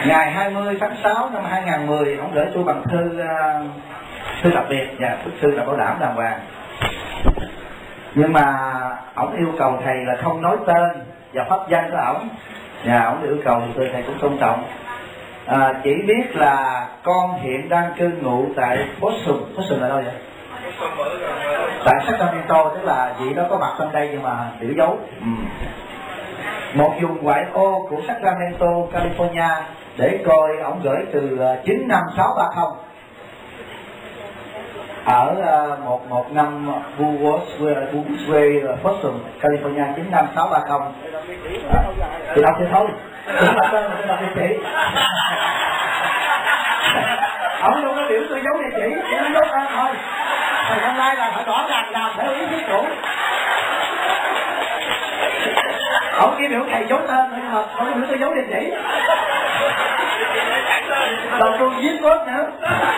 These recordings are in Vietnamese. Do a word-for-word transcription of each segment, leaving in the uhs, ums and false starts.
Ngày hai mươi tháng sáu năm hai nghìn mười, ông gửi tôi bằng thư uh, thư đặc biệt, nhà thư, thư là bảo đảm đàng hoàng. Nhưng mà ông yêu cầu thầy là không nói tên và pháp danh của ổng. Nhà ông yêu cầu thì tôi thầy cũng tôn trọng. À, chỉ biết là con hiện đang cư ngụ tại Boston. Boston là đâu vậy? Tại Sacramento, tức là vị đó có mặt trong đây nhưng mà biểu dấu. Ừ. Một vùng ngoại ô của Sacramento, California, để coi ổng gửi từ chín năm sáu ba không ở một một năm Woodward, Boston, California chín năm sáu ba không. À, thì đọc thì thôi, cũng là tên là đọc địa chỉ. Ông không có biểu tôi giấu địa chỉ, chỉ nó giấu tên thôi. Thầy hôm nay là phải rõ ràng làm theo ý thuyết chủ. Ông chỉ biểu thầy giấu tên thôi nhưng mà không biểu tôi giấu địa chỉ. Đầu tôi viết cốt nữa.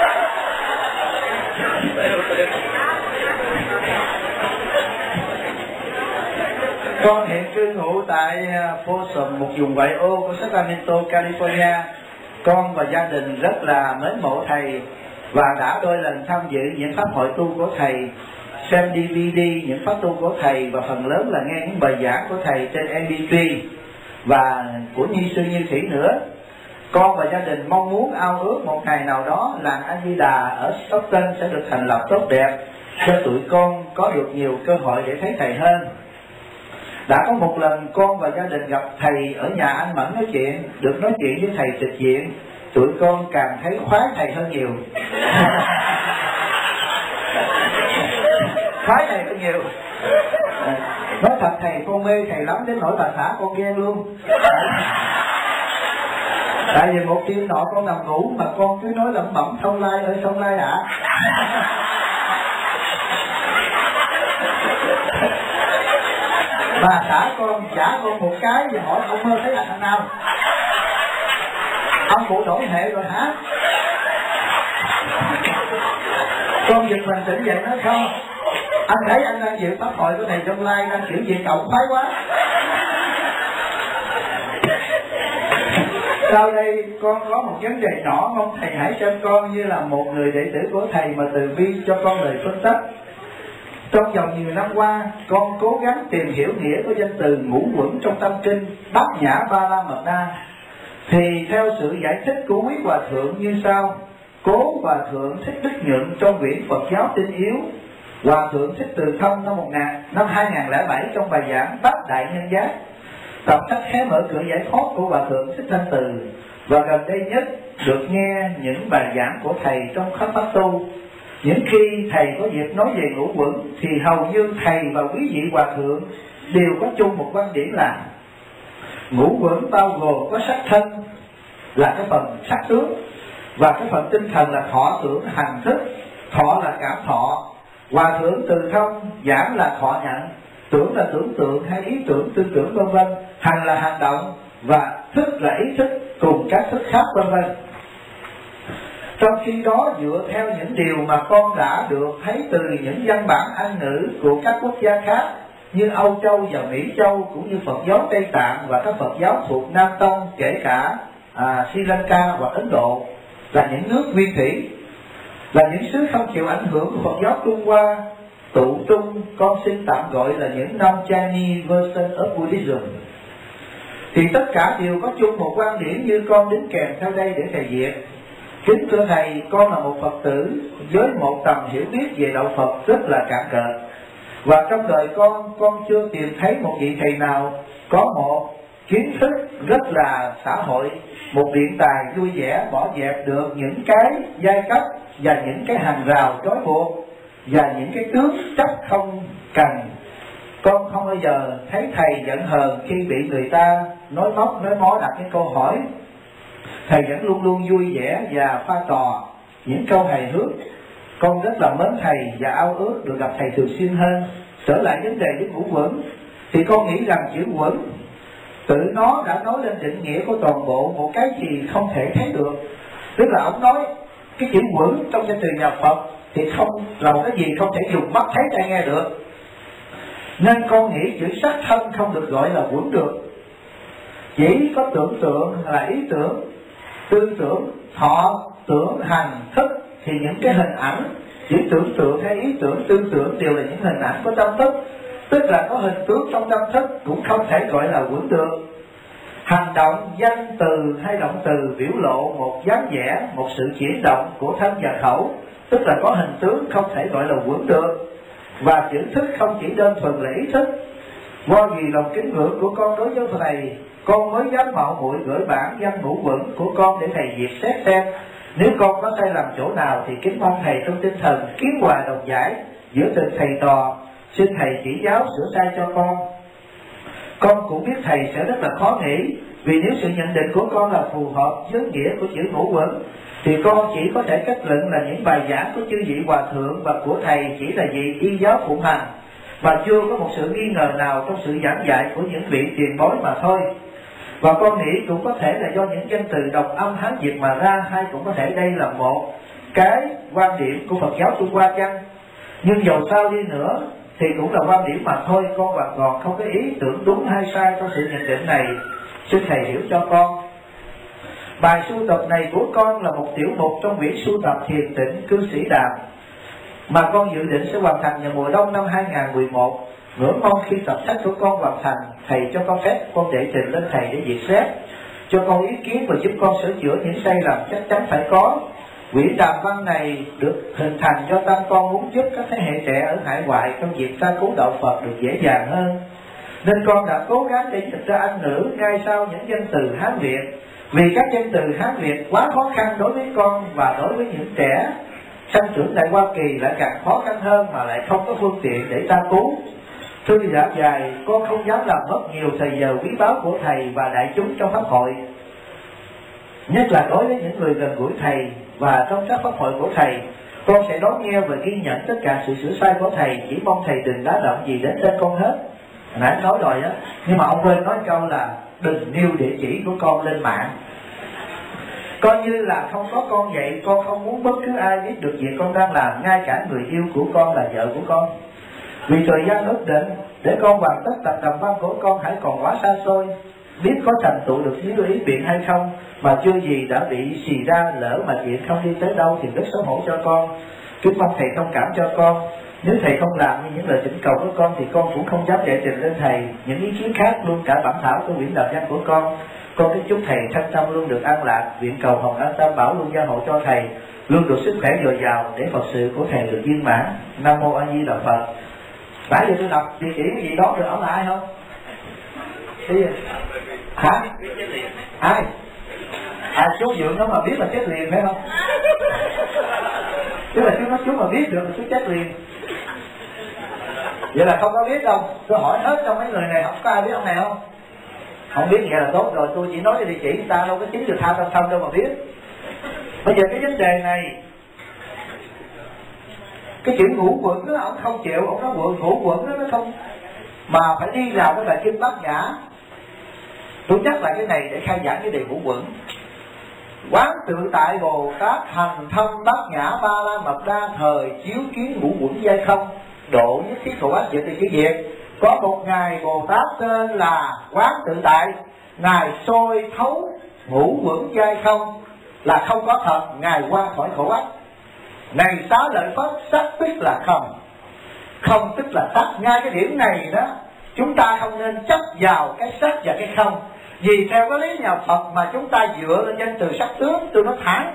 Con hiện cư ngụ tại Folsom, một vùng ngoại ô của Sacramento, California. Con và gia đình rất là mến mộ thầy và đã đôi lần tham dự những pháp hội tu của thầy, xem đê vê đê những pháp tu của thầy và phần lớn là nghe những bài giảng của thầy trên em pê ba và của Nhi sư Như Thủy nữa. Con và gia đình mong muốn ao ước một ngày nào đó làng A Di Đà ở Stockton sẽ được thành lập tốt đẹp, cho tụi con có được nhiều cơ hội để thấy thầy hơn. Đã có một lần con và gia đình gặp thầy ở nhà anh Mẫn nói chuyện, được nói chuyện với thầy trực diện, tụi con càng thấy khoái thầy hơn nhiều. Khoái thầy hơn nhiều. À, nói thật thầy con mê thầy lắm đến nỗi bà xã con ghen luôn. Tại vì một đêm nọ con nằm ngủ mà con cứ nói lẩm bẩm Thông Lai ơi Thông Lai ạ. Bà xã con trả con một cái và hỏi ông mơ thấy là thằng nào. Ông cụ đổi hệ rồi hả? Con giật mình tỉnh dậy nói không, anh thấy anh đang dự pháp hội của thầy Trong Lai đang kiểu gì cậu khoái quá. Sau đây con có một vấn đề nhỏ, mong thầy hãy xem con như là một người đệ tử của thầy mà từ bi cho con lời phân tích. Trong vòng nhiều năm qua, con cố gắng tìm hiểu nghĩa của danh từ ngũ quẩn trong tâm kinh Bát Nhã Ba La Mật Đa. Thì theo sự giải thích của quý hòa thượng như sau: Cố Hòa thượng Thích Đức Nhuận trong quyển Phật giáo tinh yếu, Hòa thượng Thích Từ Thông năm một nghìn năm hai nghìn lẻ bảy trong bài giảng Bát Đại Nhân Giác, tập sách Hé Mở Cửa Giải Thoát của Hòa thượng Thích Thanh Từ, và gần đây nhất được nghe những bài giảng của thầy trong khắp pháp tu. Những khi thầy có dịp nói về ngũ quẩn thì hầu như thầy và quý vị hòa thượng đều có chung một quan điểm là ngũ quẩn bao gồm có sắc thân là cái phần sắc tướng, và cái phần tinh thần là thọ tưởng hành thức. Thọ là cảm thọ. Hòa thượng Từ Thông giảng là thọ nhận, tưởng là tưởng tượng hay ý tưởng tư tưởng vân vân, hành là hành động, và thức là ý thức cùng các thức khác vân vân. Trong khi đó, dựa theo những điều mà con đã được thấy từ những văn bản Anh ngữ của các quốc gia khác như Âu Châu và Mỹ Châu, cũng như Phật giáo Tây Tạng và các Phật giáo thuộc Nam Tông, kể cả à, Sri Lanka và Ấn Độ, là những nước nguyên thủy, là những xứ không chịu ảnh hưởng của Phật giáo Trung Hoa, tụ trung con xin tạm gọi là những non-Chinese version of Buddhism, thì tất cả đều có chung một quan điểm như con đính kèm theo đây để thầy duyệt. Kính thưa thầy, con là một Phật tử với một tầm hiểu biết về đạo Phật rất là cạn cợt, và trong đời con, con chưa tìm thấy một vị thầy nào có một kiến thức rất là xã hội, một biện tài vui vẻ bỏ dẹp được những cái giai cấp và những cái hàng rào trói buộc và những cái tướng chấp không cần. Con không bao giờ thấy thầy giận hờn khi bị người ta nói móc nói mó đặt những câu hỏi. Thầy vẫn luôn luôn vui vẻ và pha trò những câu hài hước. Con rất là mến thầy và ao ước được gặp thầy thường xuyên hơn. Trở lại vấn đề với ngũ quẩn, thì con nghĩ rằng chữ quẩn tự nó đã nói lên định nghĩa của toàn bộ một cái gì không thể thấy được. Tức là ông nói cái chữ quẩn trong danh từ nhà Phật thì không là một cái gì không thể dùng mắt thấy tai nghe được. Nên con nghĩ chữ sắc thân không được gọi là quẩn được. Chỉ có tưởng tượng là ý tưởng, tư tưởng, thọ, tưởng, hành, thức, thì những cái hình ảnh, chỉ tưởng tượng hay ý tưởng, tư tưởng đều là những hình ảnh của tâm thức, tức là có hình tướng trong tâm thức, cũng không thể gọi là quẩn được. Hành động, danh từ hay động từ biểu lộ một dáng vẻ, một sự chuyển động của thân và khẩu, tức là có hình tướng, không thể gọi là quẩn được. Và chữ thức không chỉ đơn thuần là ý thức. Do vì lòng kính ngưỡng của con đối với thầy, con mới dám mạo muội gửi bản danh ngũ quẩn của con để thầy duyệt xét xem. Nếu con có sai lầm chỗ nào thì kính mong thầy trong tinh thần kiến hòa đồng giải giữa tình thầy trò, xin thầy chỉ giáo sửa sai cho con. Con cũng biết thầy sẽ rất là khó nghĩ, vì nếu sự nhận định của con là phù hợp với nghĩa của chữ ngũ quẩn thì con chỉ có thể kết luận là những bài giảng của chư vị hòa thượng và của thầy chỉ là vị y giáo phụng hành, mà chưa có một sự nghi ngờ nào trong sự giảng dạy của những vị tiền bối mà thôi. Và con nghĩ cũng có thể là do những danh từ độc âm Hán Việt mà ra, hay cũng có thể đây là một cái quan điểm của Phật giáo Trung Hoa chăng. Nhưng dầu sao đi nữa thì cũng là quan điểm mà thôi, con hoàn toàn không có ý tưởng đúng hay sai trong sự nhận định này, xin thầy hiểu cho con. Bài sưu tập này của con là một tiểu mục trong quyển sưu tập Thiền Tịnh Cư Sĩ Đàm mà con dự định sẽ hoàn thành vào mùa đông năm hai nghìn mười một. Ngưỡng mong khi tập sách của con hoàn thành, thầy cho con phép con đệ trình lên thầy để duyệt xét, cho con ý kiến và giúp con sửa chữa những sai lầm chắc chắn phải có. Quyển đàm văn này được hình thành do tâm con muốn giúp các thế hệ trẻ ở hải ngoại trong việc tra cứu đạo Phật được dễ dàng hơn, nên con đã cố gắng để dịch ra Anh ngữ ngay sau những danh từ Hán Việt. Vì các danh từ Hán Việt quá khó khăn đối với con, và đối với những trẻ sanh trưởng tại Hoa Kỳ lại càng khó khăn hơn, mà lại không có phương tiện để tra cứu. Thư giảng dài, con không dám làm mất nhiều thời giờ quý báu của thầy và đại chúng trong pháp hội, nhất là đối với những người gần gũi thầy. Và trong các pháp hội của thầy, con sẽ đón nghe và ghi nhận tất cả sự sửa sai của thầy, chỉ mong thầy đừng đá động gì đến tên con hết. Nãy nói rồi á, nhưng mà ông quên nói câu là đừng nêu địa chỉ của con lên mạng. Coi như là không có con vậy, con không muốn bất cứ ai biết được việc con đang làm, ngay cả người yêu của con là vợ của con. Vì thời gian ước định để con hoàn tất tập đàm văn của con hãy còn quá xa xôi, biết có thành tựu được như ý biện hay không, mà chưa gì đã bị xì ra, lỡ mà chuyện không đi tới đâu thì rất xấu hổ cho con. Kính mong thầy thông cảm cho con. Nếu thầy không làm như những lời thỉnh cầu của con thì con cũng không dám đệ trình lên thầy những ý kiến khác, luôn cả bản thảo của quyển đàm văn của con. Con kính chúc thầy thanh tâm luôn được an lạc, nguyện cầu hồng an tam bảo luôn gia hộ cho thầy, luôn được sức khỏe dồi dào để Phật sự của thầy được viên mãn. Nam mô A Di Đà Phật. Nãy giờ tôi đọc địa chỉ cái gì đó được ở là ai không? Cái gì? Hả? Ai? À, chú Dượng nó mà biết là chết liền phải không? Chứ là chú nói chú mà biết được là chú chết liền. Vậy là không có biết đâu. Tôi hỏi hết trong mấy người này, không có ai biết ông này không? Không biết vậy là tốt rồi, tôi chỉ nói địa chỉ người ta đâu có chính được tha tâm thông đâu mà biết. Bây giờ cái vấn đề này, cái chữ ngũ quẩn đó ông không chịu, ông nói quẩn ngũ quẩn đó nó không, mà phải đi vào cái bài kinh Bát Nhã. Tôi nhắc lại cái này để khai giảng cái đề ngũ quẩn. Quán tự tại Bồ Tát hành thâm Bát Nhã ba la mật đa, thời chiếu kiến ngũ quẩn giai không, độ nhất thiết khổ ách vậy thì cái việc. Có một ngài Bồ Tát tên là Quán Tự Tại, ngài soi thấu ngũ quẩn giai không, là không có thật, ngài qua khỏi khổ ách. Này xá lợi Phất, sắc tức là không, không tức là sắc. Ngay cái điểm này đó, chúng ta không nên chấp vào cái sắc và cái không. Vì theo cái lý nhà Phật mà chúng ta dựa lên danh từ sắc tướng, tôi nói thẳng.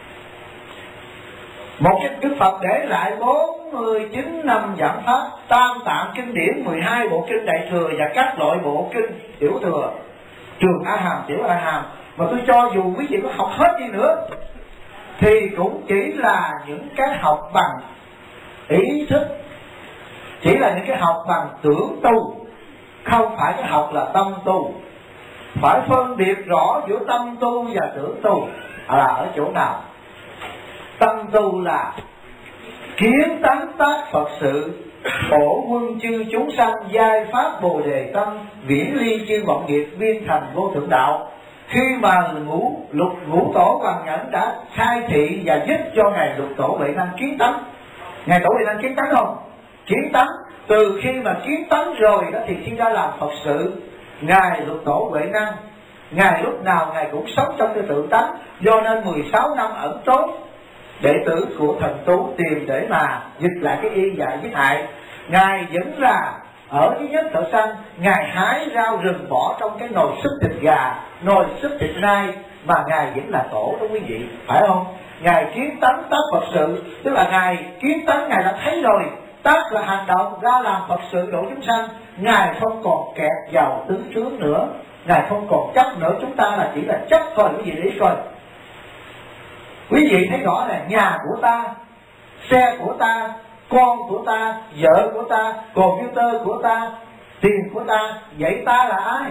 Một cái Đức Phật để lại bốn mươi chín năm giảng pháp, tam tạng kinh điển, mười hai bộ kinh đại thừa và các loại bộ kinh tiểu thừa, trường A Hàm, tiểu A Hàm. Mà tôi cho dù quý vị có học hết đi nữa thì cũng chỉ là những cái học bằng ý thức, chỉ là những cái học bằng tưởng tu, không phải cái học là tâm tu. Phải phân biệt rõ giữa tâm tu và tưởng tu là ở chỗ nào. Tâm tu là kiến tánh tác Phật sự, phổ quân chư chúng sanh, giai pháp bồ đề tâm, viễn ly chư vọng nghiệp, viên thành vô thượng đạo. Khi mà ngũ lục ngũ tổ Hoàng Nhẫn đã khai thị và giúp cho ngài lục tổ Huệ Năng kiến tánh. Ngài tổ Huệ Năng kiến tánh không? Kiến tánh. Từ khi mà kiến tánh rồi đó thì khi ra làm Phật sự, ngài lục tổ Huệ Năng Ngài lúc nào Ngài cũng sống trong cái tự tánh, do nên mười sáu năm ẩn trốn. Đệ tử của thần Tú tìm để mà dịch lại cái y dạy giết hại. Ngài vẫn là ở cái nhất thợ sanh, Ngài hái rau rừng bỏ trong cái nồi súp thịt gà, nồi súp thịt nai, mà Ngài vẫn là tổ đó quý vị, phải không? Ngài kiến tánh tác Phật sự, tức là Ngài kiến tánh Ngài đã thấy rồi, tác là hành động ra làm Phật sự độ chúng sanh. Ngài không còn kẹt vào tướng trướng nữa, Ngài không còn chấp nữa, chúng ta là chỉ là chấp thôi. Quý vị lý coi, quý vị thấy rõ là nhà của ta, xe của ta, con của ta, vợ của ta, computer của ta, tiền của ta, vậy ta là ai?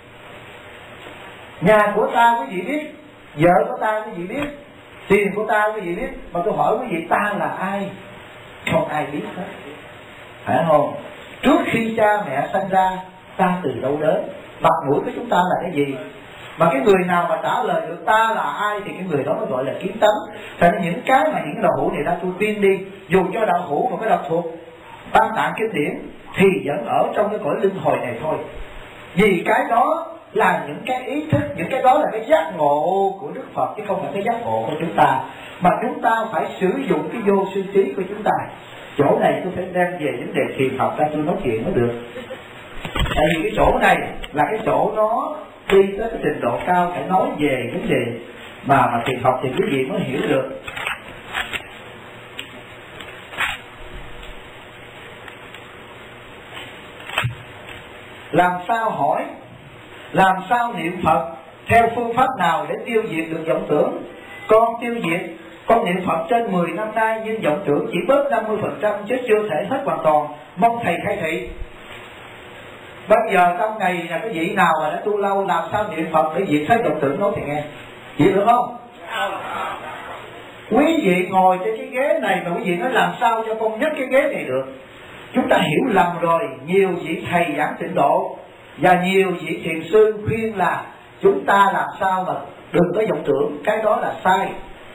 Nhà của ta quý vị biết, vợ của ta quý vị biết, tiền của ta quý vị biết, mà tôi hỏi quý vị ta là ai? Không ai biết hết, phải không? Trước khi cha mẹ sanh ra, ta từ đâu đến? Mặt mũi của chúng ta là cái gì? Mà cái người nào mà trả lời được ta là ai thì cái người đó mới gọi là kiến tánh. Tại nên những cái mà những đạo hữu này đã tu tiên đi, dù cho đạo hữu mà cái đạo thuộc Tam Tạng kinh điển thì vẫn ở trong cái cõi luân hồi này thôi. Vì cái đó là những cái ý thức, những cái đó là cái giác ngộ của Đức Phật, chứ không phải cái giác ngộ của chúng ta. Mà chúng ta phải sử dụng cái vô sư trí của chúng ta. Chỗ này tôi phải đem về vấn đề thiền học ra tôi nói chuyện mới được. Tại vì cái chỗ này là cái chỗ nó đi tới cái trình độ cao, phải nói về vấn đề mà mà thiền học thì quý vị mới hiểu được. Làm sao hỏi, làm sao niệm Phật, theo phương pháp nào để tiêu diệt được vọng tưởng? Con tiêu diệt, con niệm Phật trên mười năm nay nhưng vọng tưởng chỉ bớt năm mươi phần trăm chứ chưa thể hết hoàn toàn. Mong thầy khai thị. Bây giờ trong ngày là cái vị nào mà đã tu lâu, làm sao niệm Phật để diệt hết vọng tưởng? Nói thì nghe, chịu được không? Quý vị ngồi trên cái ghế này mà quý vị nói làm sao cho con nhấc cái ghế này được? Chúng ta hiểu lầm rồi. Nhiều vị thầy giảng tịnh độ và nhiều vị thiền sư khuyên là chúng ta làm sao mà đừng có vọng tưởng, cái đó là sai.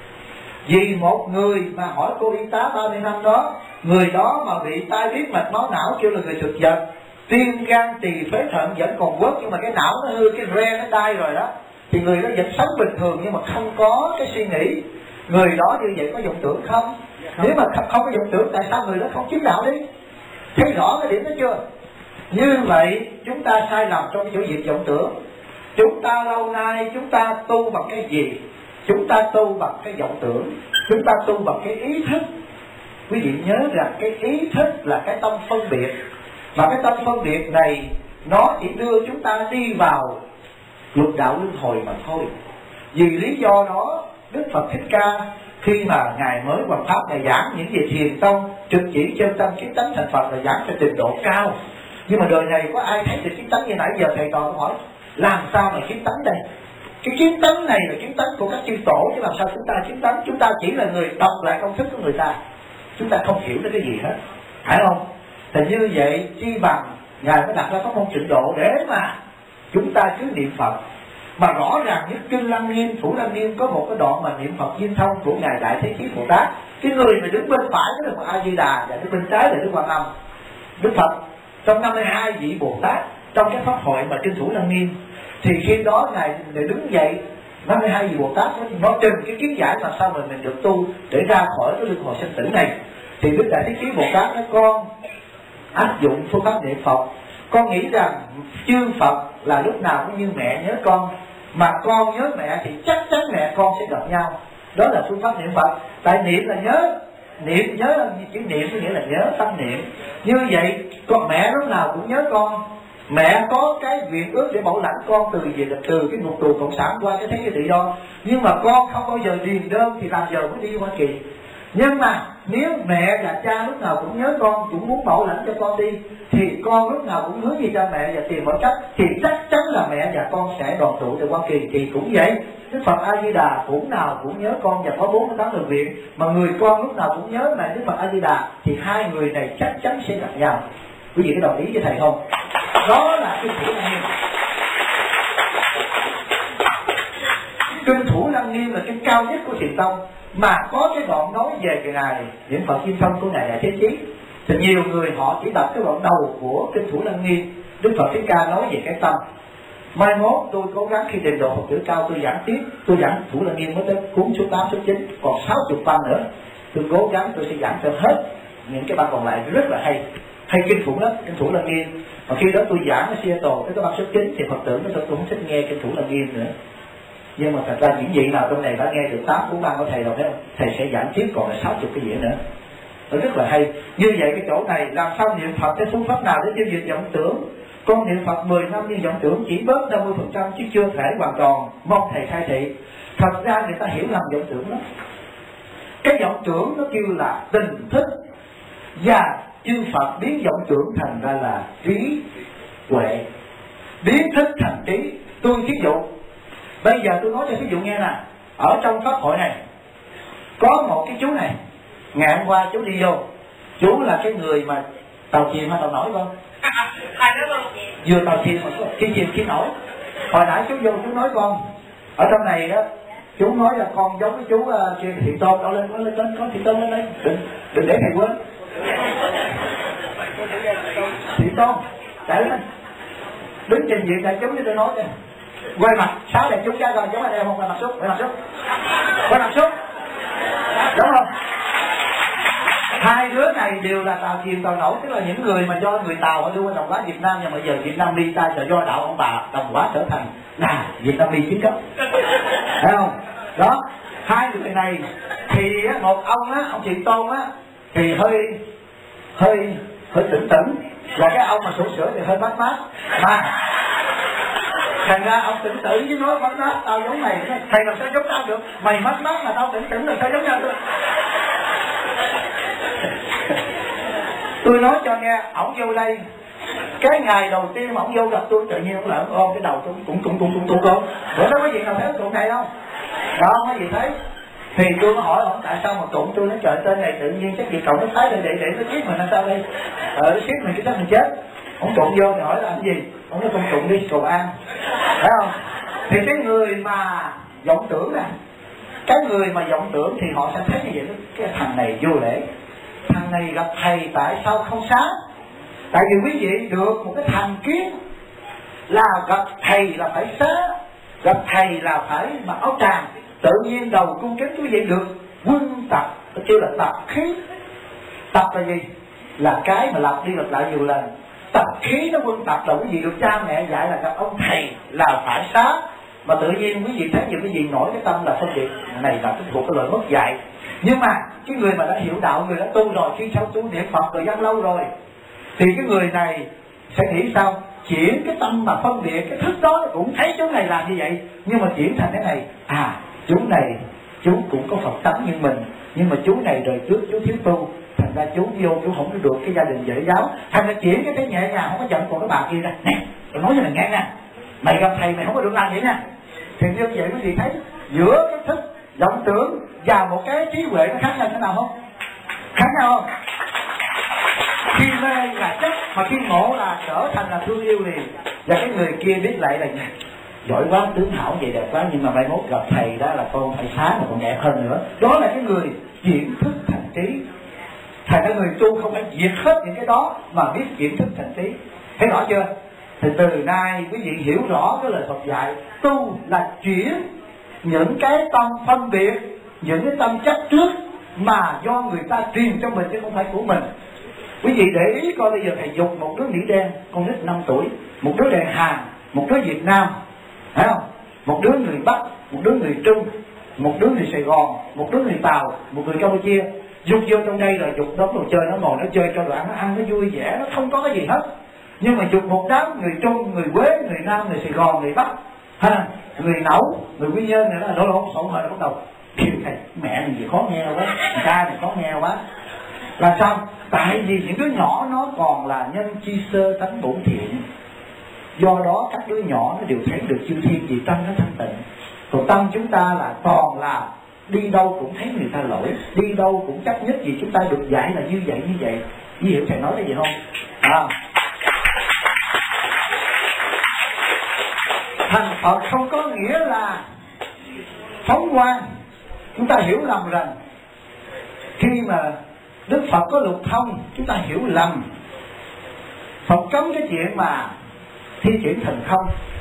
Vì một người mà hỏi cô y tá ba mươi năm đó, người đó mà bị tai biến mạch máu não kêu là người thực vật, tim gan tỳ phế thận vẫn còn quất, nhưng mà cái não nó hư, cái re nó đai rồi đó, thì người đó vẫn sống bình thường nhưng mà không có cái suy nghĩ. Người đó như vậy có vọng tưởng không? Nếu mà không có vọng tưởng, tại sao người đó không chứng đạo đi? Thấy rõ cái điểm đó chưa? Như vậy chúng ta sai lầm trong cái chỗ diệt vọng tưởng. Chúng ta lâu nay chúng ta tu bằng cái gì? Chúng ta tu bằng cái vọng tưởng, chúng ta tu bằng cái ý thức. Quý vị nhớ rằng cái ý thức là cái tâm phân biệt, mà cái tâm phân biệt này nó chỉ đưa chúng ta đi vào lục đạo luân hồi mà thôi. Vì lý do đó Đức Phật Thích Ca khi mà Ngài mới hoằng pháp, Ngài giảng những về thiền tông, trực chỉ chân tâm kiến tánh thành Phật, là giảng cho trình độ cao. Nhưng mà đời này có ai thấy được kiến tánh như nãy giờ thầy toàn hỏi làm sao mà kiến tánh đây? Cái kiến tánh này là kiến tánh của các chư tổ, chứ làm sao chúng ta kiến tánh? Chúng ta chỉ là người đọc lại công thức của người ta, chúng ta không hiểu được cái gì hết, phải không? Thì như vậy chi bằng Ngài mới đặt ra pháp môn tịnh độ để mà chúng ta cứ niệm Phật. Mà rõ ràng nhất kinh Lăng Nghiêm, Thủ Lăng Nghiêm có một cái đoạn mà niệm Phật Diên Thông của Ngài Đại Thế Chí Bồ Tát. Cái người mà đứng bên phải đó là A Di Đà, và đứng bên trái là Đức Quan Âm. Đức Phật trong năm mươi hai vị Bồ Tát trong cái pháp hội mà kinh Thủ Lăng Nghiêm, thì khi đó Ngài đứng dậy, năm mươi hai vị Bồ Tát nó trình cái kiến giải làm sao mình mình được tu để ra khỏi cái luân hồi sinh tử này. Thì Đức Đại Thế Chí Bồ Tát nói con áp dụng phương pháp niệm Phật, con nghĩ rằng chư Phật là lúc nào cũng như mẹ nhớ con, mà con nhớ mẹ thì chắc chắn mẹ con sẽ gặp nhau. Đó là phương pháp niệm Phật. Tại niệm là nhớ, niệm nhớ chữ niệm có nghĩa là nhớ, tâm niệm. Như vậy con mẹ lúc nào cũng nhớ con, mẹ có cái nguyện ước để bảo lãnh con từ về từ cái ngục tù cộng sản qua cái thế giới tự do, nhưng mà con không bao giờ điền đơn thì làm giờ mới đi Hoa Kỳ. Nhưng mà nếu mẹ và cha lúc nào cũng nhớ con, cũng muốn bảo lãnh cho con đi, thì con lúc nào cũng hướng về cha mẹ và tìm mọi cách, thì chắc chắn là mẹ và con sẽ đoàn tụ từ Hoa Kỳ. Thì cũng vậy, Đức Phật A Di Đà cũng nào cũng nhớ con và có bốn mươi tám đường viện, mà người con lúc nào cũng nhớ mẹ Đức Phật A Di Đà, thì hai người này chắc chắn sẽ gặp nhau. Quý vị có đồng ý với thầy không? Đó là kinh Thủ Lăng Nghiêm. Kinh Thủ Lăng Nghiêm là kinh cao nhất của Thiền Tông, mà có cái đoạn nói về cái này niệm Phật Diên Thông của Ngài Đại Thế Chí. Thì nhiều người họ chỉ đọc cái đoạn đầu của kinh Thủ Lăng Nghiêm. Đức Phật Thích Ca nói về cái tâm, Mai mốt tôi cố gắng khi trình độ Phật tử cao tôi giảng tiếp, tôi giảng Thủ Lăng Nghiêm mới tới cuốn số tám, số chín, còn sáu mươi văn nữa. Tôi cố gắng tôi sẽ giảng cho hết những cái băng còn lại rất là hay, hay kinh khủng lắm, kinh Thủ Lăng Nghiêm. Mà khi đó tôi giảng ở Seattle tới cái băng số chín thì Phật tử nó tôi không thích nghe kinh Thủ Lăng Nghiêm nữa. Nhưng mà thật ra những vị nào trong này đã nghe được tám cuốn băng của thầy rồi thấy không? Thầy sẽ giảng tiếp còn là sáu mươi cái gì nữa. Nó rất là hay. Như vậy cái chỗ này làm sao niệm Phật cái phương pháp nào để tiêu diệt vọng tưởng? Con niệm Phật mười năm nhưng vọng tưởng chỉ bớt năm mươi phần trăm chứ chưa thể hoàn toàn. Mong thầy khai thị. Thật ra người ta hiểu lầm vọng tưởng lắm. Cái vọng tưởng nó kêu là tình thích, và chư Phật biến vọng tưởng thành ra là trí huệ, biến thích thành trí. Tôi thí dụ, bây giờ tôi nói cho ví dụ nghe nè, ở trong pháp hội này có một cái chú này, ngày hôm qua chú đi vô, chú là cái người mà tàu chìm hay tàu nổi không? Vừa tàu chìm mà khi chìm khi nổi. Hồi nãy chú vô chú nói con ở trong này đó, chú nói là con giống với chú uh, Thiện Tôn, đâu lên, lên, lên, có Thiện Tôn lên đây, đừng, đừng để thầy quên. Thiện Tôn, chạy lên, đứng trình diện đại chúng cho tôi nói đây. Quay mặt, sáu đẹp chúng ra rồi, giống ở đây không? Quay mặt xuống, quay mặt xuống, quay mặt xuống, đúng không? Hai đứa này đều là tàu chìm tàu nổi, tức là những người mà do người Tàu họ đưa qua đồng hóa Việt Nam, nhưng mà giờ Việt Nam đi ta là do đạo ông bà đồng hóa trở thành là Việt Nam đi chính cấp, thấy không? Đó, hai người này thì một ông á, ông Thiện Tôn á thì hơi hơi hơi tỉnh tỉnh, và cái ông mà sổ sữa thì hơi mát mát, mà thành ra ông tỉnh tử với nói mát mát tao giống mày, thầy làm sao giống tao được, mày mát mát mà tao tỉnh tỉnh là sao giống nhau được. Tôi nói cho nghe, ổng vô đây cái ngày đầu tiên mà ổng vô gặp tôi tự nhiên ổng lợn ôm cái đầu tôi cũng cũng cũng cũng cũng cũng bữa đó có gì nào thấy tụng này không? Đó, không có gì thấy. Thì tôi mới hỏi ổng tại sao mà tụng, tôi nói trời tên này tự nhiên chắc gì cậu nó thái để để để nó giết mình hay sao đây? Ờ nó giết mình cái chắc mình chết. Ổng tụng vô thì hỏi làm gì? Ổng nói con tụng đi cầu an, phải không? Thì cái người mà vọng tưởng nè, cái người mà vọng tưởng thì họ sẽ thấy như vậy đó, cái thằng này vô lễ, thằng này gặp thầy tại sao không sáng? Tại vì quý vị được một cái thành kiến là gặp thầy là phải sáng, gặp thầy là phải mặc áo tràng, tự nhiên đầu cung kính quý vị được quân tập, nó kêu là tập khí. Tập là gì? Là cái mà lặp đi lặp lại nhiều lần. Tập khí nó quân tập là quý vị được cha mẹ dạy là gặp ông thầy là phải sáng, mà tự nhiên quý vị thấy nhiều cái gì nổi cái tâm là phân biệt này là cái thuộc cái loại mất dạy. Nhưng mà cái người mà đã hiểu đạo, người đã tu rồi, khi sau tu niệm Phật thời gian lâu rồi, thì cái người này sẽ nghĩ sao? Chuyển cái tâm mà phân biệt cái thức đó cũng thấy chú này làm như vậy, nhưng mà chuyển thành cái này, à chú này chú cũng có Phật tánh như mình, nhưng mà chú này đời trước chú thiếu tu, thành ra chú vô chú không có được cái gia đình dễ giáo, thành ra chuyển cái thế nhẹ nhàng, không có giận còn cái bà kia ra nè, tôi nói cho mày nghe nè, mày gặp thầy mày không có được làm vậy nè. Thì như vậy quý vị thấy giữa cái thức vọng tưởng và một cái trí huệ nó khác nhau thế nào không? Khác nhau không? Khi mê là chấp, mà khi ngộ là trở thành là thương yêu liền. Và cái người kia biết lại là giỏi quá, tướng hảo vậy đẹp quá, nhưng mà mai mốt gặp thầy đó là con phải sáng mà còn đẹp hơn nữa. Đó là cái người chuyển thức thành trí. Thành ra người tu không phải diệt hết những cái đó mà biết chuyển thức thành trí. Thấy rõ chưa? Thì từ nay quý vị hiểu rõ cái lời Phật dạy, tu là chuyển những cái tâm phân biệt, những cái tâm chấp trước mà do người ta truyền cho mình chứ không phải của mình. Quý vị để ý coi, bây giờ thầy dục một đứa Mỹ đen, con nít năm tuổi, một đứa đàn Hàn, một đứa Việt Nam, thấy không? Một đứa người Bắc, một đứa người Trung, một đứa người Sài Gòn, một đứa người Tàu, một người Campuchia, dục vô trong đây rồi dục đống đồ chơi, nó ngồi nó chơi cho đồ ăn, nó ăn nó vui vẻ, nó không có cái gì hết. Nhưng mà dục một đám người Trung, người Quế, người Nam, người Sài Gòn, người Bắc, ha, người Nẫu, người Quy Nhơn này, nó đổ lộn xộn rồi, nó bắt đầu kêu thầy mẹ mình gì khó nghe quá, cha này khó nghe quá. Là sao? Tại vì những đứa nhỏ nó còn là nhân chi sơ tánh bổn thiện, do đó các đứa nhỏ nó đều thấy được chư thiên vì tâm nó thanh tịnh. Còn tâm chúng ta là toàn là đi đâu cũng thấy người ta lỗi, đi đâu cũng chấp nhất gì chúng ta được dạy là như vậy như vậy. Như hiểu thầy nói cái gì không? À. Thành Phật không có nghĩa là phóng quang. Chúng ta hiểu lầm rằng khi mà Đức Phật có lục thông, chúng ta hiểu lầm. Phật cấm cái chuyện mà thi triển thần thông.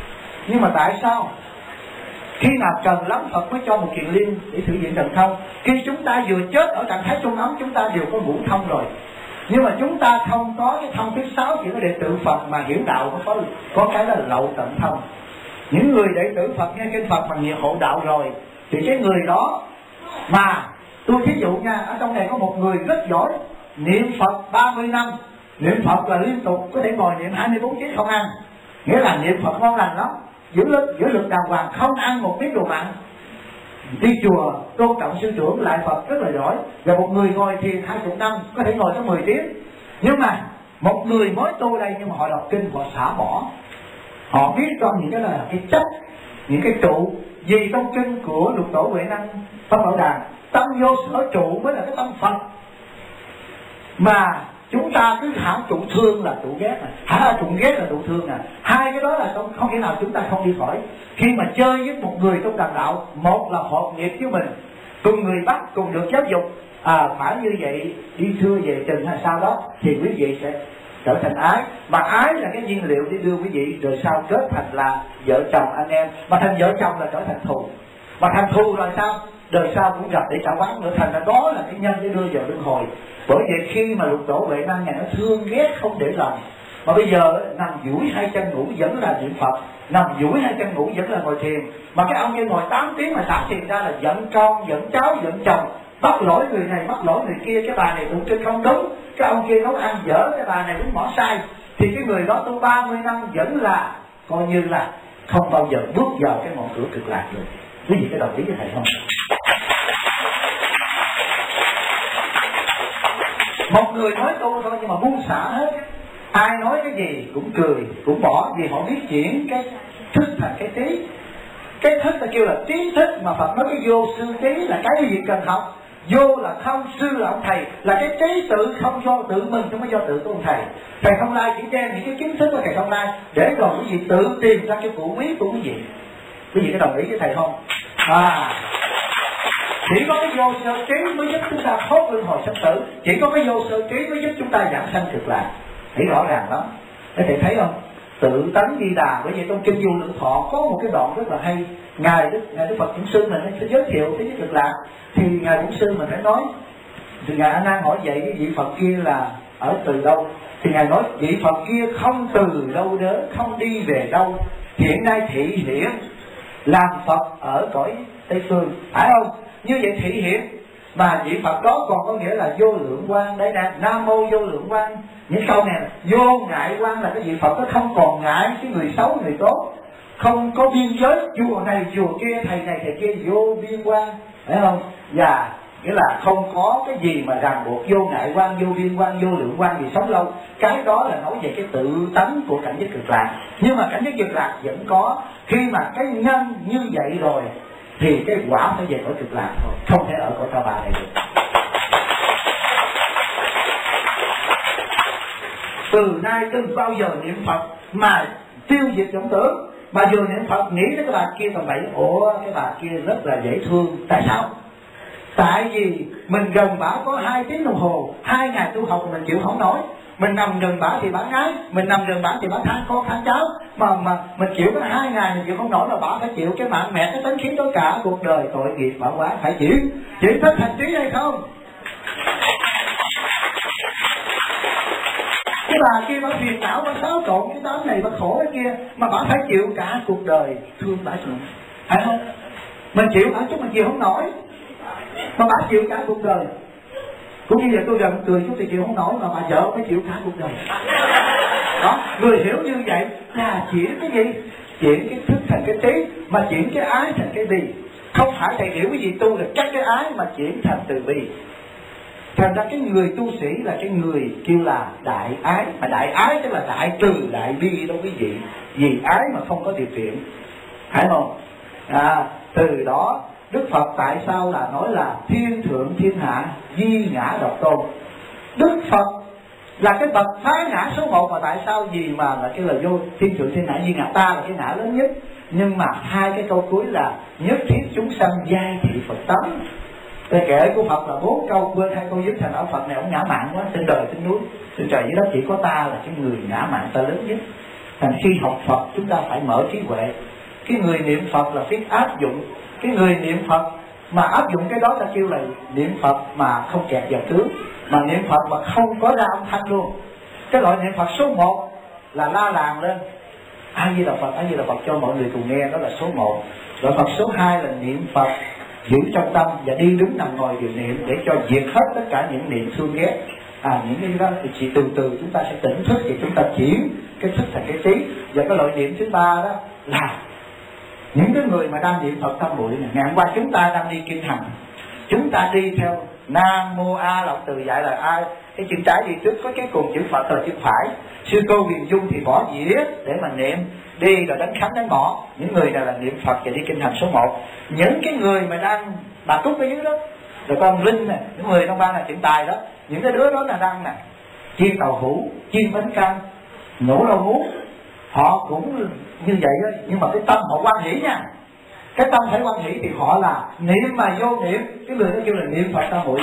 Nhưng mà tại sao khi nào cần lắm Phật mới cho một kiền liên để sử dụng thần thông? Khi chúng ta vừa chết ở trạng thái trung ấm, chúng ta đều có ngũ thông rồi, nhưng mà chúng ta không có cái thông thứ sáu, chỉ có đệ tử Phật mà hiểu đạo có có cái là lậu tận thông. Những người đệ tử Phật nghe kinh Phật mà nghiệp hộ đạo rồi thì cái người đó, mà tôi thí dụ nha, ở trong này có một người rất giỏi niệm Phật ba mươi năm, niệm Phật là liên tục có thể ngồi niệm hai mươi bốn tiếng không ăn, nghĩa là niệm Phật ngon lành lắm, giữ lực giữ lực đàng hoàng, không ăn một miếng đồ mặn, đi chùa tôn trọng sư trưởng lại Phật rất là giỏi. Và một người ngồi thiền hai chục năm có thể ngồi tới mười tiếng. Nhưng mà một người mới tu đây, nhưng mà họ đọc kinh họ xả bỏ, họ biết trong những cái là cái chất, những cái trụ gì trong kinh của Lục Tổ Huệ Năng Pháp Bảo Đàn, tâm vô sở trụ mới là cái tâm Phật. Mà chúng ta cứ hả trụ thương là trụ ghét, à hả trụ ghét là trụ thương, à hai cái đó là không, không thể nào chúng ta không đi khỏi. Khi mà chơi với một người trong đàn đạo, một là hợp nghiệp với mình, cùng người bắt, cùng được giáo dục, à phải như vậy, đi thưa về chừng hay sao đó, thì quý vị sẽ trở thành ái. Mà ái là cái nhiên liệu để đưa quý vị rồi sau kết thành là vợ chồng anh em, mà thành vợ chồng là trở thành thù, mà thành thù rồi sao đời sau cũng gặp để trả quán nữa, thành ra đó là cái nhân để đưa vào luân hồi. Bởi vậy khi mà Lục Tổ Huệ Năng này nó thương ghét không để lòng, mà bây giờ nằm duỗi hai chân ngủ vẫn là niệm Phật, nằm duỗi hai chân ngủ vẫn là ngồi thiền, mà cái ông kia ngồi tám tiếng mà xả tiền ra là giận con, giận cháu, giận chồng, bắt lỗi người này, bắt lỗi người kia, cái bà này tụng kinh không đúng, cái ông kia nấu ăn dở, cái bà này cũng bỏ sai, thì cái người đó tu ba mươi năm vẫn là coi như là không bao giờ bước vào cái ngọn cửa cực lạc được. Quý vị có đồng ý với thầy không? Một người nói tu thôi nhưng mà buông xả hết, ai nói cái gì cũng cười, cũng bỏ, vì họ biết chuyển cái thức thành cái trí. Cái thức ta kêu là trí thức, mà Phật nói cái vô sư trí là cái quý vị cần học. Vô là không, sư là ông thầy, là cái trí tự không do tự mình, chứ không do tự của ông thầy. Thầy Không Lai chỉ đem những cái kiến thức của thầy Không Lai để rồi quý vị tự tìm ra cái cụ quý của quý vị. Quý vị có đồng ý với thầy không? À, chỉ có cái vô sơ trí mới giúp chúng ta thoát luân hồi sinh tử, chỉ có cái vô sơ trí mới giúp chúng ta giảng sanh cực lạc. Thấy rõ ràng lắm. Để thầy thấy không? Tự tánh Di Đà. Bởi vậy trong kinh Vô Lượng Thọ có một cái đoạn rất là hay. Ngài Đức Ngài Đức Phật Bổn Sư mình sẽ giới thiệu thế giới cực lạc, thì Ngài Bổn Sư mình phải nói, thì Ngài A Nan hỏi vậy cái vị Phật kia là ở từ đâu, thì Ngài nói vị Phật kia không từ đâu đến, không đi về đâu, hiện nay thị hiện làm Phật ở cõi Tây Phương, phải không? Như vậy thị hiện, mà vị Phật đó còn có nghĩa là vô lượng quang. Đây nè, Nam Mô Vô Lượng Quang. Những câu này, vô ngại quang là cái vị Phật đó không còn ngại cái người xấu người tốt, không có biên giới, chùa này chùa kia, thầy này thầy kia, vô biên quan, phải không? Và nghĩa là không có cái gì mà ràng buộc, vô ngại quan, vô biên quan, vô lượng quan gì sống lâu. Cái đó là nói về cái tự tánh của cảnh giới cực lạc. Nhưng mà cảnh giới cực lạc vẫn có, khi mà cái nhân như vậy rồi thì cái quả phải về cõi cực lạc thôi, không thể ở cõi Ta Bà này được. Từ nay đừng bao giờ niệm Phật mà tiêu diệt vọng tưởng. Bà vừa niệm Phật nghĩ đến cái bà kia tầm bậy, ủa cái bà kia rất là dễ thương. Tại sao? Tại vì mình gần bả có hai tiếng đồng hồ, hai ngày tu học mình chịu không nổi. Mình nằm gần bả thì bả ngái, mình nằm gần bả thì bả than con than cháu, mà mà mình chịu có hai ngày mình chịu không nổi, mà bả phải chịu cái mạng mẹ cái tính khiến tối cả cuộc đời tội nghiệp bả quá, phải chịu. Chịu thích thành trí hay không? Cái bà kia bà phiền não, bà xáo trộn cái đám này, bà khổ cái kia, mà bà phải chịu cả cuộc đời thương bả chịu, phải không? Mình chịu bả chút mình chịu không nổi, mà bà chịu cả cuộc đời. Cũng như vậy tôi gần cười chút thì chịu không nổi, mà bà vợ phải chịu cả cuộc đời. Đó, người hiểu như vậy là chuyển cái gì? Chuyển cái thức thành cái trí, mà chuyển cái ái thành cái bi. Không phải thầy hiểu cái gì tu là cắt cái ái mà chuyển thành từ bi. Thành ra cái người tu sĩ là cái người kêu là đại ái, mà đại ái tức là đại từ đại bi đâu quý vị, vì ái mà không có điều kiện, phải không? À, từ đó Đức Phật tại sao là nói là thiên thượng thiên hạ duy ngã độc tôn. Đức Phật là cái bậc phá ngã số một, mà tại sao gì mà là kêu là vô thiên thượng thiên hạ duy ngã, ta là cái ngã lớn nhất. Nhưng mà hai cái câu cuối là nhất thiết chúng sanh giai thị Phật tánh. Về kệ của Phật là bốn câu, quên hai câu dưới thành ông Phật này ông ngã mạn quá, trên đời trên núi trên trời dưới đất chỉ có ta là cái người ngã mạn ta lớn nhất. Thành khi học Phật chúng ta phải mở trí huệ. Cái người niệm Phật là biết áp dụng. Cái người niệm Phật mà áp dụng cái đó ta kêu là niệm Phật mà không kẹt vào tướng, mà niệm Phật mà không có ra âm thanh luôn. Cái loại niệm Phật số một là la làng lên A Di Đà Phật, A Di Đà Phật cho mọi người cùng nghe, đó là số một. Loại Phật số hai là niệm Phật giữ trong tâm và đi đứng nằm ngồi đều niệm để cho diệt hết tất cả những niệm thương ghét. À, những cái đó thì chỉ từ từ chúng ta sẽ tỉnh thức, thì chúng ta chuyển cái thức thành cái trí. Và cái loại niệm thứ ba đó là những cái người mà đang niệm Phật tâm muội này. Ngày hôm qua chúng ta đang đi kinh hành, chúng ta đi theo Nam Mô A Lộc Từ dạy là ai, cái chân trái đi trước có cái cùng chữ Phật rồi chân phải. Sư cô Huyền Dung thì bỏ dĩa để mà niệm, đi rồi đánh khánh đánh mỏ. Những người này là niệm Phật và đi kinh hành số một. Những cái người mà đang bà Túc ở dưới đó, rồi con Linh nè, những người trong ban là chuyện tài đó, những cái đứa đó là đang nè chiên tàu hũ, chiên bánh canh, nổ rau muống, họ cũng như vậy đó. Nhưng mà cái tâm họ quan hỷ nha, cái tâm phải quan hỷ thì họ là niệm mà vô niệm. Cái người đó kêu là niệm Phật tam muội,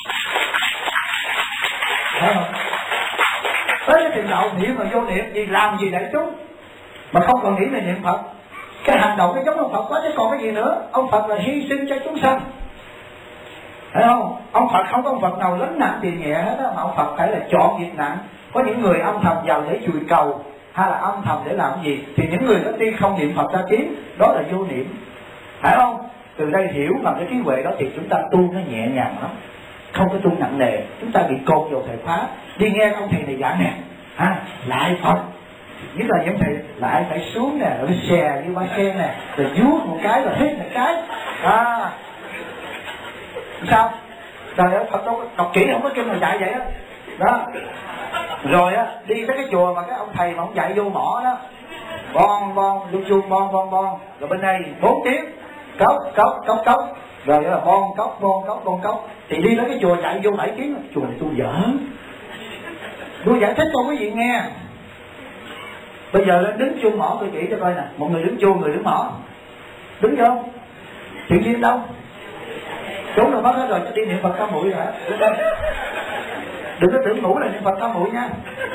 thấy không? Tới cái trình độ niệm mà vô niệm gì làm gì để chúng mà không còn nghĩ về niệm Phật. Cái hành động cái giống ông Phật quá chứ còn cái gì nữa. Ông Phật là hy sinh cho chúng sanh, thấy không? Ông Phật không có ông Phật nào lớn nặng tiền nhẹ hết á, mà ông Phật phải là chọn việc nặng. Có những người âm thầm vào để chùi cầu hay là âm thầm để làm gì, thì những người đó đi không niệm Phật ra tiếng, đó là vô niệm, phải không? Từ đây hiểu bằng cái trí huệ đó thì chúng ta tu nó nhẹ nhàng lắm, không có tu nặng nề. Chúng ta bị cột vào thầy khóa, đi nghe ông thầy này giảng nè, à, lại Phật, nhất là những thầy lại phải xuống nè, rồi xè như ba sen nè, rồi vuốt một cái rồi hít một cái, à, sao? Trời ơi, Phật đâu đọc kỹ không có kinh mà dạy vậy đó. Đó. Rồi á, đi tới cái chùa mà cái ông thầy mà ông dạy vô mỏ đó, bon bon luôn chuông bon bon bon, rồi bên đây bốn tiếng cốc cốc cốc cốc, rồi đó là bon cốc bon cốc bon cốc. Thì đi tới cái chùa dạy vô bảy tiếng, chùa này tu dở. Tôi giải thích cho quý vị nghe. Bây giờ lên đứng chuông mỏ tôi chỉ cho coi nè, một người đứng chuông, người đứng mỏ, đứng vô chuyện gì đâu, chúng rồi bắt hết rồi, đi niệm Phật tam muội rồi. Đừng có tưởng ngủ là niệm Phật tam muội nha.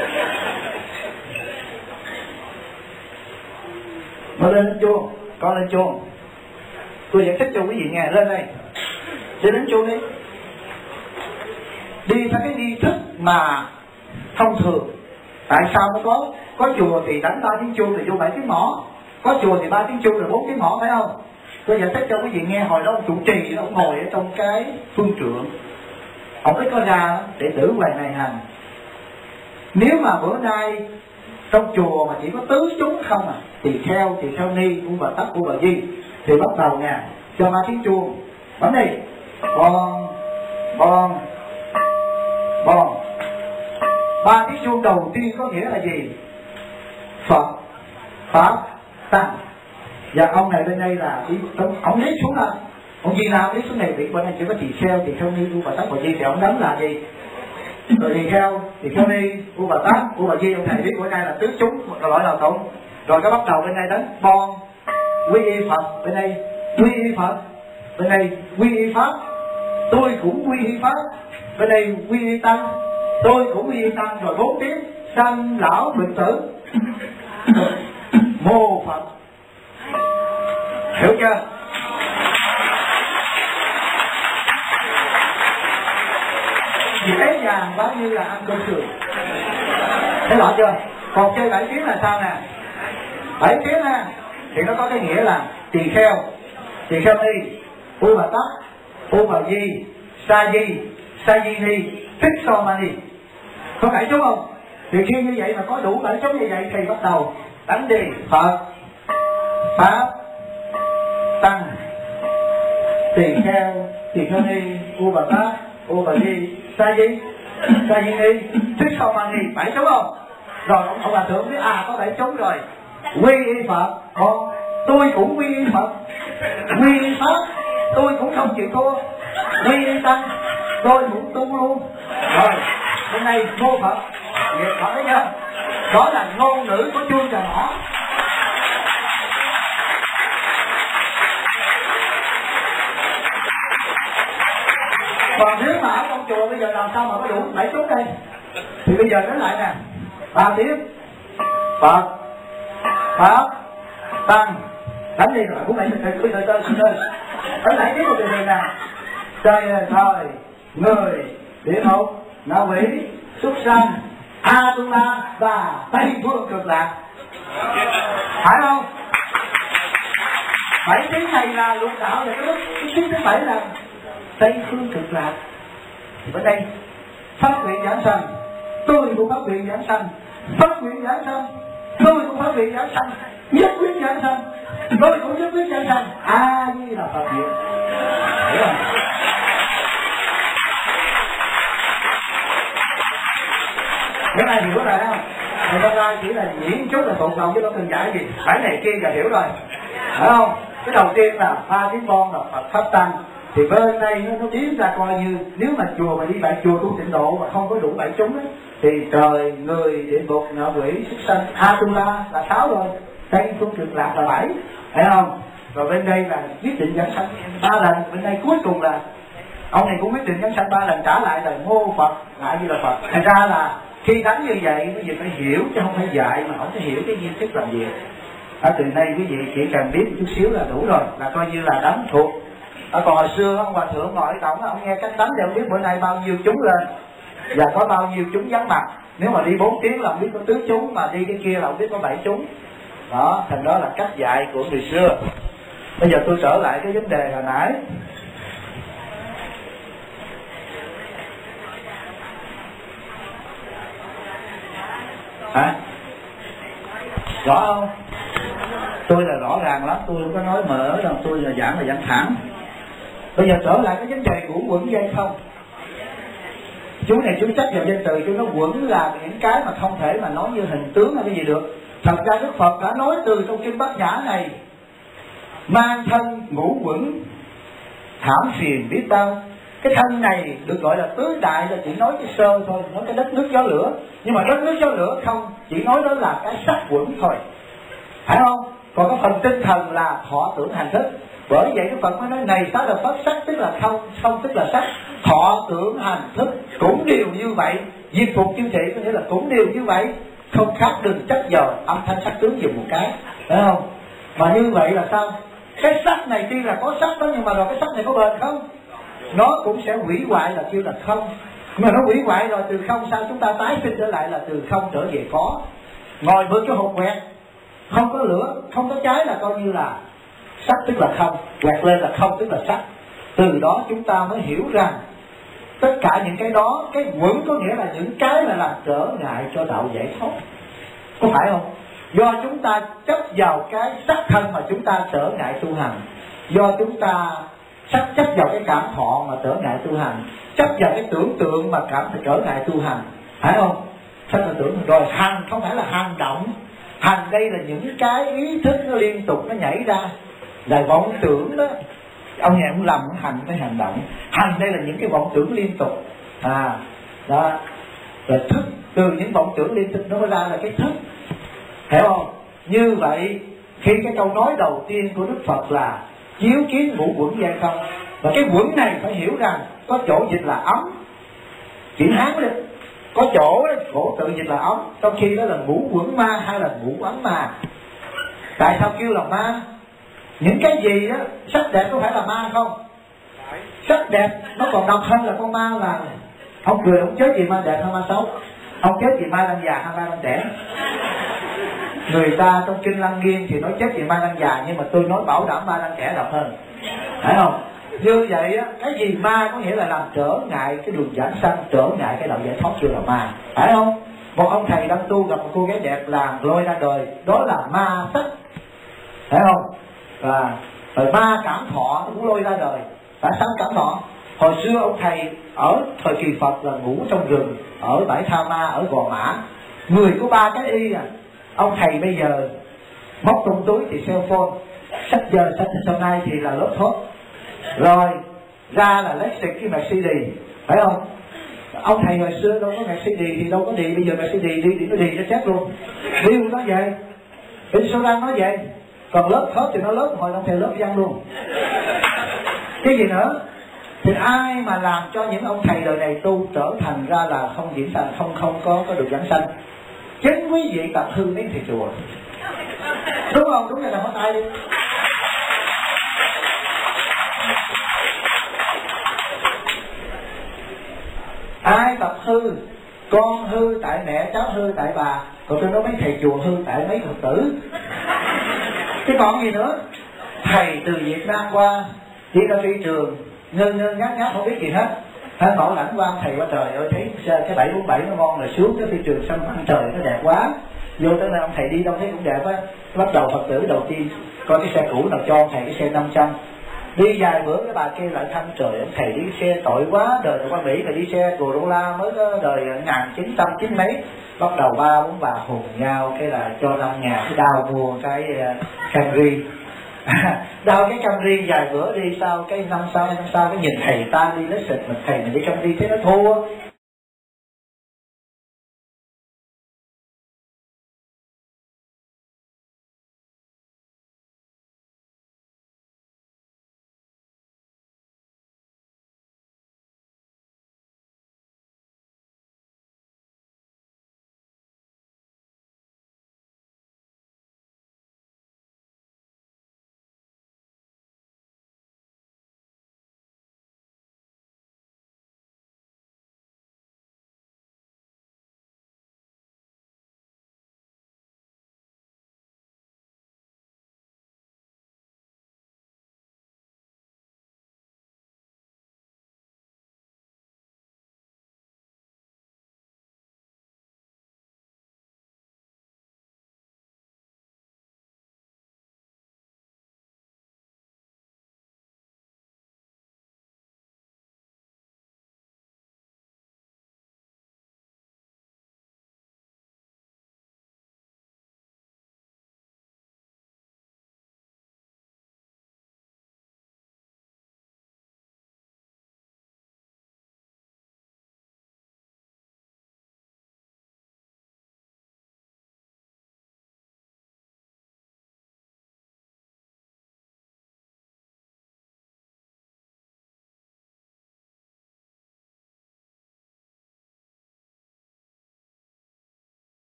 Mà lên đến chuông, con lên chuông, tôi giải thích cho quý vị nghe. Lên đây, đi đến chuông đi, đi theo cái nghi thức mà thông thường. Tại sao nó có có chùa thì đánh ba tiếng chuông thì vô bảy tiếng mỏ, có chùa thì ba tiếng chuông rồi bốn tiếng mỏ, phải không? Tôi giải thích cho quý vị nghe. Hồi đó ông trụ trì ông ngồi ở trong cái phương trượng, ông ấy có ra để tử ngoài này hành. Nếu mà bữa nay trong chùa mà chỉ có tứ chúng không à, thì theo thì theo ni u bà tắc u bà di, thì bắt đầu nè cho ba tiếng chuông, bấm đi, bon bon bon. Ba tiếng chuông đầu tiên có nghĩa là gì? Phật, Pháp, Tăng. Và ông này bên đây là ông lấy xuống là ông Di Nam lấy xuống này, bị bên đây chỉ có tỳ kheo, tỳ kheo ni u bà tắc bà di, thì ông đánh là gì? Rồi tỳ kheo, tỳ kheo ni u bà tắc u bà di, ông thầy biết bữa nay là tứ chúng rồi loại nào tụng. Rồi cái bắt đầu bên đây đánh bon quy y Phật, bên đây quy y Phật, bên đây quy y Pháp, tôi cũng quy y Pháp, bên đây quy y Tăng, tôi cũng quy y Tăng. Rồi bốn tiếng sanh lão bệnh tử mô Phật, hiểu chưa? Dễ dàng bao nhiêu là ăn cơm trường, thấy rõ chưa? Còn chơi bảy tiếng là sao nè? Bảy tiếng nè thì nó có cái nghĩa là tỳ kheo, tỳ kheo ni, u bà tắc, u bà di, sa di, sa di ni, thích so ma ni. Có bảy chúng không? Thì khi như vậy mà có đủ bảy chúng như vậy thì bắt đầu đánh đi Phật, Pháp, Tăng, tỳ kheo, tỳ kheo ni, u bà tắc, u bà di, sa di, sa di ni, thích so ma ni. Bảy chúng không? Rồi ông, ông bà thượng biết à có bảy chúng rồi. Quy y Phật, Ồ, tôi cũng quy y Phật. Quy y Pháp, tôi cũng không chịu thua. Quy y Tăng, tôi cũng tu luôn. Rồi, hôm nay mô Phật, việc Phật đấy nhá. Đó là ngôn ngữ của chuông trà mỏ. Còn nếu mà ở trong chùa bây giờ làm sao mà có đủ bảy chút đây? Thì bây giờ nói lại nè, ba tiếng Phật, Pháp Tăng. Đánh đi rồi, cũng này mình phải cười thôi thôi thôi. Ở lại tiếp một điều này nè. Trời ơi trời, người, địa ngục, ngạ quỷ, súc sanh, Atula và Tây Phương Cực Lạc. Phải không? Bảy tiếng này là lục đạo, là cái lúc cái tiếng thứ bảy là Tây Phương Cực Lạc. Ở đây phát nguyện giảng sanh, tôi cũng phát nguyện giảng sanh, phát nguyện giảng sanh, tôi cũng phát nguyện giảng sanh, nhất quyết giảng sanh, tôi cũng nhất quyết giảng sanh. A Di Đà Phật Diệu. Hiểu không? Cái này hiểu rồi không? Thì hôm nay chỉ là diễn chút là thuộc lòng chứ đâu cần giải gì. Cái này kia là hiểu rồi, phải không? Cái đầu tiên là pha tiếng bon là Phật Pháp Tăng. Thì bên đây nó, nó biến ra coi như nếu mà chùa mà đi bảy chùa tu tịnh độ mà không có đủ bảy chúng ấy, thì trời, người, địa ngục, ngạ quỷ, súc sanh, Atula là sáu rồi, Tây Phương Cực Lạc là bảy, thấy không? Rồi bên đây là quyết định giảng sanh ba lần. Bên đây cuối cùng là ông này cũng quyết định giảng sanh ba lần, trả lại là mô Phật lại như là Phật. Thành ra là khi đánh như vậy quý vị phải hiểu chứ không phải dạy mà không phải hiểu cái viên chức làm việc. Ở từ nay quý vị chỉ cần biết chút xíu là đủ rồi, là coi như là đánh thuộc. Ở còn hồi xưa ông hòa thượng ngồi ở cổng, ông nghe cách đánh thì ông biết bữa nay bao nhiêu chúng lên và có bao nhiêu chúng vắng mặt. Nếu mà đi bốn tiếng là ông biết có tứ chúng, mà đi cái kia là ông biết có bảy chúng. Đó, thành đó là cách dạy của người xưa. Bây giờ tôi trở lại cái vấn đề hồi nãy. Hả? Rõ không? Tôi là rõ ràng lắm, tôi không có nói mở đâu, tôi là giảng là giảng thẳng. Bây giờ trở lại cái vấn đề của quẩn dây không. Chú này chú trách vào danh từ, chú nói quẩn là những cái mà không thể mà nói như hình tướng hay cái gì được. Thật ra Đức Phật đã nói từ trong kinh Bát Nhã này, mang thân ngũ quẩn, thảm phiền biết bao. Cái thân này được gọi là tứ đại là chỉ nói cái sơ thôi, nói cái đất nước gió lửa. Nhưng mà đất nước gió lửa không, chỉ nói đó là cái sắc quẩn thôi, phải không? Còn cái phần tinh thần là thọ tưởng hành thức. Bởi vậy Đức Phật mới nói này sáu là Phật sắc tức là không, không tức là sắc, thọ tưởng hành thức cũng đều như vậy. Diệt phục chư thị có nghĩa là cũng đều như vậy, không khác đừng chấp vào âm thanh sắc tướng dùng một cái, phải không? Mà như vậy là sao? Cái sắc này tuy là có sắc đó, nhưng mà rồi cái sắc này có bền không? Nó cũng sẽ hủy hoại, là kêu là không. Nhưng mà nó hủy hoại rồi, từ không sao chúng ta tái sinh trở lại là từ không trở về có. Ngồi vượt cái hột quẹt, không có lửa, không có cháy là coi như là sắc tức là không, quẹt lên là không tức là sắc. Từ đó chúng ta mới hiểu rằng tất cả những cái đó, cái quẩn có nghĩa là những cái là làm trở ngại cho đạo giải thoát, có phải không? Do chúng ta chấp vào cái sắc thân mà chúng ta trở ngại tu hành, do chúng ta chấp chấp vào cái cảm thọ mà trở ngại tu hành, chấp vào cái tưởng tượng mà cảm trở ngại tu hành, phải không? Chấp là tưởng rồi hành không phải là hành động. Hành đây là những cái ý thức nó liên tục nó nhảy ra, là vọng tưởng đó. Ông nhà cũng lầm hành với hành động. Hành đây là những cái vọng tưởng liên tục, à đó là thức. Từ những vọng tưởng liên tục nó ra là cái thức, hiểu không? Như vậy khi cái câu nói đầu tiên của Đức Phật là chiếu kiến ngũ quẩn dây không, và cái quẩn này phải hiểu rằng có chỗ dịch là ấm, chữ Hán đi, có chỗ cổ tự dịch là ấm, trong khi đó là ngũ quẩn ma hay là ngũ ấm ma. Tại sao kêu là ma? Những cái gì đó sắc đẹp có phải là ma không? Sắc đẹp nó còn độc hơn là con ma. Là ông cười ông chết gì ma đẹp hay ma xấu? Ông chết gì ma đang già hay ma đang trẻ? Người ta trong kinh Lăng Nghiêm thì nói chết gì ma đang già, nhưng mà tôi nói bảo đảm ma đang trẻ độc hơn, phải không? Như vậy á, cái gì ma có nghĩa là làm trở ngại cái đường giảng sanh, trở ngại cái đạo giải thoát, kêu là ma, phải không? Một ông thầy đang tu gặp một cô gái đẹp làm lôi ra đời, đó là ma sắc, phải không? Và rồi ma cảm thọ nó cũng lôi ra đời. Tại sao cảm thọ? Hồi xưa ông thầy ở thời kỳ Phật là ngủ trong rừng, ở bãi Tha Ma, ở Gò Mã, người có ba cái y à. Ông thầy bây giờ móc trong túi thì cell phone, sách giờ sách sau nay thì là laptop, rồi ra là lấy cái mạch xê đê, phải không? Ông thầy hồi xưa đâu có mạch xê đê thì đâu có đi, bây giờ mạch xê đê đi thì nó đi nó chết luôn, đi nó về, đi số răng nó về, còn lớp thớt thì nó lớp hồi ông thầy lớp văn luôn. Cái gì nữa? Thì ai mà làm cho những ông thầy đời này tu trở thành ra là không diễn sanh, không không có có được giảng sanh? Chính quý vị tập hư mấy thầy chùa. Đúng không? Đúng là làm tay đi. Ai tập hư, con hư tại mẹ, cháu hư tại bà. Còn tôi nói mấy thầy chùa hư tại mấy phật tử. Chứ còn gì nữa. Thầy từ Việt Nam qua, đi ra phi trường, ngơ ngơ ngác ngác không biết gì hết. Hắn bảo lãnh quan thầy quá trời ơi, thấy cái bảy bốn bảy nó ngon rồi, xuống cái phi trường xanh ăn trời nó đẹp quá. Vô tới nơi ông thầy đi đâu thấy cũng đẹp á. Bắt đầu Phật tử đầu tiên coi cái xe cũ nào cho thầy cái xe năm trăm. Đi dài bữa cái bà kia lại than trời ông thầy đi xe tội quá, đời qua Mỹ mà đi xe Corolla mới có đời một nghìn chín trăm chín mấy. Bắt đầu ba bốn bà hùng nhau cái là cho năm ngàn cái đào mua cái uh, Camry. Đào cái Camry dài bữa đi sau cái năm sau năm sau cái nhìn thầy ta đi lấy xịt, mình thầy mình đi Camry thế nó thua.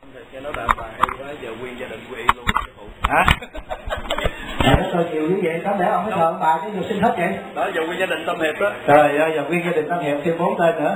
Nghe nói bà bà hay quá, giờ nguyên gia đình quy y luôn sư phụ. Hả? Dạ nó tôi nhiều như vậy, có lẽ ông mới thờ ông bà cái giờ xin hết vậy. Đó, giờ nguyên gia đình Tâm Hiệp đó. Trời ơi, giờ nguyên gia đình Tâm Hiệp thêm bốn tên nữa.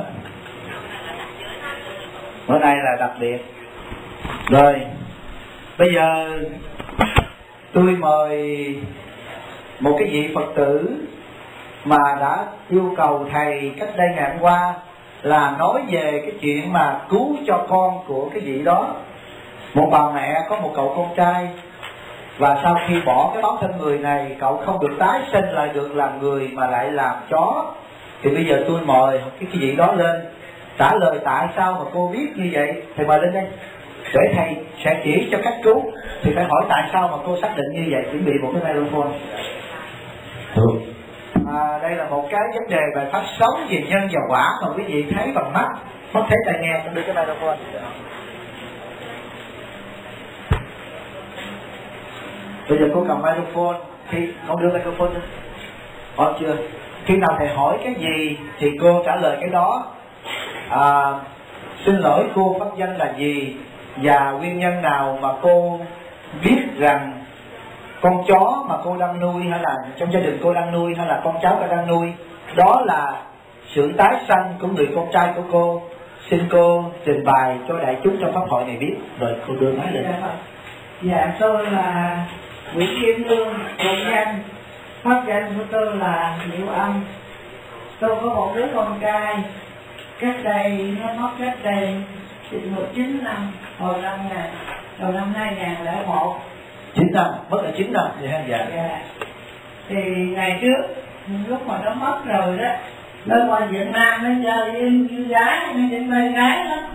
Bữa nay là đặc biệt. Rồi, bây giờ tôi mời một cái vị Phật tử mà đã yêu cầu thầy cách đây ngày hôm qua là nói về cái chuyện mà cứu cho con của cái vị đó. Một bà mẹ có một cậu con trai, và sau khi bỏ cái báo thân người này, cậu không được tái sinh lại được làm người mà lại làm chó. Thì bây giờ tôi mời cái, cái vị đó lên trả lời tại sao mà cô biết như vậy. Thầy mời lên đây để thầy sẽ chỉ cho cách cứu. Thì phải hỏi tại sao mà cô xác định như vậy. Chuẩn bị một cái microphone. À, đây là một cái vấn đề về phát sóng về nhân và quả mà quý vị thấy bằng mắt, không thấy tai nghe. Tôi đưa cái microphone. Bây giờ cô cầm microphone, khi không đưa microphone nữa. Hỏi chưa? Khi nào thầy hỏi cái gì thì cô trả lời cái đó. À, xin lỗi cô, pháp danh là gì và nguyên nhân nào mà cô biết rằng con chó mà cô đang nuôi, hay là trong gia đình cô đang nuôi, hay là con cháu cô đang nuôi, đó là sự tái sanh của người con trai của cô. Xin cô trình bày cho đại chúng trong pháp hội này biết. Rồi cô đưa máy lên. Dạ, tôi là Nguyễn Kim Lương, tội danh. Pháp danh của tôi là Diệu Âm. Tôi có một đứa con trai, cách đây, nó mất cách đây mười chín năm, hồi năm ngàn, đầu năm hai nghìn lẻ một. chín năm, mất là chín năm vậy ha? Dạ. Dạ. Thì ngày trước, lúc mà nó mất rồi đó, nó qua Việt Nam nó chơi với, với gái, nó đi mê gái đó.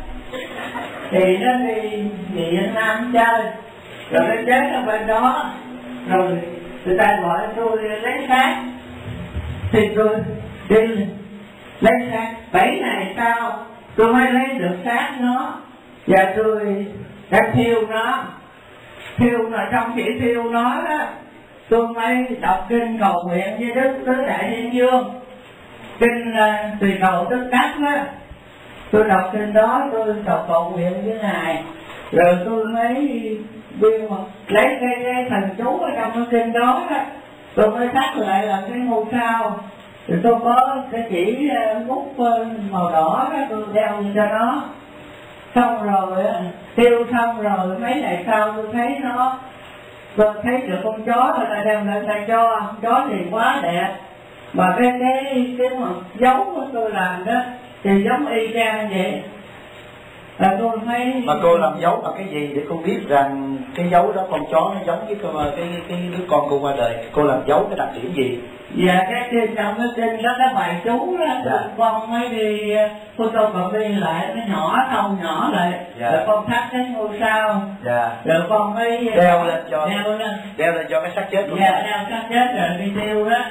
Thì nó đi về Việt Nam chơi, rồi nó chết ở bên đó, rồi người ta gọi tôi lấy xác. Thì tôi đi lấy xác, bảy ngày sau tôi mới lấy được xác nó, và tôi đã thiêu nó. Thiêu mà trong khi thiêu nó đó, tôi mới đọc kinh cầu nguyện với Đức Tứ Đại Thiên Dương, kinh uh, Tùy Cầu Tất Đắc đó. Tôi đọc kinh đó, tôi đọc cầu nguyện với Ngài, rồi tôi mới biên một lấy cái, cái thần chú ở trong cái kinh đó đó, tôi mới thắt lại là cái ngôi sao. Rồi tôi có cái chỉ bút màu đỏ đó, tôi đeo cho nó. Xong rồi tiêu xong rồi mấy ngày sau tôi thấy nó, tôi thấy được con chó người ta đem lại ta cho. Con chó thì quá đẹp, mà cái cái cái mà dấu của tôi làm đó thì giống y chang vậy. Là tôi thấy... Mà cô làm dấu bằng cái gì để cô biết rằng cái dấu đó con chó nó giống với cái cái, cái đứa con cô qua đời? Cô làm dấu cái đặc điểm gì? Dạ, cái trên trong cái trên đó cái bài chú đó, dạ. Con mới đi photocopy lại, nó nhỏ thông nhỏ lại, dạ. Rồi con thắt cái ngôi sao, dạ. Rồi con mới đeo lên cho đeo lên, đeo lên cho cái xác chết của dạ, nó. Đeo xác chết rồi đi thiêu đó.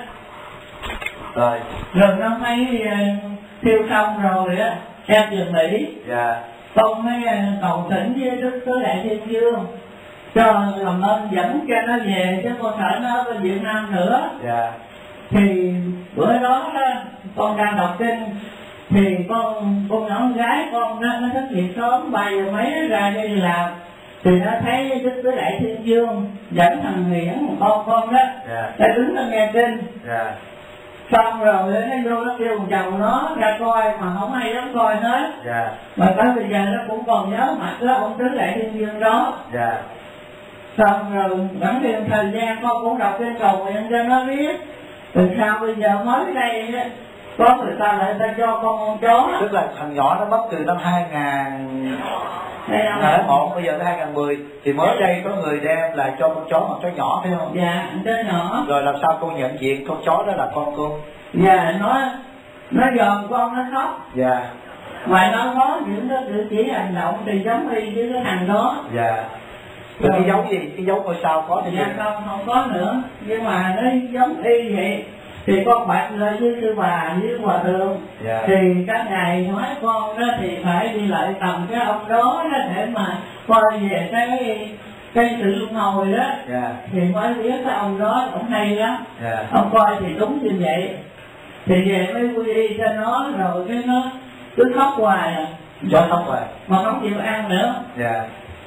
Rồi. Rồi nó mới thiêu xong rồi á, em dừng nghỉ. Dạ. Con mới cầu thỉnh với Đức Tứ Đại Thiên Dương cho làm ơn dẫn cho nó về, chứ con sợ nó ở Việt Nam nữa. Dạ. Thì bữa đó, đó con đang đọc kinh, thì con con nhỏ gái con nó nó thất nghiệp sớm, ba giờ mấy nó ra đi làm, thì nó thấy Đức Tứ Đại Thiên Dương dẫn thằng Nguyễn một con con đó, yeah. Nó đứng nó nghe kinh, yeah. Xong rồi nó vô nó kêu chồng nó ra coi mà không ai dám coi hết, yeah. Mà tới bây giờ nó cũng còn nhớ mặt đó ông Tứ Đại Thiên Dương đó, yeah. Xong rồi vẫn thêm thời gian con cũng đọc kinh cầu nguyện cho nó biết. Từ sau bây giờ mới đây có người ta lại ta cho con con chó. Tức là thằng nhỏ nó mất từ năm hai nghìn lẻ một, bây giờ tới hai nghìn mười, thì mới đây có người đem lại cho con chó, một chó nhỏ phải không? Dạ, chó nhỏ. Rồi làm sao cô nhận diện con chó đó là con cô? Dạ, nó nó dòm con nó khóc. Dạ. Mà nó có những cái cử chỉ hành động thì giống y với cái thằng đó. Dạ. Rồi cái dấu gì? Cái dấu ngôi sao có thì dạ không, không có nữa. Nhưng mà nó giống y vậy. Thì con bạch lại với sư bà với hòa thượng, yeah. Thì các ngài nói con đó thì phải đi lại tầm cái ông đó, đó để mà coi về cái cái sự luân hồi đó, yeah. Thì mới biết cái ông đó cũng hay lắm, yeah. Ông coi thì đúng như vậy. Thì về mới quy y cho nó, rồi cái nó cứ khóc hoài à. Cho khóc hoài mà không chịu ăn nữa, yeah.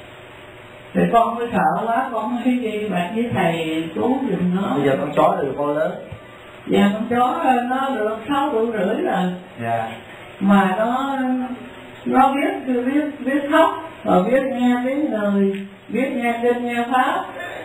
Thì con mới sợ quá, con mới đi bạch với thầy cứu giùm nó. Bây giờ con chó được bao lớn? Dạ con chó nó được sáu tuổi rưỡi rồi. Dạ. Mà nó nó biết biết biết khóc, rồi biết nghe tiếng người, biết nghe kinh nghe pháp.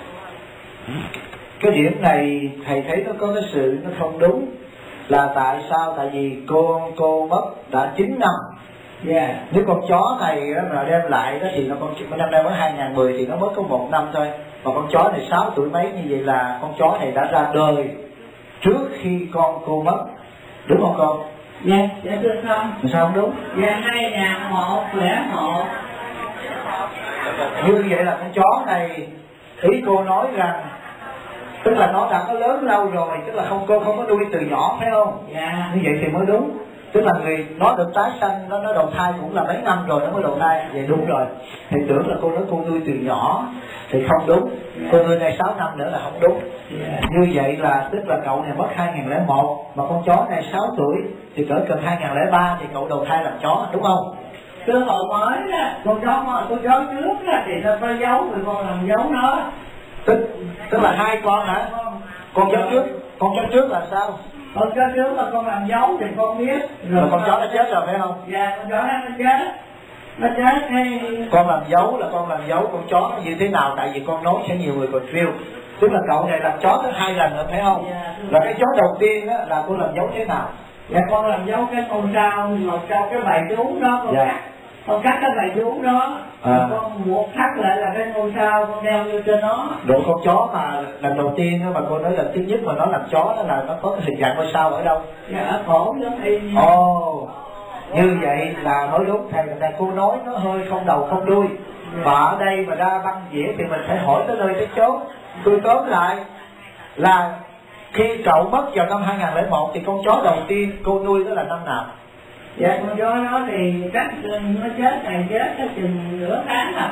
Cái điểm này thầy thấy nó có cái sự nó không đúng. Là tại sao? Tại vì cô cô mất đã chín năm. Yeah. Nếu con chó này đó mà đem lại đó thì nó con năm nay mới hai nghìn mười thì nó mới có một năm thôi. Mà con chó này sáu tuổi mấy, như vậy là con chó này đã ra đời trước khi con cô mất, đúng không con? Dạ, dạ thưa con. Sao không đúng? Dạ hai ngàn một lẻ một. Như vậy là con chó này, ý cô nói rằng tức là nó đã có lớn lâu rồi, tức là không cô không có nuôi từ nhỏ, phải không? Dạ. Như vậy thì mới đúng. Tức là người nó được tái sanh, nó nó đầu thai cũng là mấy năm rồi nó mới đầu thai. Vậy đúng rồi. Thì tưởng là cô nói cô nuôi từ nhỏ thì không đúng. Cô nuôi này sáu năm nữa là không đúng. Như vậy là tức là cậu này mất hai nghìn lẻ một, mà con chó này sáu tuổi thì cỡ cần hai nghìn lẻ ba thì cậu đầu thai làm chó, đúng không? Từ hồi mới đó, con chó con chó trước đó, thì nó có dấu rồi con làm dấu nó. Tức tức là hai con hả? Con chó trước, con chó trước là sao? Con chó trước là con làm dấu thì con biết. Rồi, rồi con chó nó chết rồi phải không? Dạ, con chó nó chết. Nó chết hay... Con làm dấu là con làm dấu con chó nó như thế nào? Tại vì con nói sẽ nhiều người còn kêu. Tức là cậu này làm chó tới hai lần nữa phải không? Dạ, là cái chó đầu tiên á là cô làm dấu thế nào? Dạ con làm dấu cái con sao, một trong cái bài chú đó con. Dạ. cắt Con cắt cái bài chú đó, à. Con buộc thắt lại là cái ngôi sao con đeo vô cho nó. Độ con chó mà lần đầu tiên á, mà cô nói lần thứ nhất mà nó làm chó đó là nó có cái hình dạng ngôi sao ở đâu? Dạ ở cổ giống y. Ồ, oh, như vậy là mới đúng. Thầy thầy cô nói nó hơi không đầu không đuôi. Dạ. Và ở đây mà ra băng dĩa thì mình phải hỏi tới nơi tới chốn. Tôi tóm lại là khi cậu mất vào năm hai nghìn lẻ một thì con chó đầu tiên cô nuôi đó là năm nào? Dạ con chó đó thì cách nó chết này chết nó chừng nửa tháng à.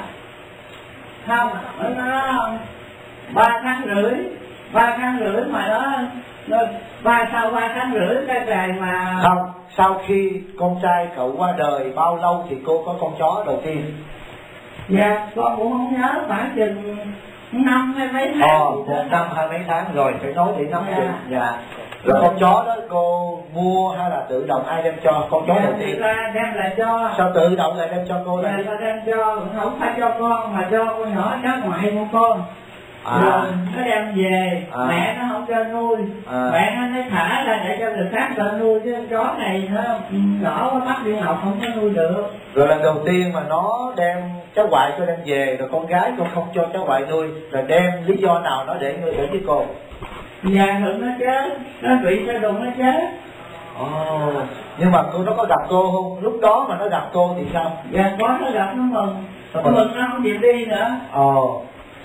Không, nó ba tháng rưỡi, ba tháng rưỡi mà nó, nó ba sau ba tháng rưỡi cái ngày mà không. Sau khi con trai cậu qua đời bao lâu thì cô có con chó đầu tiên? Dạ con cũng không nhớ, khoảng chừng năm hay mấy tháng. Ồ, một năm hay mấy tháng rồi, phải nói để nắm chừng. Dạ. Dạ. Rồi con chó đó cô mua hay là tự động ai đem cho con chó dạ, đầu tiên? Đem lại cho. Sao tự động lại đem cho cô đây? Dạ, đem cho, không phải cho con mà cho con nhỏ cháu ngoại của con. À. Rồi nó đem về, à. Mẹ nó không cho nuôi, à. Mẹ nó nói thả ra để cho người khác cho nuôi, chứ chó này nó nhỏ quá mắt đi học không có nuôi được. Rồi lần đầu tiên mà nó đem cháu ngoại cho đem về, rồi con gái con không cho cháu ngoại nuôi, rồi đem lý do nào nó để nuôi để với cô? Dạ thường nó chết, nó bị cho đụng nó chết. Ồ, oh, nhưng mà cô nó có gặp cô không? Lúc đó mà nó gặp cô thì sao? Dạ có, nó gặp nó mừng, nó mừng nó không chịu đi nữa. Ồ. Oh.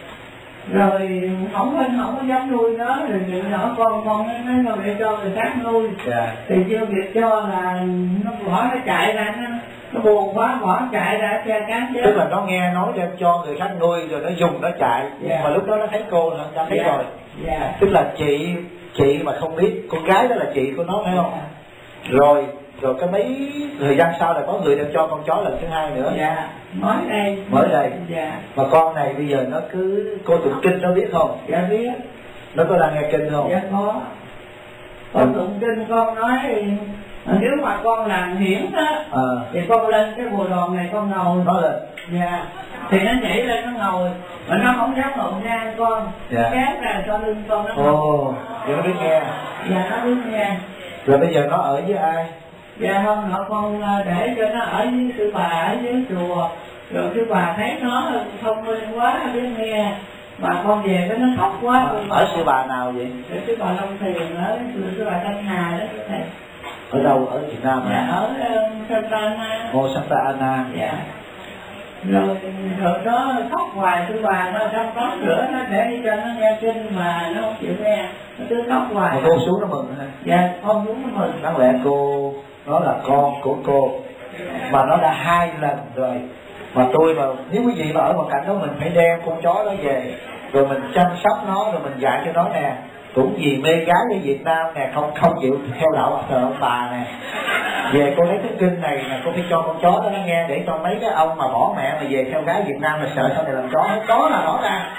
Rồi không có không có dám nuôi nó, rồi chuyện nhỏ con con nó nói để cho người khác nuôi. Yeah. Thì chưa việc cho là nó bỏ nó chạy ra, nó nó buồn quá bỏ chạy ra che cán chết. Tức là nó nghe nói đem cho người khác nuôi rồi nó dùng nó chạy. Yeah. Mà lúc đó nó thấy cô là nó thấy yeah. Rồi. Yeah. Tức là chị chị mà không biết, con gái đó là chị của nó phải không? Yeah. Rồi rồi cái mấy thời gian sau là có người đem cho con chó lần thứ hai nữa. Dạ. Mới đây. Mới đây. Dạ. Mà con này bây giờ nó cứ cô tụng kinh nó biết không? Dạ biết. Nó có đang nghe kinh không? Dạ có. Con tụng kinh con nói nếu mà con làm hiển đó, à. Thì con lên cái bồ đoàn này con ngồi. Nó lên. Dạ. Thì nó nhảy lên nó ngồi, mà nó không dám ngồi ngang con. Dạ. Kéo ra cho lưng con nó ngồi. Ồ, vậy nó biết nghe. Dạ nó biết nghe. Rồi bây giờ nó ở với ai? Dạ không, nó con để cho nó ở với sư bà ở dưới chùa. Rồi sư bà thấy nó thông minh quá, biết nghe. Mà con về cái nó khóc quá. À, ở sư bà nào vậy? Ở sư bà Long Thiền, ở sư bà Thanh Hà đó thầy. Ở đâu? Ở Việt Nam hả? Dạ, ở uh, Santa Ana. Ồ, Santa Ana. Dạ. Rồi, rồi nó khóc hoài, sư bà nó trong tắm rửa nó để đi cho nó nghe kinh mà nó không chịu nghe. Nó cứ khóc hoài. Mà cô xuống nó mừng hả? Dạ, con xuống nó mừng. Đáng lẽ cô, nó là con của cô. Mà nó đã hai lần rồi. Mà tôi mà, nếu quý vị mà ở một cảnh đó mình phải đem con chó đó về. Rồi mình chăm sóc nó, rồi mình dạy cho nó nè. cũng vì mê gái ở Việt Nam nè, không không chịu theo đạo thờ ông bà nè. Về cô lấy cái kinh này nè, cô phải cho con chó đó nó nghe, để cho mấy cái ông mà bỏ mẹ mà về theo gái Việt Nam là sợ sau này làm chó. Chó là rõ ràng.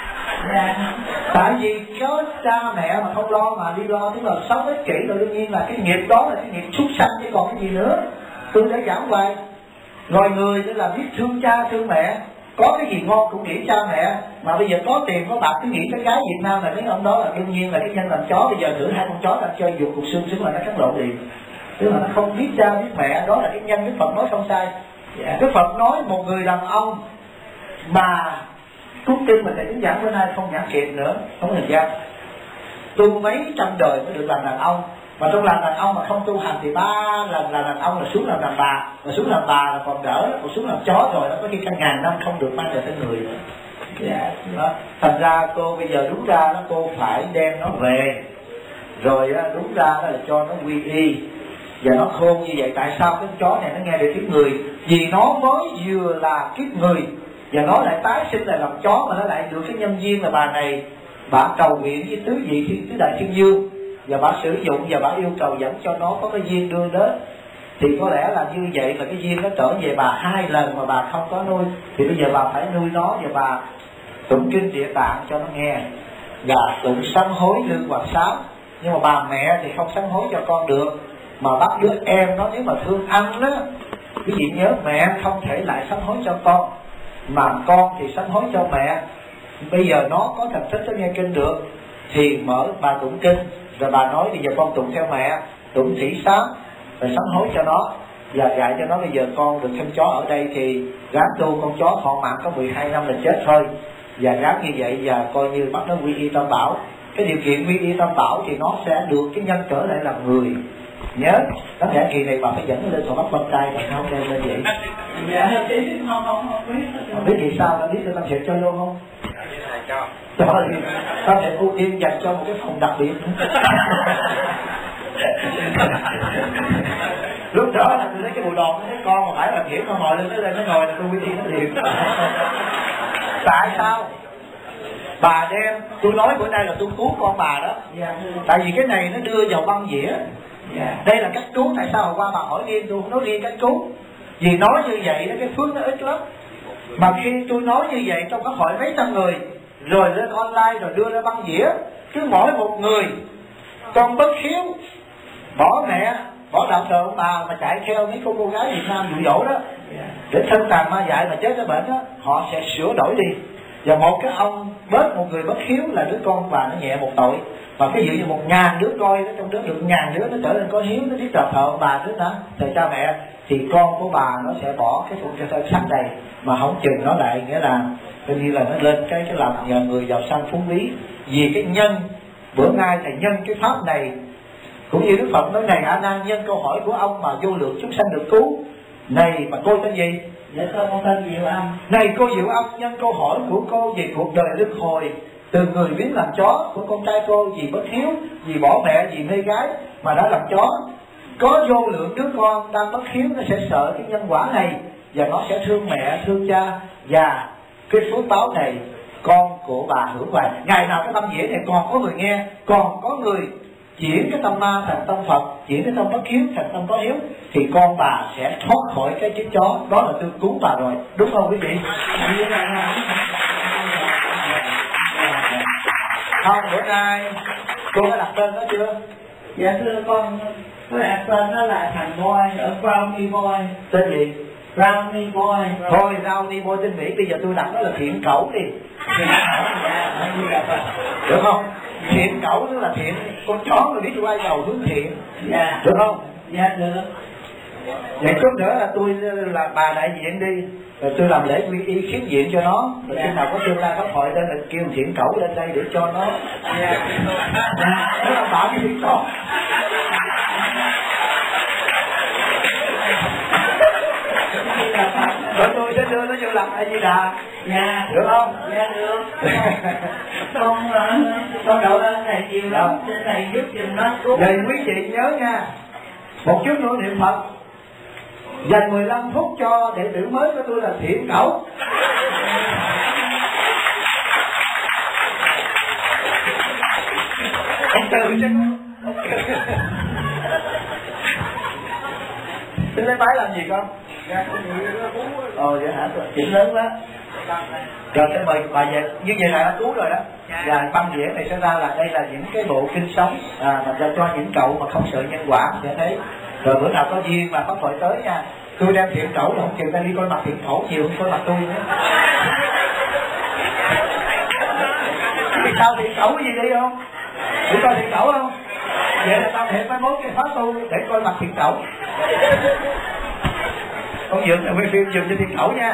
Tại vì có cha mẹ mà không lo mà đi lo, tức là sống ích kỷ, rồi đương nhiên là cái nghiệp đó là cái nghiệp súc sanh chứ còn cái gì nữa. Tôi đã giảng hoài, loài người tức là biết thương cha thương mẹ, có cái gì ngon cũng nghĩ cha mẹ, mà bây giờ có tiền có bạc cứ nghĩ cái gái Việt Nam là mấy ông đó là đương nhiên là cái nhân làm chó. Bây giờ thử hai con chó đang chơi vụt cục xương xứng là nó cắn lộn liền, tức là nó không biết cha biết mẹ. Đó là cái nhân Đức Phật nói không sai. Đức Phật nói một người đàn ông mà cúng kinh mà thầy cũng giảng bữa nay không giảng kịp nữa, không có thời gian. Tu mấy trăm đời mới được làm đàn ông, mà trong làm đàn ông mà không tu hành thì ba lần là đàn ông là xuống làm đàn bà, mà xuống làm bà là còn đỡ, còn xuống làm chó rồi nó có khi cả ngàn năm không được mang về tới người nữa. Yeah. Đó. Thành ra cô bây giờ đúng ra đó, cô phải đem nó về, rồi đó, đúng ra đó là cho nó quy y, và nó khôn như vậy. Tại sao cái chó này nó nghe được kiếp người? Vì nó mới vừa là kiếp người và nó lại tái sinh lại làm chó, mà nó lại được cái nhân duyên là bà này bà cầu nguyện với tứ vị thiên tứ đại thiên dương, và bà sử dụng và bà yêu cầu dẫn cho nó có cái duyên đưa đến. Thì có lẽ là như vậy là cái duyên nó trở về bà hai lần mà bà không có nuôi, thì bây giờ bà phải nuôi nó, và bà tụng kinh Địa Tạng cho nó nghe, và tụng sám hối lương hoặc sám. Nhưng mà bà mẹ thì không sám hối cho con được, mà bắt đứa em nó nếu mà thương ăn đó, quý vị nhớ mẹ không thể lại sám hối cho con, mà con thì sám hối cho mẹ. Bây giờ nó có thành tích nó nghe kinh được thì mở bà tụng kinh, rồi bà nói bây giờ con tụng theo mẹ, tụng thủy sám, rồi sám hối cho nó, và dạy cho nó bây giờ con được thêm chó ở đây thì ráng tu, con chó thọ mạng có mười hai năm là chết thôi, và ráng như vậy và coi như bắt nó quy y tam bảo. Cái điều kiện quy y tam bảo thì nó sẽ được cái nhân trở lại làm người. Nhớ tất cả kỳ này bà phải dẫn nó lên Thọ Bắc Văn Trai, mà không đem lên vậy. Dạ không không không biết. Không biết vì sao, ta biết tôi tâm thiện cho luôn không? Trời ơi, ta sẽ ưu tiên dành cho một cái phòng đặc biệt. Lúc đó là tôi thấy cái bùi đòn, thấy con mà phải làm thiện, con ngồi lên tới đây nó ngồi là tôi quy y nó thiện. Tại sao? Bà đem, tôi nói bữa nay là tôi cứu con bà đó. Dạ. Tại vì cái này nó đưa vào băng dĩa. Dạ. Đây là cách cứu. Tại sao hồi qua bà hỏi riêng tôi không nói riêng cách cứu? Vì nói như vậy đó, cái phước nó ít lắm. Mà khi tôi nói như vậy trong các hội mấy trăm người, rồi lên online rồi đưa ra băng dĩa, cứ mỗi một người con bất hiếu, bỏ mẹ, bỏ đạo thờ ông bà mà chạy theo mấy cô cô gái Việt Nam dụ dỗ đó, để thân tàn ma dại mà chết cái bệnh đó, họ sẽ sửa đổi đi. Và một cái ông bớt một người bất hiếu là đứa con bà nó nhẹ một tội. Và cái dụ như một ngàn đứa coi đó, trong đó được ngàn đứa nó trở nên có hiếu, nó biết đạo thờ ông bà, tức là thờ cha mẹ, thì con của bà nó sẽ bỏ cái phụng cho thân sắc này, mà không chừng nó lại nghĩa là coi như là nó lên cái cái làm nhờ người giàu sang phú quý. Vì cái nhân bữa nay thầy nhân cái pháp này, cũng như Đức Phật nói này A Nan, nhân câu hỏi của ông mà vô lượng chúng sanh được cứu. Này mà cô tên gì? Dạ con tên Diệu Âm. Này cô Diệu Âm, nhân câu hỏi của cô về cuộc đời luân hồi, từ người biến làm chó của con trai cô, vì bất hiếu, vì bỏ mẹ, vì mê gái mà đã làm chó. Có vô lượng đứa con đang bất hiếu, nó sẽ sợ cái nhân quả này, và nó sẽ thương mẹ, thương cha, và cái phước báo này con của bà hưởng hoài. Ngày nào cái tâm diễn này còn có người nghe, còn có người chuyển cái tâm ma thành tâm Phật, chuyển cái tâm bất hiếu thành tâm có hiếu, thì con bà sẽ thoát khỏi cái chiếc chó. Đó là tôi cứu bà rồi, đúng không quý vị? Không, bữa nay cô đã đặt tên đó chưa? Dạ thưa con, tôi đặt tên đó là thằng Boy ở Brownie Boy. Tên gì? Brownie Boy. Thôi Brownie Boy tên Mỹ, bây giờ tôi đặt nó là Thiện Cẩu đi. Được không? Thiện Cẩu tức là thiện, con chó mà biết quay đầu hướng thiện. Dạ. Được không? Dạ được. Vậy chút nữa là tôi là bà đại diện đi, rồi tôi làm lễ quy y khiết diện cho nó, rồi khi nào có tương lai pháp hội lên là kêu Thiện Cẩu lên đây để cho nó. Dạ. Nó là bảo cái Thiện Cẩu. Rồi tôi sẽ đưa nó vô làm A Di Đà. Dạ. Được không? Dạ được. Con con đậu ơn thầy nhiều lắm, xin thầy giúp giùm nó cứu. Vậy quý vị nhớ nha, một chút nữa niệm Phật, dành mười lăm phút cho đệ tử mới của tôi là Thiện Cẩu. từ chứ. Xin lấy máy làm gì con? Ồ vậy hả? Chuyện lớn quá. Rồi sẽ mời bà về, như vậy là đã cứu rồi đó. Và băng đĩa này sẽ ra là đây là những cái bộ kinh sống à, mà cho những cậu mà không sợ nhân quả sẽ thấy. Rồi bữa nào có duyên mà có hội tới nha, tôi đem thiện cẩu là không chừng ta đi coi mặt thiện cẩu nhiều hơn coi mặt tôi nữa. Vì sao thiện cẩu cái gì đi không? Đi coi thiện cẩu không? Vậy là tao hẹn mai mốt cái khóa tu để coi mặt thiện cẩu. Con Dượng là quay phim dùm cho thiện cẩu nha.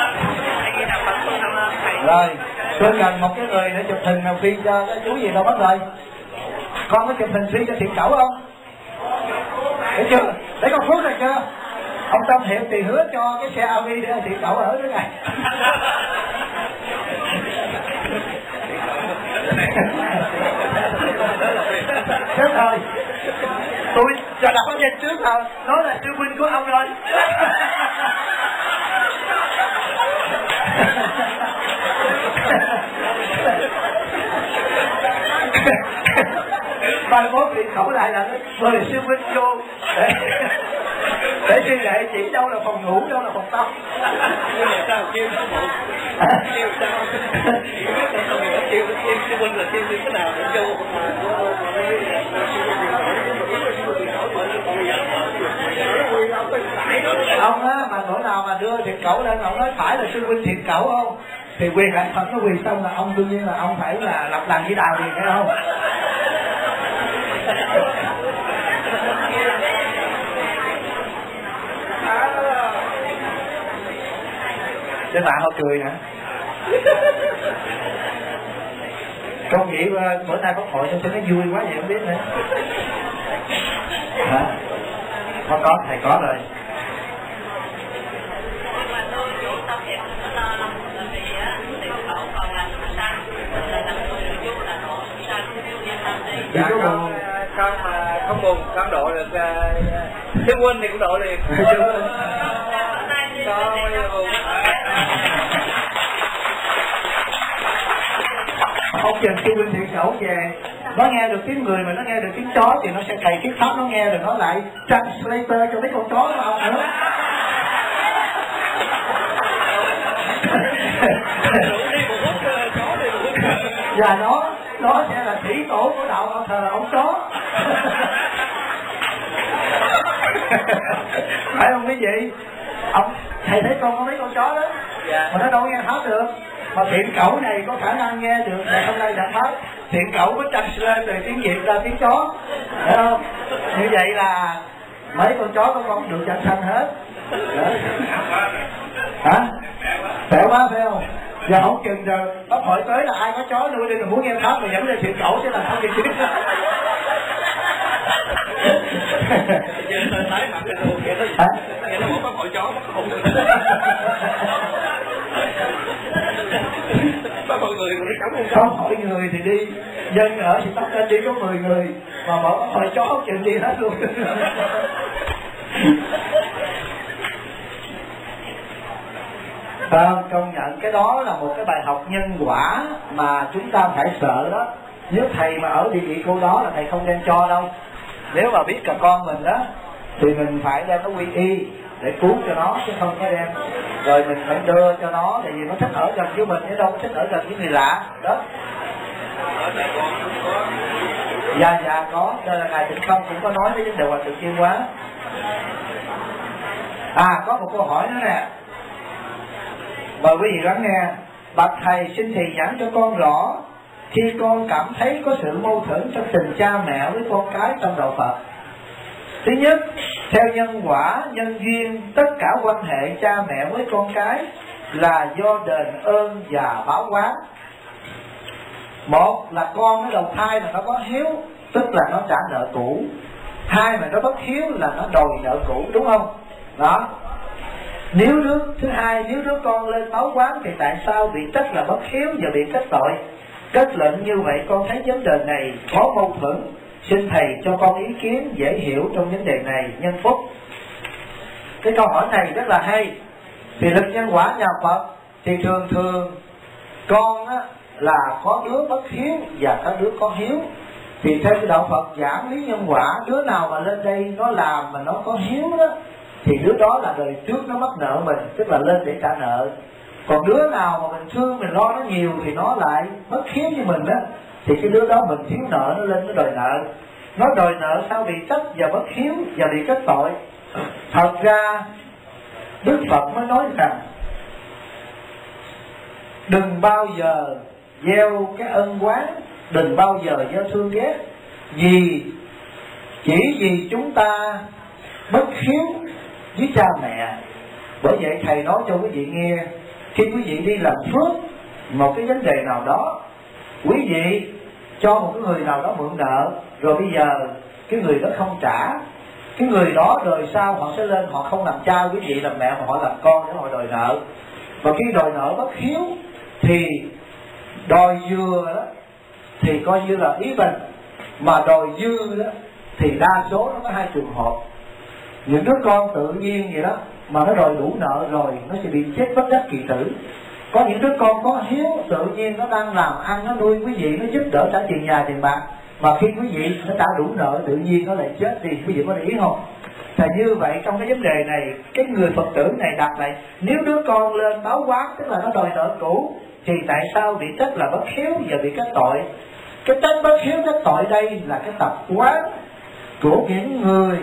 Rồi, tôi cần một cái người để chụp hình nào phim cho cái chú gì đâu mất rồi. Con có chụp hình phim cho thiện cẩu không? Thấy chưa? Thấy con Phước này chưa? Ông Tâm Hiệp thì hứa cho cái xe Audi để thiện cẩu ở đó này. Chết rồi. Tôi cho đọc ở trên trước rồi, nói là sư huynh của ông rồi. Mai mốt thì khẩu lại là nó mời sư huynh vô để, để suy nghĩ chỉ đâu là phòng ngủ, đâu là phòng tắm. Nhưng mà sao kêu nó một kêu sao kêu kêu sư huynh là kêu như thế nào để vô ông á mà bữa nào mà đưa thiệt cẩu lên ông nói phải là sư huynh thiệt cẩu không thì quyền lại Phật nó quyền xong là ông đương nhiên là ông phải là lập làng với đào liền phải không? Để bạn họ cười nè. Con nghĩ bữa nay có hội cho nó vui quá vậy không biết nữa. Hả? Không có, thầy có rồi. Dạ con, con mà không buồn, con độ được sư huynh thì cũng độ liền. Con buồn. Ông chừng sư huynh thiện cẩu về, nó nghe được tiếng người mà nó nghe được tiếng chó thì nó sẽ cày cái pháp nó nghe rồi nó lại translator cho mấy con chó đó ông nữa. Và nó nó sẽ là thủy tổ của đạo ông thờ là ông chó. Phải không quý vị? Ông thầy thấy con có mấy con chó đó mà nó đâu nghe pháp được. Mà thiện cẩu này có khả năng nghe được, ngày hôm nay đã pháp thiện cẩu có translate từ tiếng Việt ra tiếng chó, phải không? Như vậy là mấy con chó của con được chăn xanh hết. Đó. Hả? Khỏe quá phải không? Giờ không chừng giờ bác hỏi tới là ai có chó nuôi đi mà muốn nghe pháp mà dẫn lên thiện cẩu chứ làm sao kịp chứ. Giờ nó tái mặt cái đồ kia nó nghe nó bỏ hội chó mất hồn. Có mọi người mà nó cấm không hỏi người thì đi, dân ở thì tóc lên đi có mười người mà bỏ hỏi chó chuyện gì hết luôn. Không, công nhận cái đó là một cái bài học nhân quả mà chúng ta phải sợ đó. Nếu thầy mà ở địa vị cô đó là thầy không đem cho đâu. Nếu mà biết cả con mình đó thì mình phải đem nó quy y để cứu cho nó chứ không có đem. Rồi mình phải đưa cho nó tại vì nó thích ở gần với mình chứ đâu có thích ở gần với người lạ đó. Dạ dạ có, đây là ngài Tịnh Không cũng có nói với vấn đề Hòa Thượng Chiên Hóa. À có một câu hỏi nữa nè, mời quý vị lắng nghe. Bạch thầy xin thầy giảng cho con rõ khi con cảm thấy có sự mâu thuẫn trong tình cha mẹ với con cái trong đạo Phật. Thứ nhất, theo nhân quả, nhân duyên, tất cả quan hệ cha mẹ với con cái là do đền ơn và báo oán. Một là con nó đầu thai mà nó có hiếu, tức là nó trả nợ cũ. Hai mà nó bất hiếu là nó đòi nợ cũ, đúng không? Đó. Nếu đứa thứ hai, nếu đứa con lên báo oán thì tại sao bị trách là bất hiếu và bị kết tội? Kết luận như vậy con thấy vấn đề này có mâu thuẫn. Xin thầy cho con ý kiến dễ hiểu trong vấn đề này nhân phúc. Cái câu hỏi này rất là hay. Thì lực nhân quả nhà Phật thì thường thường con á, là có đứa bất hiếu và có đứa có hiếu. Thì theo cái đạo Phật giảng lý nhân quả, đứa nào mà lên đây nó làm mà nó có hiếu đó thì đứa đó là đời trước nó mắc nợ mình, tức là lên để trả nợ. Còn đứa nào mà mình thương, mình lo nó nhiều thì nó lại bất hiếu như mình đó, thì cái đứa đó mình thiếu nợ, nó lên nó đòi nợ. Nó đòi nợ sao bị trách và bất hiếu và bị kết tội. Thật ra Đức Phật mới nói rằng đừng bao giờ gieo cái ân oán, đừng bao giờ gieo thương ghét, vì chỉ vì chúng ta bất hiếu với cha mẹ. Bởi vậy thầy nói cho quý vị nghe, khi quý vị đi làm phước một cái vấn đề nào đó, quý vị cho một cái người nào đó mượn nợ, rồi bây giờ cái người đó không trả, cái người đó đời sau họ sẽ lên, họ không làm cha quý vị làm mẹ mà họ làm con để họ đòi nợ. Và khi đòi nợ bất hiếu thì đòi vừa đó thì coi như là ý bình, mà đòi dư đó thì đa số nó có hai trường hợp. Những đứa con tự nhiên vậy đó mà nó đòi đủ nợ rồi nó sẽ bị chết bất đắc kỳ tử. Có những đứa con có hiếu, tự nhiên nó đang làm ăn, nó nuôi quý vị, nó giúp đỡ trả tiền nhà tiền bạc, mà khi quý vị nó trả đủ nợ tự nhiên nó lại chết đi. Quý vị có để ý không? Thì như vậy trong cái vấn đề này, cái người Phật tử này đặt lại, nếu đứa con lên báo oán tức là nó đòi nợ cũ, thì tại sao bị trách là bất hiếu và bị kết tội? Cái trách bất hiếu kết tội đây là cái tập quán của những người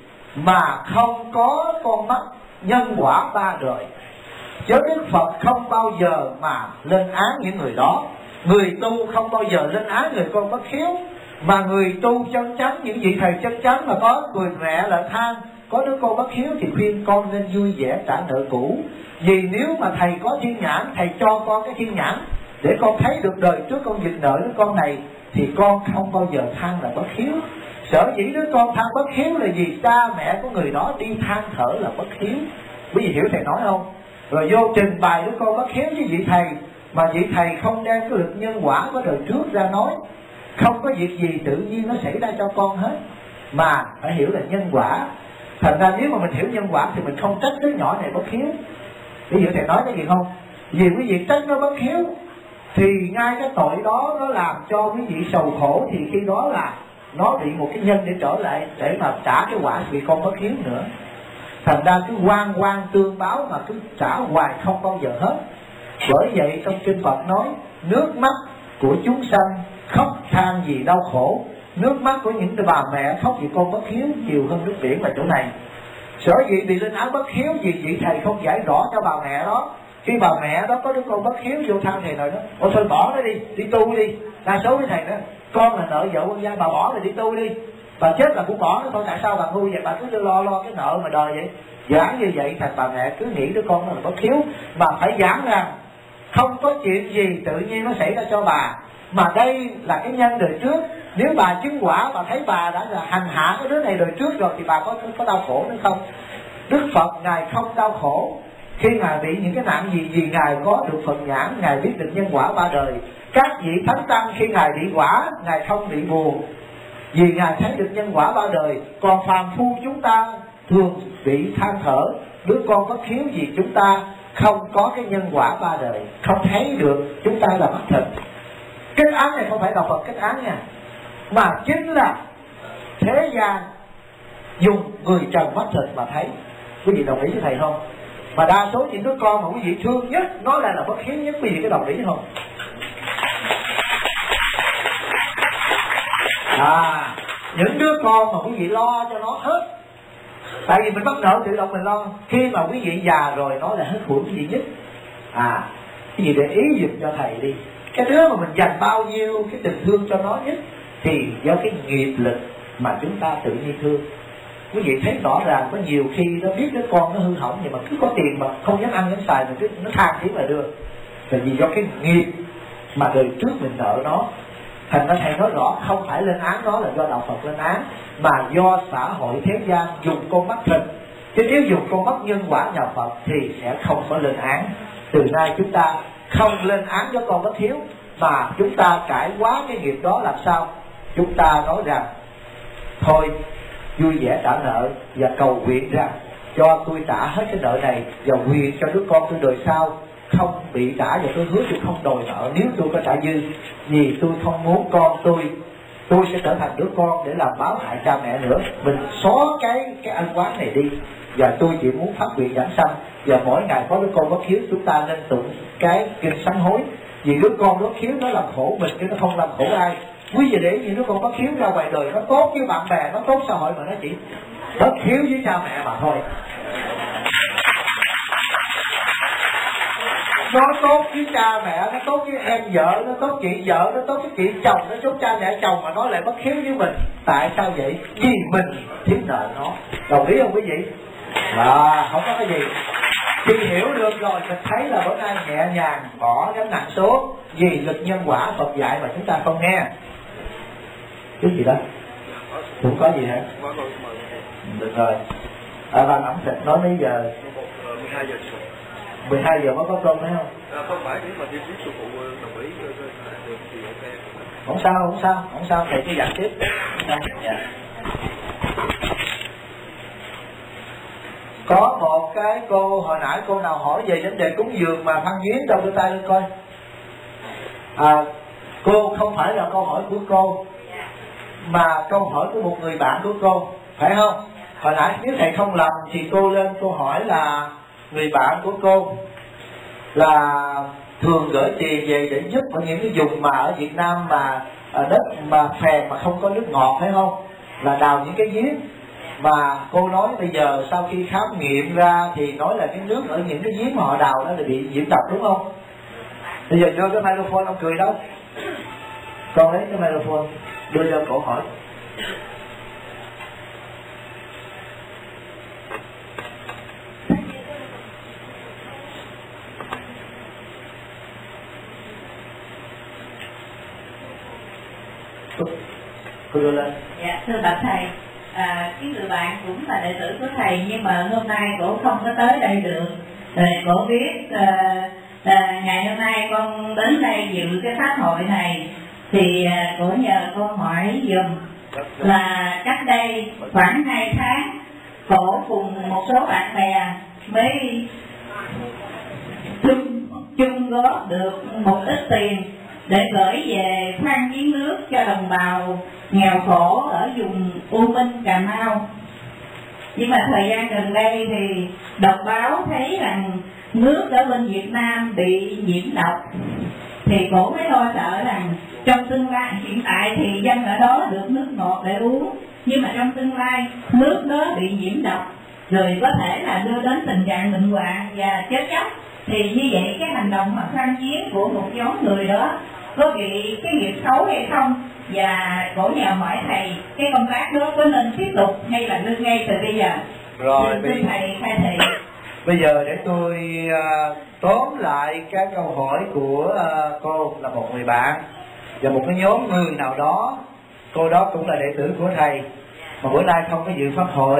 mà không có con mắt nhân quả ba đời. Chứ Đức Phật không bao giờ mà lên án những người đó. Người tu không bao giờ lên án người con bất hiếu, mà người tu chân chánh, những vị thầy chân chánh mà có người mẹ lại than có đứa con bất hiếu thì khuyên con nên vui vẻ trả nợ cũ. Vì nếu mà thầy có thiên nhãn, thầy cho con cái thiên nhãn để con thấy được đời trước con giật nợ đứa con này, thì con không bao giờ than là bất hiếu. Sở dĩ đứa con than bất hiếu là vì cha mẹ của người đó đi than thở là bất hiếu. Quý vị hiểu thầy nói không? Rồi vô trình bày đứa con bất hiếu với vị thầy, mà vị thầy không đem cái lực nhân quả của đời trước ra nói. Không có việc gì tự nhiên nó xảy ra cho con hết, mà phải hiểu là nhân quả. Thành ra nếu mà mình hiểu nhân quả thì mình không trách đứa nhỏ này bất hiếu. Quý vị hiểu thầy nói cái gì không? Vì quý vị trách nó bất hiếu thì ngay cái tội đó nó làm cho quý vị sầu khổ, thì khi đó là nó bị một cái nhân để trở lại để mà trả cái quả vì con bất hiếu nữa. Thành ra cứ oan oan tương báo mà cứ trả hoài không bao giờ hết. Bởi vậy trong kinh Phật nói nước mắt của chúng sanh khóc than vì đau khổ, nước mắt của những bà mẹ khóc vì con bất hiếu nhiều hơn nước biển là chỗ này. Sở dĩ bị lên án bất hiếu vì vị thầy không giải rõ cho bà mẹ đó. Khi bà mẹ đó có đứa con bất hiếu vô than thầy nói đó, ôi thôi bỏ nó đi, đi tu đi. Đa số với thầy đó, con là nợ vợ con gia, bà bỏ rồi đi tu đi. Bà chết là cũng bỏ nó thôi, tại sao bà ngu vậy? Bà cứ lo lo cái nợ mà đòi vậy. Giảng như vậy thành bà mẹ cứ nghĩ đứa con nó là bất hiếu. Mà phải giảng rằng không có chuyện gì tự nhiên nó xảy ra cho bà, mà đây là cái nhân đời trước. Nếu bà chứng quả, bà thấy bà đã là hành hạ cái đứa này đời trước rồi, thì bà có có đau khổ nữa không? Đức Phật Ngài không đau khổ. Khi Ngài bị những cái nạn gì, vì Ngài có được Phật nhãn, Ngài biết được nhân quả ba đời. Các vị thánh tăng khi Ngài bị quả, Ngài không bị buồn, vì Ngài thấy được nhân quả ba đời. Còn phàm phu chúng ta thường bị than thở đứa con bất hiếu, vì chúng ta không có cái nhân quả ba đời, không thấy được, chúng ta là mắt thịt. Kết án này không phải là Phật kết án nha, mà chính là thế gian dùng người trần mắt thịt mà thấy. Quý vị đồng ý với thầy không? Mà đa số những đứa con mà quý vị thương nhất, nói là là bất hiếu nhất, quý vị có đồng ý không? À, những đứa con mà quý vị lo cho nó hết. Tại vì mình bắt nợ tự động mình lo. Khi mà quý vị già rồi nó là hết hụi quý vị nhất. À, quý vị để ý giùm cho thầy đi. Cái đứa mà mình dành bao nhiêu cái tình thương cho nó nhất, thì do cái nghiệp lực mà chúng ta tự nhiên thương. Quý vị thấy rõ ràng có nhiều khi nó biết đứa con nó hư hỏng, nhưng mà cứ có tiền mà không dám ăn dám xài, mà cứ nó than tiếng là đưa. Là vì do cái nghiệp mà đời trước mình nợ nó. Thành ra thầy nói rõ không phải lên án nó là do đạo Phật lên án, mà do xã hội thế gian dùng con mắt thịt. Chứ nếu dùng con mắt nhân quả nhà Phật thì sẽ không có lên án. Từ nay chúng ta không lên án cho con bất hiếu, mà chúng ta cải hóa cái nghiệp đó làm sao? Chúng ta nói rằng thôi vui vẻ trả nợ và cầu nguyện rằng cho tôi trả hết cái nợ này, và nguyện cho đứa con tôi đời sau không bị trả, và tôi hứa tôi không đòi nợ nếu tôi có trả dư, vì tôi không muốn con tôi tôi sẽ trở thành đứa con để làm báo hại cha mẹ nữa. Mình xóa cái cái ân oán này đi, và tôi chỉ muốn phát nguyện giảng sanh. Và mỗi ngày có đứa con bất hiếu, chúng ta nên tụng cái kinh sám hối, vì đứa con bất hiếu nó làm khổ mình chứ nó không làm khổ ai. Quý vị để những đứa con bất hiếu ra ngoài đời, nó tốt với bạn bè, nó tốt xã hội, mà nó chỉ bất hiếu với cha mẹ mà thôi. Nó tốt với cha mẹ, nó tốt với em vợ, nó tốt chị vợ, nó tốt với chị chồng, nó tốt cha mẹ chồng, mà nó lại bất hiếu với mình. Tại sao vậy? Vì mình thiếu nợ nó. Đồng ý không quý vị? À, không có cái gì. Khi hiểu được rồi, mình thấy là bữa nay nhẹ nhàng, bỏ gánh nặng xuống. Vì lực nhân quả Phật dạy mà chúng ta không nghe. Cái gì đó? Cũng có gì hả? Được rồi. À, bạn ẩm thịt nói bây giờ mười hai giờ mười hai giờ mới có cơm phải không? À, không phải, nếu mà đi tiếp sư phụ đồng ý được thì ok. Không sao, không sao, không sao, thầy cứ dặn tiếp. Dạ. Có một cái cô, hồi nãy cô nào hỏi về vấn đề cúng dường mà Phan Duyến, đâu đưa tay lên coi. À, cô không phải là câu hỏi của cô, mà câu hỏi của một người bạn của cô, phải không? Hồi nãy nếu thầy không lầm thì cô lên cô hỏi là người bạn của cô là thường gửi tiền về để giúp ở những cái vùng mà ở Việt Nam mà ở đất mà phèn mà không có nước ngọt, phải không? Là đào những cái giếng. Mà cô nói bây giờ sau khi khám nghiệm ra thì nói là cái nước ở những cái giếng mà họ đào đó là bị nhiễm độc, đúng không? Bây giờ đưa cái microphone, ông cười đâu? Con lấy cái microphone đưa cho cổ hỏi. Cô đưa lên. Dạ, thưa bạch thầy, à, cái người bạn cũng là đệ tử của thầy, nhưng mà hôm nay cổ không có tới đây được. Rồi cổ biết à, à, ngày hôm nay con đến đây dự cái pháp hội này, thì à, cổ nhờ con hỏi dùm là cách đây khoảng hai tháng cổ cùng một số bạn bè mới chung chung góp được một ít tiền để gửi về khoan giếng nước cho đồng bào nghèo khổ ở vùng U Minh, Cà Mau. Nhưng mà thời gian gần đây thì đọc báo thấy rằng nước ở bên Việt Nam bị nhiễm độc, thì cổ mới lo sợ rằng trong tương lai, hiện tại thì dân ở đó được nước ngọt để uống, nhưng mà trong tương lai nước đó bị nhiễm độc, rồi có thể là đưa đến tình trạng bệnh hoạn và chết chóc. Thì như vậy cái hành động mà khoan giếng của một nhóm người đó có bị cái nghiệp xấu hay không? Và cổ nhờ hỏi thầy cái công tác đó có nên tiếp tục hay là ngưng ngay từ bây giờ? Rồi thưa thầy khai thị. Bây giờ để tôi uh, tóm lại cái câu hỏi của uh, cô là một người bạn và một cái nhóm người nào đó. Cô đó cũng là đệ tử của thầy mà bữa nay không có dự pháp hội.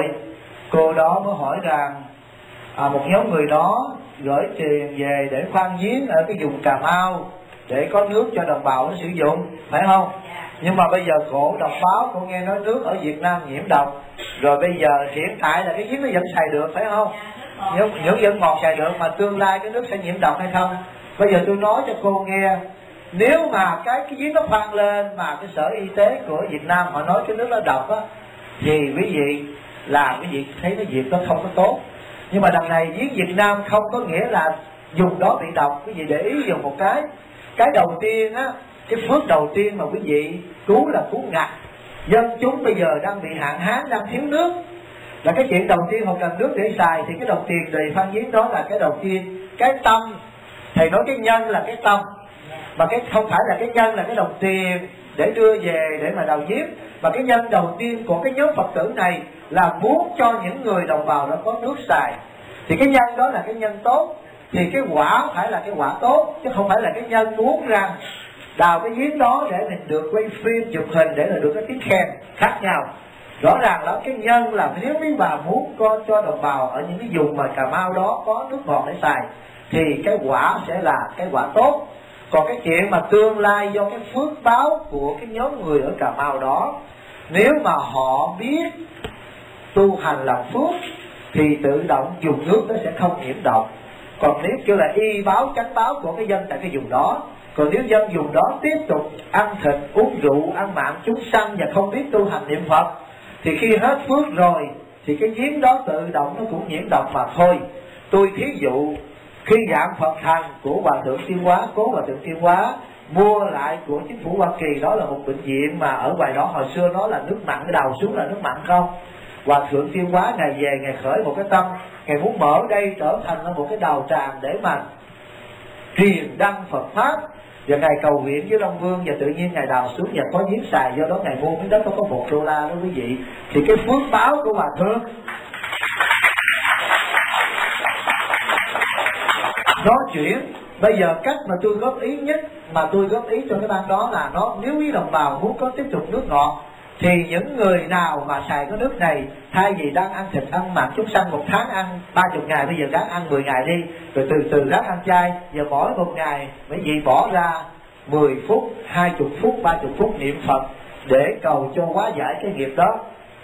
Cô đó mới hỏi rằng à, một nhóm người đó gửi tiền về để khoan giếng ở cái vùng Cà Mau để có nước cho đồng bào nó sử dụng, phải không? Nhưng mà bây giờ cổ đọc báo, cô nghe nói nước ở Việt Nam nhiễm độc, rồi bây giờ hiện tại là cái giếng nó vẫn xài được, phải không? Những, những vẫn ngọt xài được, mà tương lai cái nước sẽ nhiễm độc hay không? Bây giờ tôi nói cho cô nghe, nếu mà cái cái giếng nó khoan lên mà cái sở y tế của Việt Nam họ nói cái nước nó độc á, thì quý vị làm cái việc thấy cái việc đó không có tốt. Nhưng mà đằng này giếng Việt Nam không có nghĩa là dùng đó bị độc. Quý vị để ý dùng một cái cái đầu tiên á, cái phước đầu tiên mà quý vị cứu là cứu ngặt. Dân chúng bây giờ đang bị hạn hán, đang thiếu nước, là cái chuyện đầu tiên họ cần nước để xài. Thì cái đồng tiền đầy Phan Giếng đó là cái đầu tiên. Cái tâm, thầy nói cái nhân là cái tâm, mà cái không phải là cái nhân là cái đồng tiền để đưa về để mà đào giếng. Mà cái nhân đầu tiên của cái nhóm Phật tử này là muốn cho những người đồng bào đó có nước xài. Thì cái nhân đó là cái nhân tốt, thì cái quả phải là cái quả tốt, chứ không phải là cái nhân muốn rằng đào cái giếng đó để mình được quay phim chụp hình để là được cái tiếng khen, khác nhau. Rõ ràng là cái nhân là nếu mấy bà muốn con cho đồng bào ở những cái vùng mà Cà Mau đó có nước ngọt để xài, thì cái quả sẽ là cái quả tốt. Còn cái chuyện mà tương lai do cái phước báo của cái nhóm người ở Cà Mau đó, nếu mà họ biết tu hành làm phước thì tự động dùng nước nó sẽ không nhiễm độc. Còn nếu kêu là y báo chánh báo của cái dân tại cái vùng đó Còn nếu dân dùng đó tiếp tục ăn thịt, uống rượu, ăn mạng chúng sanh và không biết tu hành niệm Phật, thì khi hết phước rồi thì cái giếng đó tự động nó cũng nhiễm độc mà thôi. Tôi thí dụ khi giảng Phật hành của Hòa Thượng Tiên Hóa, Cố Hòa Thượng Tiên Hóa mua lại của chính phủ Hoa Kỳ, đó là một bệnh viện mà ở ngoài đó hồi xưa nó là nước mặn, cái đầu xuống là nước mặn không. Hòa Thượng Tiên Hóa ngày về ngày khởi một cái tâm, ngày muốn mở đây trở thành một cái đầu tràng để mà truyền đăng Phật pháp, và ngài cầu nguyện với Long Vương, và tự nhiên ngài đào xuống và có giếng xài, do đó ngài mua miếng đất nó có một đô la đó quý vị. Thì cái phước báo của Hòa Thượng nó chuyển. Bây giờ cách mà tôi góp ý nhất, mà tôi góp ý cho cái ban đó là nó, nếu quý đồng bào muốn có tiếp tục nước ngọt, thì những người nào mà xài cái nước này, thay vì đang ăn thịt ăn mặn chúng sanh một tháng ăn ba chục ngày, bây giờ ráng ăn mười ngày đi, rồi từ từ ráng ăn chay. Giờ mỗi một ngày mấy vị bỏ ra mười phút, hai mươi phút, ba mươi phút niệm Phật để cầu cho hóa giải cái nghiệp đó.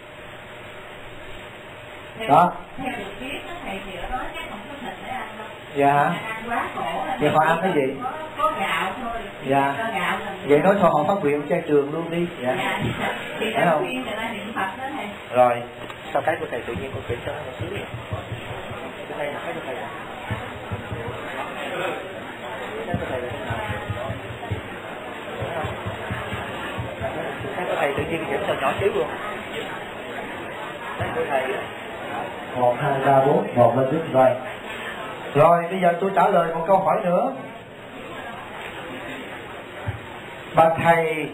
Đó. Theo được biết đó thầy thì ở đó chắc không có thịt để ăn đâu. Dạ. Ăn quá khổ. Vậy họ ăn cái gì? Có, có gạo thôi. Dạ. Có gạo là... Vậy nói thôi họ phát nguyện chay trường luôn đi. Dạ. Dạ. Thì phải đã không? khuyên người ta niệm Phật đó thầy. Rồi. Sao cái của thầy tự nhiên con chuyển cho nó một xíu vậy? Cái này là cái của thầy à? Cái của thầy là thế nào? Cái của thầy tự nhiên chuyển cho nhỏ xíu luôn. Cái của thầy một, hai, ba, bốn, một lên trước rồi. Rồi bây giờ tôi trả lời một câu hỏi nữa. Bà thầy,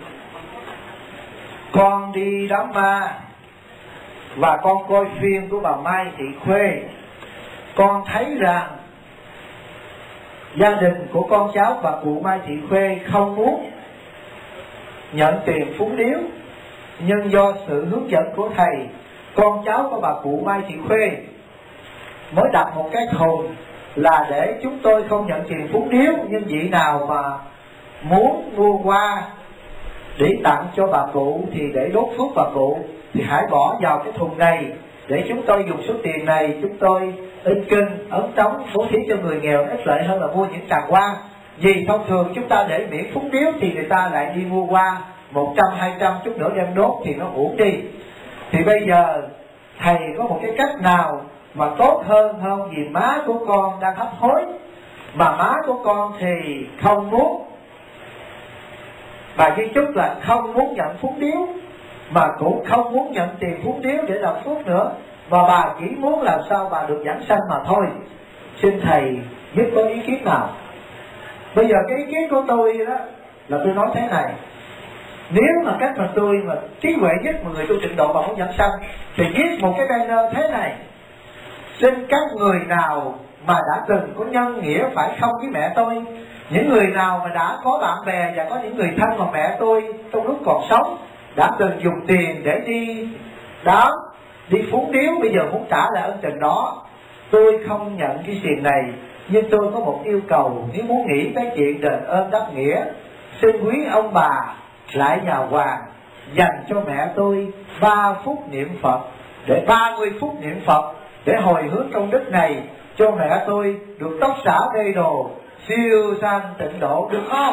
con đi đám ma và con coi phim của bà Mai Thị Khuê, con thấy rằng gia đình của con cháu và cụ Mai Thị Khuê không muốn nhận tiền phúng điếu, nhưng do sự hướng dẫn của thầy, con cháu của bà cụ Mai Thị Khuê mới đặt một cái thùng là để chúng tôi không nhận tiền phúng điếu, nhưng vị nào mà muốn mua hoa để tặng cho bà cụ thì để đốt phước bà cụ thì hãy bỏ vào cái thùng này, để chúng tôi dùng số tiền này chúng tôi in kinh ấn trống bố thí cho người nghèo ít lợi hơn là mua những tràng hoa. Vì thông thường chúng ta để miễn phúng điếu thì người ta lại đi mua hoa một trăm hai trăm chút nữa đem đốt thì nó uổng đi. Thì bây giờ thầy có một cái cách nào mà tốt hơn không? Vì má của con đang hấp hối, mà má của con thì không muốn, bà di chúc là không muốn nhận phúng điếu, mà cũng không muốn nhận tiền phúng điếu để làm phước nữa, và bà chỉ muốn làm sao bà được giảng sanh mà thôi. Xin thầy biết có ý kiến nào? Bây giờ cái ý kiến của tôi đó là tôi nói thế này: nếu mà cách mà tôi mà trí huệ nhất mà người tu trình độ mà muốn giảng sanh thì viết một cái banner thế này: xin các người nào mà đã từng có nhân nghĩa phải không với mẹ tôi, những người nào mà đã có bạn bè và có những người thân mà mẹ tôi trong lúc còn sống đã từng dùng tiền để đi đám, đi phúng điếu, bây giờ muốn trả lại ân tình đó. Tôi không nhận cái tiền này, nhưng tôi có một yêu cầu: nếu muốn nghĩ cái chuyện đền ơn đáp nghĩa, xin quý ông bà lại nhà hoàng dành cho mẹ tôi ba phút niệm Phật, để ba mươi phút niệm Phật để hồi hướng công đức này cho mẹ tôi được tóc xả cây đồ, siêu sanh tịnh độ, được không?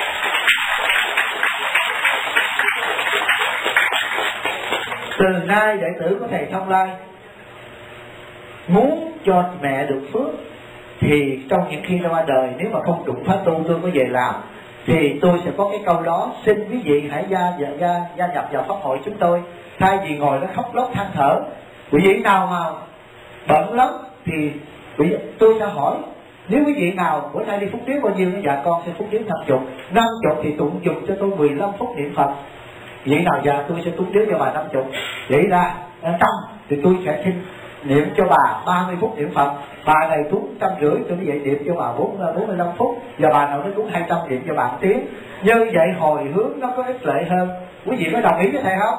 Từ nay đệ tử của thầy Thông Lai muốn cho mẹ được phước thì trong những khi ra đời, nếu mà không đụng pháp tu tôi có về làm, thì tôi sẽ có cái câu đó: xin quý vị hãy gia, gia, gia, gia nhập vào pháp hội chúng tôi, thay vì ngồi đó khóc lóc than thở. Quý vị nào mà bận lắm thì tôi sẽ hỏi: nếu quý vị nào bữa nay đi phúc điếu bao nhiêu? Dạ con sẽ phúc điếu năm chục. Năm chục thì tụng dùng cho tôi mười lăm phút niệm Phật. Vị nào dạ tôi sẽ phúc điếu cho bà năm chục. Vậy ra trăm thì tôi sẽ xin niệm cho bà ba mươi phút niệm Phật. Bà này cúng trăm rưỡi, tôi như vậy niệm cho bà bốn mươi lăm phút, và bà nào nó cúng hai trăm niệm cho bà một tiếng. Như vậy hồi hướng nó có ích lợi hơn. Quý vị có đồng ý với thầy không?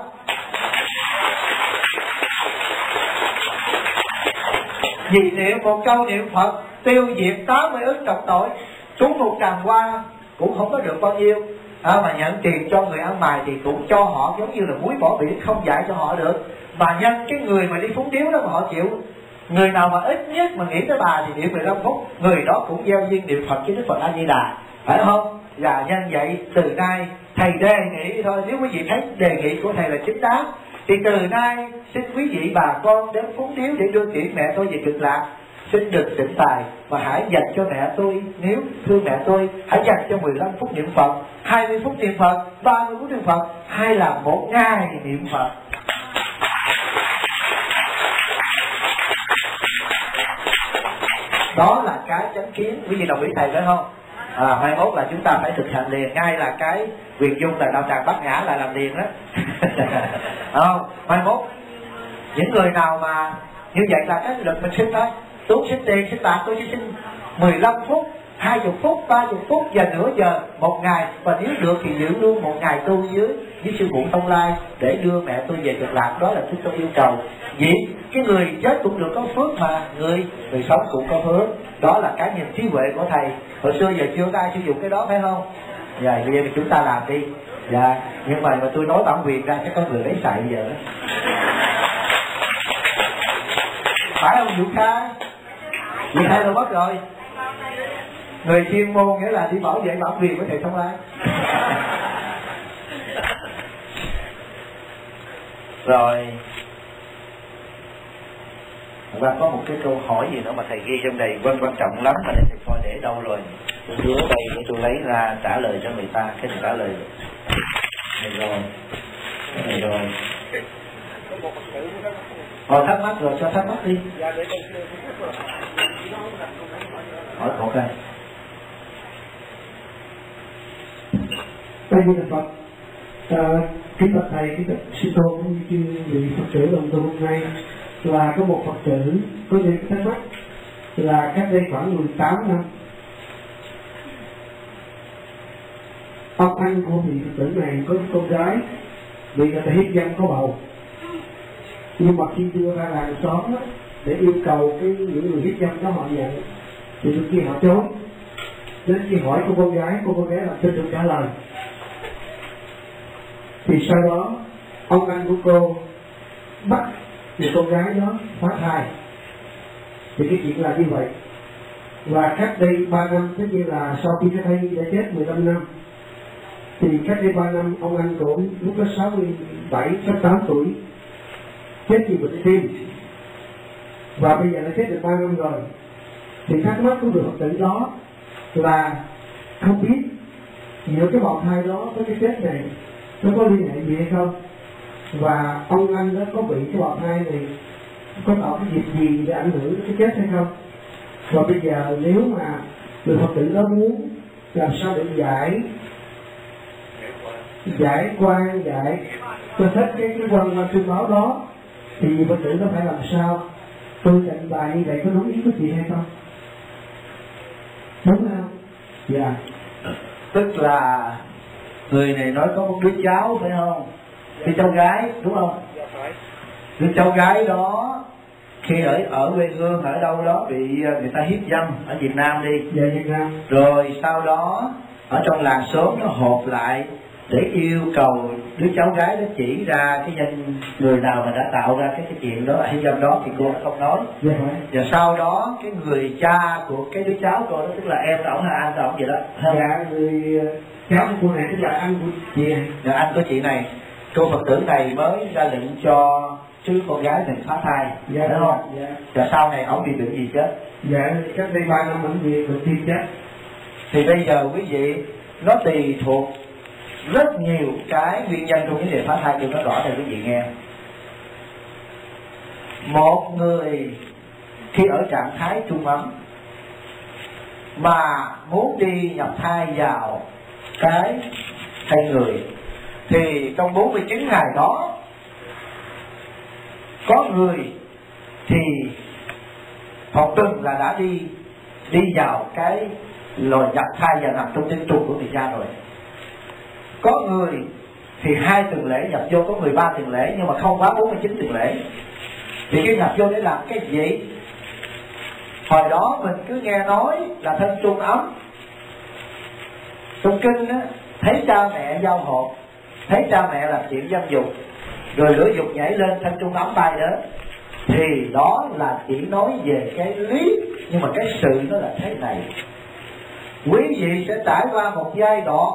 Vì niệm một câu niệm Phật tiêu diệt tám mươi ức trọc tội, trúng một tràng hoa cũng không có được bao nhiêu. À, mà nhận tiền cho người ăn mày thì cũng cho họ giống như là muối bỏ biển, không dạy cho họ được. Mà nhân cái người mà đi phúng điếu đó mà họ chịu, người nào mà ít nhất mà nghĩ tới bà thì niệm mười lăm phút, người đó cũng gieo duyên niệm Phật với Đức Phật A Di Đà, phải không? Và nhân vậy từ nay thầy đề nghị thôi, nếu quý vị thấy đề nghị của thầy là chính đáng thì từ nay xin quý vị bà con đến phúng điếu để đưa tiễn mẹ tôi về Cực Lạc. Xin đừng tỉnh tài mà hãy dành cho mẹ tôi, nếu thương mẹ tôi hãy dành cho mười lăm phút niệm Phật, hai mươi phút niệm Phật, ba mươi phút niệm Phật, hay là một ngày niệm Phật. Đó là cái chánh kiến, quý vị đồng ý thầy phải không? À, mai mốt là chúng ta phải thực hành liền, ngay là cái quyền dung là đạo tràng Bát Nhã là làm liền đó. Không, mai mốt những người nào mà như vậy là cái lực mình xin thôi, tôi xin tiền xin bạc tôi chỉ xin mười lăm phút, hai mươi phút, ba mươi phút và nửa giờ một ngày, và nếu được thì giữ luôn một ngày tu dưới với sư phụ Thông Lai để đưa mẹ tôi về Cực Lạc. Đó là chúng tôi yêu cầu. Vì cái người chết cũng được có phước mà người người sống cũng có phước. Đó là cái nhìn trí huệ của thầy. Hồi xưa giờ chưa có ai sử dụng cái đó phải không? Dạ, bây giờ thì chúng ta làm đi. Dạ, nhưng mà mà tôi nói bản quyền ra chắc có người lấy xài bây giờ đó. Phải không Vũ Khai? Vũ Khai đâu mất rồi. Người chuyên môn nghĩa là đi bảo vệ bản quyền của thầy Thông Lai. Rồi và có một cái câu hỏi gì nữa mà thầy ghi trong đây quan quan trọng lắm mà thầy coi để đâu rồi. Tôi đưa đây để tôi lấy ra trả lời cho người ta. Cái này trả lời này rồi, cái này rồi. Hỏi thắc mắc rồi cho thắc mắc đi. Hỏi ok. Đây là Phật. À, kính bạch thầy, kính bạch sư tôn cũng như vị Phật tử đồng tu hôm nay là có một Phật tử có những thắc mắc là cách đây khoảng mười tám năm ông anh của vị Phật tử này có con gái bị người ta hiếp dâm có bầu, nhưng mà khi đưa ra làng xóm để yêu cầu cái những người hiếp dâm đó họ nhận thì lúc kia họ chối. Đến khi hỏi cô con gái, cô con gái là tin được trả lời. Thì sau đó ông anh của cô bắt người con gái đó phá thai. Thì cái chuyện là như vậy. Và cách đây ba năm, tức như là sau khi cái thai đã chết mười lăm năm, thì cách đây ba năm ông anh của lúc đó sáu mươi bảy, sáu mươi tám tuổi, chết vì bệnh tim. Và bây giờ đã chết được ba năm rồi. Thì thắc mắc của người Phật tử đó là không biết giữa cái bào thai đó với cái chết này nó có liên hệ gì hay không, và ông anh đó có bị cái bào thai này có tạo cái dịch gì để ảnh hưởng đến cái chết hay không. Và bây giờ nếu mà người Phật tử đó muốn làm sao để giải giải quan giải cho hết cái cái quan quan tuyên báo đó, thì Phật tử nó phải làm sao? Tôi trình bày như vậy có đúng ý của chị hay không? Đúng không? Dạ. Tức là người này nói có một đứa cháu phải không? Đứa cháu gái đúng không? Đứa cháu gái đó khi ở ở quê hương ở đâu đó bị người ta hiếp dâm ở Việt Nam đi. Dạ Việt Nam. Rồi sau đó ở trong làng xóm nó họp lại để yêu cầu đứa cháu gái đó chỉ ra cái nhân người nào mà đã tạo ra cái cái chuyện đó hiếp dâm đó, thì cô nó không nói. Dạ. Và sau đó cái người cha của cái đứa cháu cô đó, tức là em ổng hay anh ổng vậy đó. Dạ, người cháu của cô này tức là anh của chị này. Dạ, anh của chị này. Cô Phật tử này mới ra lệnh cho chứ con gái mình phá thai, dạ, đúng không? Dạ. Và sau này ổng bị bệnh gì chết? Dạ, cách đây ba năm ổng bị bệnh tim chết. Thì bây giờ quý vị, nó tùy thuộc rất nhiều cái nguyên nhân trong cái việc phá thai, tôi nói rõ cho quý vị nghe. Một người khi ở trạng thái trung ấm mà muốn đi nhập thai vào cái thai người, thì trong bốn mươi chín ngày đó có người thì một tuần là đã đi đi vào cái lò nhập thai và nằm trong tinh trùng của người cha rồi. Có người thì hai tuần lễ nhập vô, có người ba tuần lễ nhưng mà không quá bốn mươi chín tuần lễ. Thì khi nhập vô để làm cái gì? Hồi đó mình cứ nghe nói là thân trung ấm. Trong kinh á, thấy cha mẹ giao hộp, thấy cha mẹ làm chuyện dâm dục, rồi lửa dục nhảy lên, thân trung ấm bay đến, thì đó là chỉ nói về cái lý, nhưng mà cái sự nó là thế này. quý vị sẽ trải qua một giai đoạn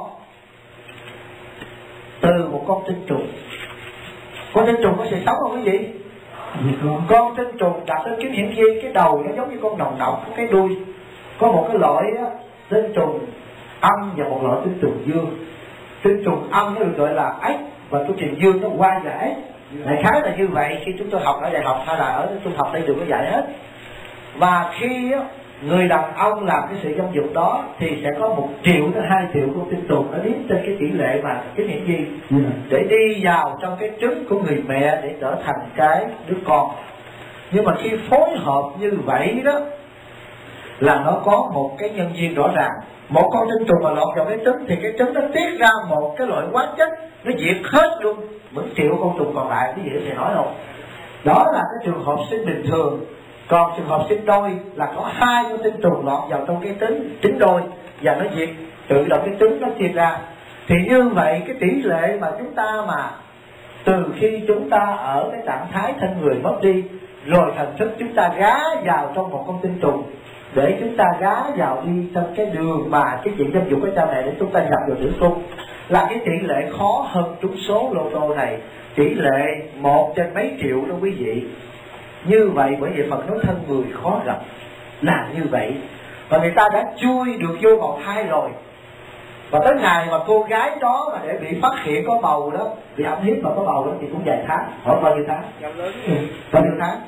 từ một con tinh trùng. Con tinh trùng có sự sống không quý vị? Con tinh trùng đặt đến kính hiển vi, cái đầu nó giống như con nòng nọc, cái đuôi. Có một cái loại đó, tinh trùng âm và một loại tinh trùng dương. Tinh trùng âm nó được gọi là ếch, và tinh trùng dương nó qua là ếch. Đại khái là như vậy. Khi chúng tôi học ở đại học hay là ở trung học đây đều có dạy hết. Và khi người đàn ông làm cái sự dâm dục đó thì sẽ có một triệu đến hai triệu con tinh trùng nó đếm trên cái tỷ lệ mà cái hiển vi để đi vào trong cái trứng của người mẹ để trở thành cái đứa con. Nhưng mà khi phối hợp như vậy đó là nó có một cái nhân duyên rõ ràng. Một con tinh trùng mà lọt vào cái trứng thì cái trứng nó tiết ra một cái loại hóa chất, nó diệt hết luôn những triệu con trùng còn lại. Cái gì thầy nói không? Đó là cái trường hợp sinh bình thường. Còn trường hợp sinh đôi là có hai con tinh trùng lọt vào trong cái trứng trứng đôi và nó diệt tự động cái trứng nó tiết ra. Thì như vậy cái tỷ lệ mà chúng ta mà từ khi chúng ta ở cái trạng thái thân người mất đi, rồi thần thức chúng ta gá vào trong một con tinh trùng để chúng ta gá vào đi trong cái đường mà cái chuyện dâm dục của cha mẹ để chúng ta nhập vào tử cung, là cái tỷ lệ khó hơn trúng số lô tô này, tỷ lệ một trên mấy triệu đó quý vị. Như vậy bởi vì Phật nói thân người khó gặp là như vậy. Và người ta đã chui được vô bào thai rồi, và tới ngày mà cô gái đó mà để bị phát hiện có bầu đó, bị ẩm hiếp mà có bầu đó thì cũng vài tháng. Hỏi bao nhiêu tháng? Bao nhiêu tháng?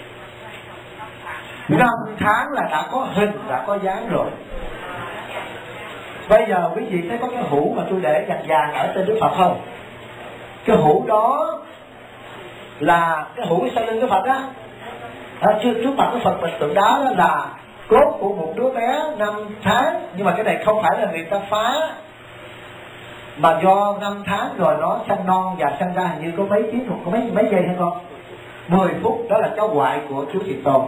Năm tháng là đã có hình, đã có dáng rồi. Bây giờ quý vị thấy có cái hũ mà tôi để vàng vàng ở trên Đức Phật không? Cái hũ đó là cái hũ sau lưng cái Phật á, à, trước trước mặt cái Phật mình tượng đá đó là cốt của một đứa bé năm tháng. Nhưng mà cái này không phải là người ta phá, mà do năm tháng rồi nó sanh non và sanh ra hình như có mấy tiếng, có mấy mấy giây hay không? Mười phút. Đó là cháu ngoại của Chúa Thiệt Tồn.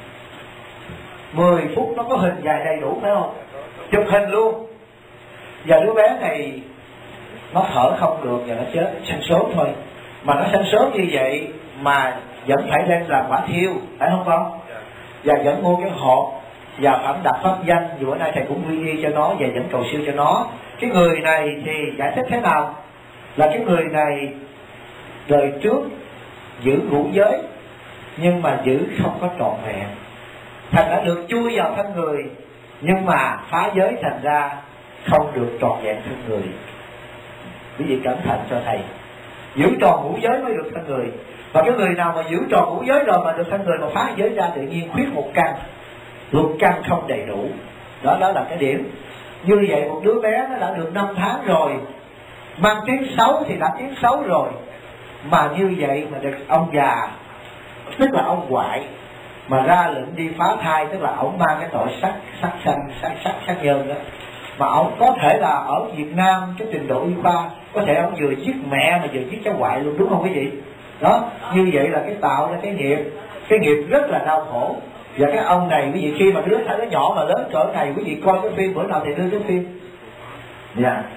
Mười phút nó có hình dài đầy đủ phải không? Chụp hình luôn. Và đứa bé này nó thở không được và nó chết sanh sớm thôi. Mà nó sanh sớm như vậy mà vẫn phải đem làm quả thiêu, phải không con? Và vẫn mua cái hộp và phẩm đặt pháp danh. Dù bữa nay thầy cũng quy y cho nó và vẫn cầu siêu cho nó. Cái người này thì giải thích thế nào? Là cái người này đời trước giữ ngũ giới nhưng mà giữ không có trọn vẹn, thành đã được chui vào thân người nhưng mà phá giới, thành ra không được trọn vẹn thân người. Quý vị cẩn thận cho thầy. Giữ tròn ngũ giới mới được thân người. Và cái người nào mà giữ tròn ngũ giới rồi mà được thân người mà phá giới ra tự nhiên khuyết một căn, luật căn không đầy đủ. Đó đó là cái điểm. Như vậy một đứa bé nó đã được năm tháng rồi, mang tiếng xấu thì đã tiếng xấu rồi, mà như vậy mà được ông già, tức là ông ngoại, mà ra lệnh đi phá thai, tức là ông mang cái tội sát sát sanh sát sát sát nhân đó. Mà ông có thể là ở Việt Nam cái trình độ y khoa, có thể ông vừa giết mẹ mà vừa giết cháu ngoại luôn, đúng không quý vị? Đó, như vậy là cái tạo ra cái nghiệp, cái nghiệp rất là đau khổ. Và cái ông này quý vị khi mà đứa thấy nó nhỏ mà lớn cỡ này, quý vị coi cái phim bữa nào thì đưa cái phim. Dạ. Yeah.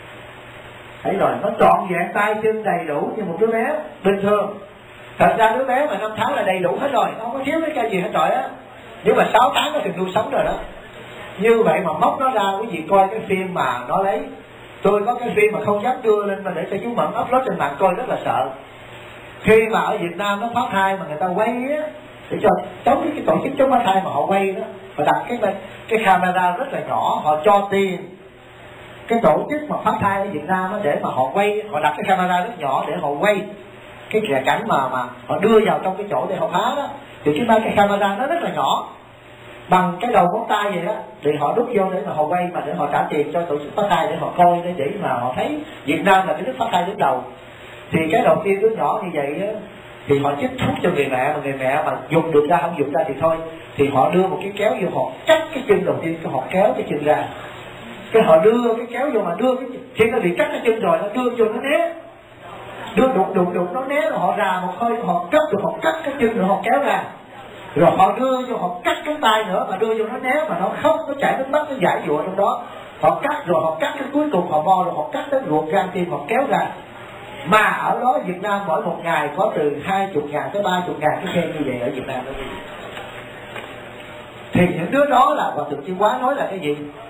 Thấy rồi, nó trọn vẹn tay chân đầy đủ như một đứa bé bình thường. Thật ra đứa bé mà năm tháng là đầy đủ hết rồi, nó không có thiếu cái cái gì hết rồi á. Nhưng mà sáu tháng nó thì nuôi sống rồi đó. Như vậy mà móc nó ra, quý vị coi cái phim mà nó lấy. Tôi có cái phim mà không dám đưa lên mà để cho chú Mẫn upload trên mạng coi, rất là sợ. Khi mà ở Việt Nam nó phá thai mà người ta quay á, để cho chống cái, cái tổ chức chống phá thai mà họ quay đó, họ đặt cái cái camera rất là nhỏ, họ cho tiền cái tổ chức mà phá thai ở Việt Nam đó, để mà họ quay, họ đặt cái camera rất nhỏ để họ quay cái kìa cảnh mà mà họ đưa vào trong cái chỗ để họ phá đó. Thì cái cái camera nó rất là nhỏ, bằng cái đầu ngón tay vậy đó, thì họ đút vô để mà họ quay, mà để họ trả tiền cho tổ chức phá thai để họ coi, để để mà họ thấy Việt Nam là cái nước phá thai đứng đầu. Thì cái đầu tiên đứa nhỏ như vậy á, thì họ chích thuốc cho người mẹ, mà người mẹ mà dùng được ra không dùng ra thì thôi, thì họ đưa một cái kéo vô, họ cắt cái chân đầu tiên, cái họ kéo cái chân ra, cái họ đưa cái kéo vô, mà đưa cái khi nó bị cắt cái chân rồi nó đưa vô nó né, đưa đục đục đục nó né, rồi họ rà một hơi, họ cắt rồi họ cắt cái chân rồi họ kéo ra, rồi họ đưa vô, họ cắt cái tay nữa mà đưa vô nó né, mà nó khóc, nó chảy nước mắt, nó giải dụa trong đó, họ cắt rồi họ cắt cái cuối cùng họ bo rồi họ cắt tới ruột gan tim, họ kéo ra. Mà ở đó Việt Nam mỗi một ngày có từ hai chục ngàn tới ba chục ngàn cái khen như vậy ở Việt Nam đó. Thì những đứa đó là Hòa Thượng Chiêu Hóa nói là cái gì?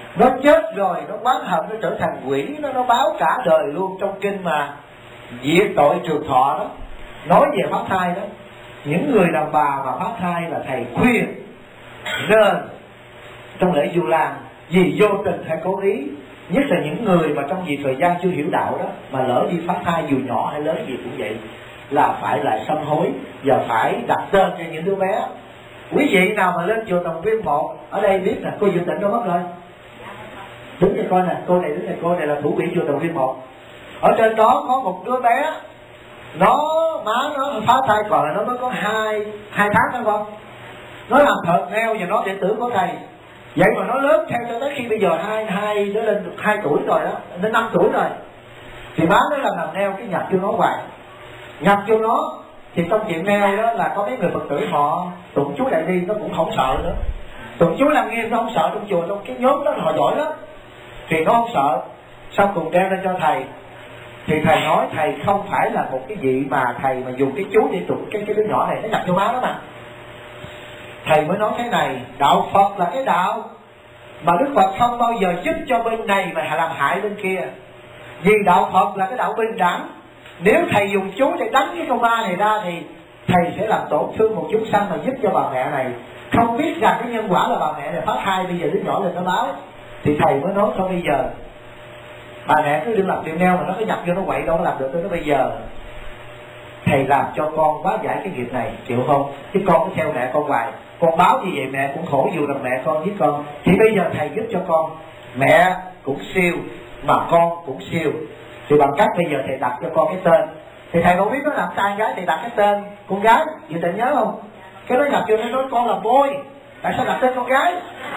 Nó chết rồi, nó oán hận, nó trở thành quỷ, nó nó báo cả đời luôn. Trong kinh mà diệt tội trường thọ đó, nói về phá thai đó, những người đàn bà mà phá thai là thầy khuyên nên trong lễ Vu Lan vì vô tình hay cố ý, nhất là những người mà trong vì thời gian chưa hiểu đạo đó mà lỡ đi phá thai dù nhỏ hay lớn gì cũng vậy, là phải lại sám hối và phải đặt tên cho những đứa bé. Quý vị nào mà lên chùa Tòng Viên một ở đây biết nè, cô Dự Tịnh đâu mất rồi, đứng cho coi nè, cô này đứng này, cô này là thủ quỹ chùa Tòng Viên một. Ở trên đó có một đứa bé, nó má nó phá thai còn là nó mới có hai hai tháng thôi con, nó làm thợ neo và nó đệ tử của thầy. Vậy mà nó lớn theo cho tới khi bây giờ hai hai nó lên được hai tuổi rồi đó, đến năm tuổi rồi, thì má nó làm làm neo cái nhập vô nó hoài, nhập vô nó. Thì trong chuyện neo đó là có mấy người Phật tử họ tụng chú đại đi, nó cũng không sợ nữa, tụng chú Lăng Nghiêm nó không sợ, trong chùa trong cái nhóm đó họ giỏi lắm thì nó không sợ. Sau cùng đem lên cho thầy thì thầy nói thầy không phải là một cái vị mà thầy mà dùng cái chú để tụng cái cái đứa nhỏ này nó nhập vô má đó mà. Thầy mới nói thế này, đạo Phật là cái đạo mà Đức Phật không bao giờ giúp cho bên này mà làm hại bên kia, vì đạo Phật là cái đạo bình đẳng. Nếu thầy dùng chú để đánh cái con ma này ra thì thầy sẽ làm tổn thương một chúng sanh mà giúp cho bà mẹ này không biết rằng cái nhân quả là bà mẹ này phá thai, bây giờ đứa nhỏ lên nó báo. Thì thầy mới nói thôi bây giờ bà mẹ cứ đừng làm tiệm neo mà nó cứ nhập vô nó quậy đâu có làm được. Tới nó bây giờ thầy làm cho con hóa giải cái nghiệp này, chịu không? Chứ con cứ theo mẹ con hoài, con báo như vậy mẹ cũng khổ dù rằng mẹ con với con. Thì bây giờ thầy giúp cho con, mẹ cũng siêu mà con cũng siêu. Thì bằng cách bây giờ thầy đặt cho con cái tên, thì thầy không biết nó làm trai gái, thầy đặt cái tên con gái, Dự Tịnh nhớ không? Cái nó nhập vô nó nói con là Bôi, tại sao đặt tên con gái?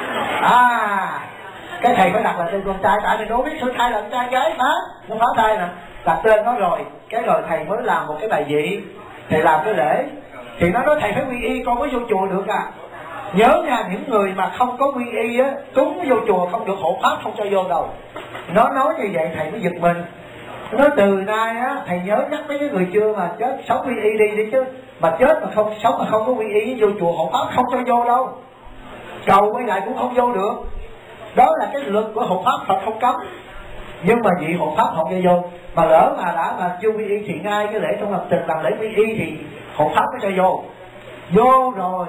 À, cái thầy phải đặt là tên con trai, tại vì nó biết sửa thai là con trai gái má, nó phá thai nè, đặt tên nó rồi, cái rồi thầy mới làm một cái bài vị, thầy làm cái lễ, thì nó nói thầy phải quy y con mới vô chùa được à. Nhớ nha, những người mà không có quy y á, cúng vô chùa không được, hộ pháp không cho vô đâu. Nó nói như vậy thầy mới giật mình. Nói từ nay á, thầy nhớ nhắc mấy cái người chưa mà chết sống quy y đi đi chứ, mà chết mà không sống mà không có quy y vô chùa hộ pháp không cho vô đâu, cầu quay lại cũng không vô được. Đó là cái luật của hộ pháp, Phật không cấm, nhưng mà vị hộ pháp không cho vô. Mà lỡ mà đã mà chưa quy y thì ngay cái lễ trong lập trình làm lễ quy y thì hộ pháp mới cho vô. Vô rồi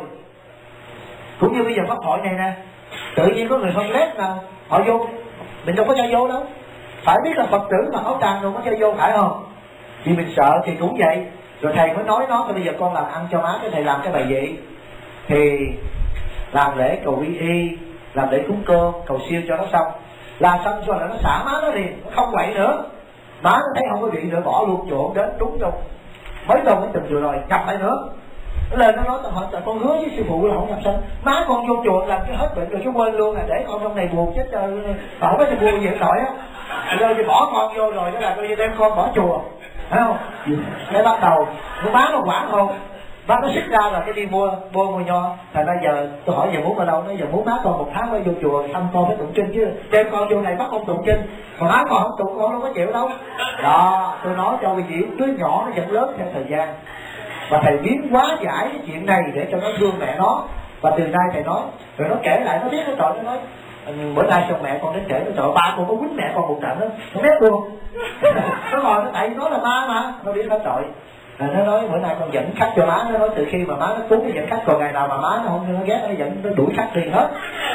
cũng như bây giờ pháp hội này nè, tự nhiên có người không lét nào họ vô, mình đâu có cho vô đâu, phải biết là Phật tử mà áo tràng đâu có cho vô, phải không? Vì mình sợ thì cũng vậy. Rồi thầy mới nói nó, bây giờ con làm ăn cho má, cái thầy làm cái bài vị thì làm lễ cầu quy y, làm lễ cúng cơm cầu siêu cho nó xong, làm xong rồi là nó xả má nó liền, nó không quậy nữa. Má nó thấy không có vị nữa bỏ luôn chỗ đến đúng trong mấy tuần mới từng vừa rồi nhập lại nữa. Nó lên nó nói tao hỏi con hứa với sư phụ là không nhập sanh, má con vô chùa làm cái hết bệnh rồi chứ quên luôn, là để con trong này buồn chết trời, không có sự buồn gì nổi á. Rồi thì bỏ con vô rồi đó là coi như đem con bỏ chùa, thấy không? Để bắt đầu nó má nó quản không, má nó xích ra rồi cái đi mua mua mua nho. Thành ra giờ tôi hỏi giờ muốn ở đâu, nó giờ muốn má con một tháng mới vô chùa thăm con phải tụng kinh chứ, đem con vô này bắt con tụng kinh, còn má con không tụng con đâu có chịu đâu. Đó, tôi nói cho quý vị, đứa nhỏ nó vẫn lớn theo thời gian, và thầy biến hóa giải cái chuyện này để cho nó thương mẹ nó. Và từ nay thầy nói, rồi nó kể lại, nó biết nó tội, nó nói bữa nay xong mẹ con đến kể nó tội ba con có quýnh mẹ con một trận đó, nó biết luôn. Nó ngồi nó tại nó là ma mà, nó biết nó tội. À, nó nói bữa nay con dẫn khách cho má, nó nói từ khi mà má nó cúng cái dẫn khách, còn ngày nào mà má nó không nó ghét nó dẫn nó đuổi khách liền hết.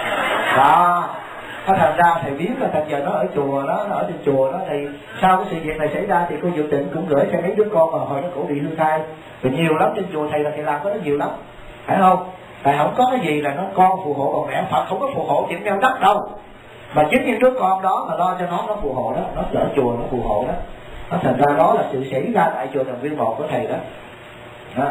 Đó, nó thành ra thầy biết là thành giờ nó ở chùa đó, nó ở trên chùa đó, thì sau cái sự việc này xảy ra thì cô Dự Tịnh cũng gửi cho mấy đứa con mà hồi nó cổ bị hư thai, rồi nhiều lắm trên chùa thầy là thầy làm có nó nhiều lắm, phải không? Tại không có cái gì là nó con phù hộ, còn mẹ Phật không có phù hộ chuyện đeo đất đâu, mà chính những đứa con đó mà lo cho nó nó phù hộ đó, nó ở chùa nó phù hộ đó. Nó thành ra đó là sự xảy ra tại chùa Tòng Viên một của thầy đó. Đó.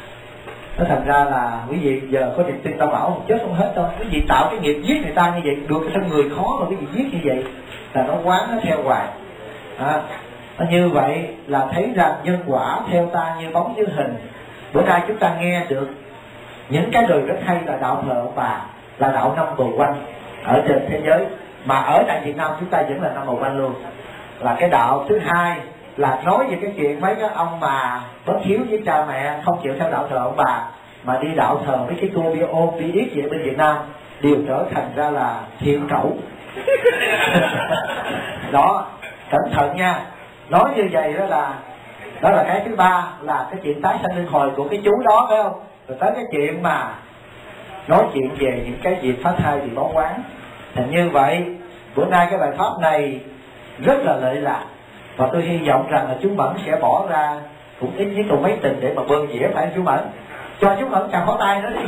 Nó thành ra là quý vị giờ có niềm tin ta bảo chết không hết đâu, quý vị tạo cái nghiệp giết người ta như vậy, được cái thân người khó mà quý vị giết như vậy là nó quán nó theo hoài. À, như vậy là thấy rằng nhân quả theo ta như bóng như hình. Bữa nay chúng ta nghe được những cái lời rất hay là đạo thờ ông bà, là đạo năm bầu quanh ở trên thế giới, mà ở tại Việt Nam chúng ta vẫn là năm bầu quanh luôn. Là cái đạo thứ hai là nói về cái chuyện mấy cái ông mà bất hiếu với cha mẹ, không chịu theo đạo thờ ông bà mà đi đạo thờ mấy cái cô bia ôm bia ít vậy bên Việt Nam, đều trở thành ra là thiện cẩu, Đó, cẩn thận nha. Nói như vậy đó là đó là cái thứ ba, là cái chuyện tái sanh luân hồi của cái chú đó, phải không? Rồi tới cái chuyện mà nói chuyện về những cái việc phá thai thì bóng quán. Thành như vậy, bữa nay cái bài pháp này rất là lợi lạc, và tôi hy vọng rằng là chú Mẫn sẽ bỏ ra cũng ít nhất còn mấy tình để mà bơn dĩa, phải không chú Mẫn? Cho chú Mẫn chào pháo tay nữa đi.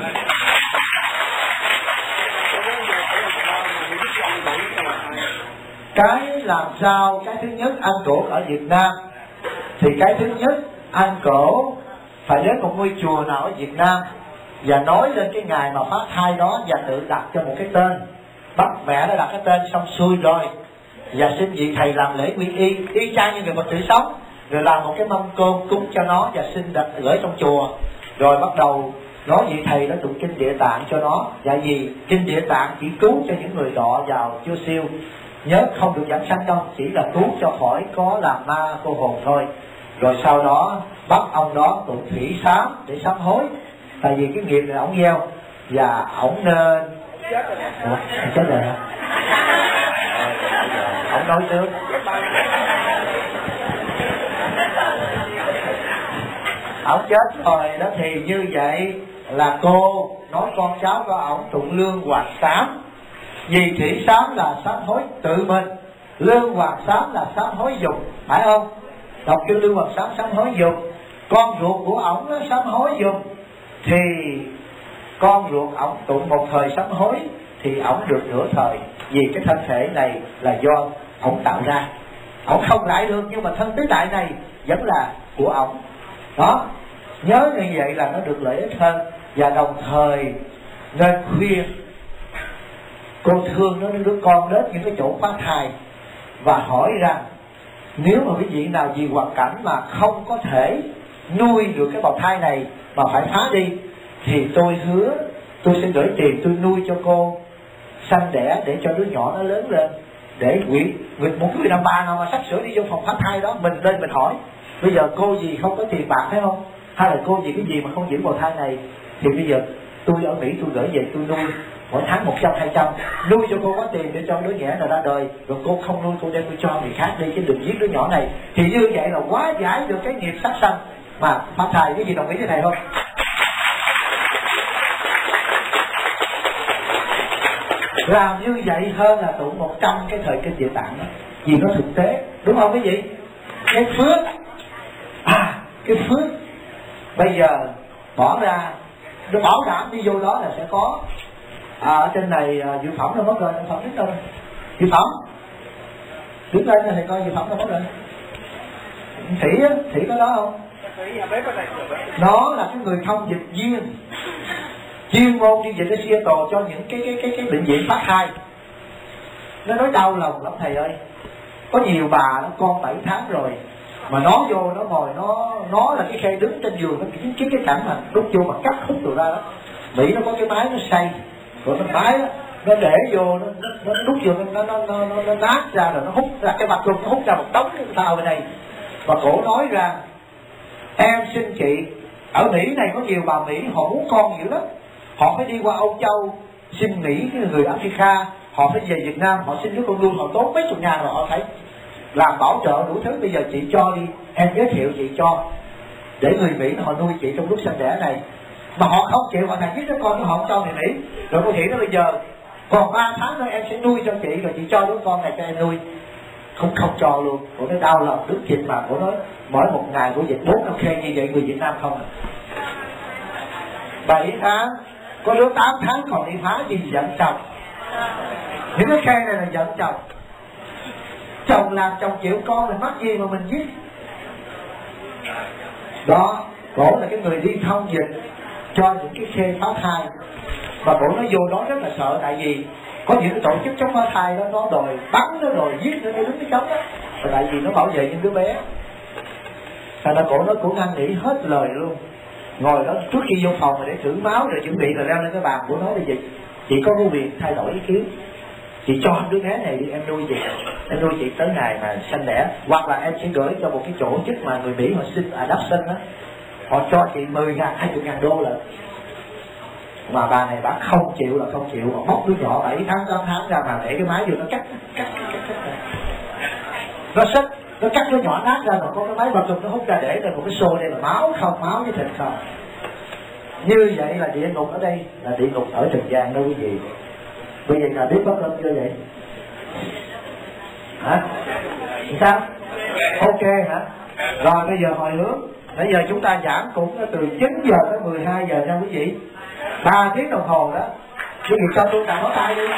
Cái làm sao cái thứ nhất ăn cổ ở Việt Nam, thì cái thứ nhất ăn cổ phải đến một ngôi chùa nào ở Việt Nam và nói lên cái ngày mà phá thai đó, và tự đặt cho một cái tên, bắt mẹ nó đặt cái tên xong xuôi rồi, và xin vị thầy làm lễ quy y y chang như người Phật tử sống, rồi làm một cái mâm cơm cúng cho nó và xin đặt gửi trong chùa, rồi bắt đầu nói vị thầy đó tụng kinh Địa Tạng cho nó. Tại vì kinh Địa Tạng chỉ cứu cho những người đọa vào chưa siêu, nhớ không được giảng sanh đâu, chỉ là cứu cho khỏi có làm ma cô hồn thôi. Rồi sau đó bắt ông đó tụng thủy sám để sám hối, tại vì cái nghiệp này ổng gieo, và ổng nên Ủa, chết rồi hả? Ổng nói trước. Ổng chết rồi đó, thì như vậy là cô nói con cháu của ổng tụng lương hoặc sám. Vì thủy sám là sám hối tự mình, lương hoặc sám là sám hối dục, phải không? Đọc kinh lương hoặc sám sám hối dục. Con ruột của ổng nó sám hối dục, thì con ruột ổng tụng một thời sám hối thì ổng được nửa thời, vì cái thân thể này là do ổng tạo ra, ổng không lại được, nhưng mà thân tứ đại này vẫn là của ổng. Đó, nhớ như vậy là nó được lợi ích hơn. Và đồng thời nên khuyên cô thương nó đứa con đến những cái chỗ phá thai, và hỏi rằng nếu mà cái vị nào vì hoàn cảnh mà không có thể nuôi được cái bào thai này mà phải phá đi, thì tôi hứa tôi sẽ gửi tiền tôi nuôi cho cô sanh đẻ để cho đứa nhỏ nó lớn lên. Để quỷ một người đàn bà nào mà sắp sửa đi vô phòng phá thai đó, mình lên mình hỏi bây giờ cô gì không có tiền bạc phải không, hay là cô gì cái gì mà không giữ bào thai này, thì bây giờ tôi ở Mỹ tôi gửi về tôi nuôi mỗi tháng một trăm hai trăm, nuôi cho cô có tiền để cho đứa trẻ nào ra đời, rồi cô không nuôi cô đem tôi cho người khác đi, chứ đừng giết đứa nhỏ này. Thì như vậy là quá giải được cái nghiệp sát sanh mà phá thai. Cái gì đồng ý với thầy không? Làm như vậy hơn là tụng một trăm cái thời kinh Địa Tạng đó, vì nó thực tế, đúng không cái gì? Cái phước, à cái phước bây giờ bỏ ra, nó bảo đảm đi vô đó là sẽ có. À, ở trên này à, dự phẩm nó mất rồi, dự phẩm đứng đâu? Dự phẩm đứng lên thầy coi dự phẩm nó mất rồi. Thủy á, Thủy có đó không? Đó là cái người thông dịch viên, chuyên môn đi dịch ở Seattle cho những cái cái cái cái bệnh viện phá thai. Nó nói đau lòng lắm thầy ơi. Có nhiều bà nó con bảy tháng rồi mà nó vô nó ngồi nó nó là cái khe đứng trên giường, nó kiếm kiếm cái cảnh mà đút vô mà cắt hút rồi ra đó. Mỹ nó có cái máy nó xay, rồi nó máy đó, nó để vô nó nó, nó đút vô nó nó nó nó, nó nát ra rồi nó hút ra cái mặt luôn, nó hút ra một đống cái tao bên này. Và cổ nói ra em xin chị, ở Mỹ này có nhiều bà Mỹ họ muốn con dữ lắm, họ phải đi qua Âu Châu xin nghỉ cái người Africa, họ phải về Việt Nam họ xin đứa con nuôi, họ tốn mấy chục ngàn rồi họ phải làm bảo trợ đủ thứ. Bây giờ chị cho đi, em giới thiệu chị cho để người Mỹ họ nuôi chị trong lúc sinh đẻ này. Mà họ không chịu, họ thằng giết đứa con họ không cho người Mỹ. Rồi cô Thị nói bây giờ còn ba tháng nữa em sẽ nuôi cho chị, rồi chị cho đứa con này cho em nuôi. Không không cho luôn. Cô nói đau lòng đức dịch mà. Cô nói mỗi một ngày của dịch bốn năm khen như vậy người Việt Nam không à. Bảy tháng, có đứa tám tháng còn đi phá gì giận chồng. Những cái khen này là giận chồng. Chồng làm chồng chịu con thì mắc gì mà mình giết. Đó, cổ là cái người đi thông dịch cho những cái khe phá thai. Và cổ nó vô đó rất là sợ, tại vì có những cái tổ chức chống phá thai đó nó đòi bắn nó đòi giết nó để đứng cái chống đó. Và tại vì nó bảo vệ những đứa bé. Thành ra cổ nó cũng ngăn nghĩ hết lời luôn. Ngồi đó trước khi vô phòng mà để thử máu rồi chuẩn bị rồi leo lên cái bàn của nó đi chị. Chị có vô việc thay đổi ý kiến. Chị cho đứa bé này đi em nuôi chị. Em nuôi chị tới ngày mà sanh đẻ. Hoặc là em sẽ gửi cho một cái tổ chức mà người Mỹ họ xin adoption đó. Họ cho chị mười ngàn, hai mươi ngàn đô lận. mà bà này bà không chịu là không chịu, mà móc đứa nhỏ bảy tháng tám tháng ra mà để cái máy vô nó cắt cắt cắt cắt, cắt, cắt. Nó xích, nó cắt đứa nhỏ nát ra, mà có cái máy vào trong nó hút ra để lên một cái xô đây là máu không, máu với thịt không. Như vậy là địa ngục ở đây, là địa ngục ở trần gian đó quý vị. Bây giờ là biết bất lâm chưa vậy? Hả? Sao? Ok hả? Rồi bây giờ hồi hướng. Bây giờ chúng ta giảng cũng từ chín giờ tới mười hai giờ nha quý vị. ba tiếng đồng hồ đó. Quý vị cho tôi tặng ngón tay đi.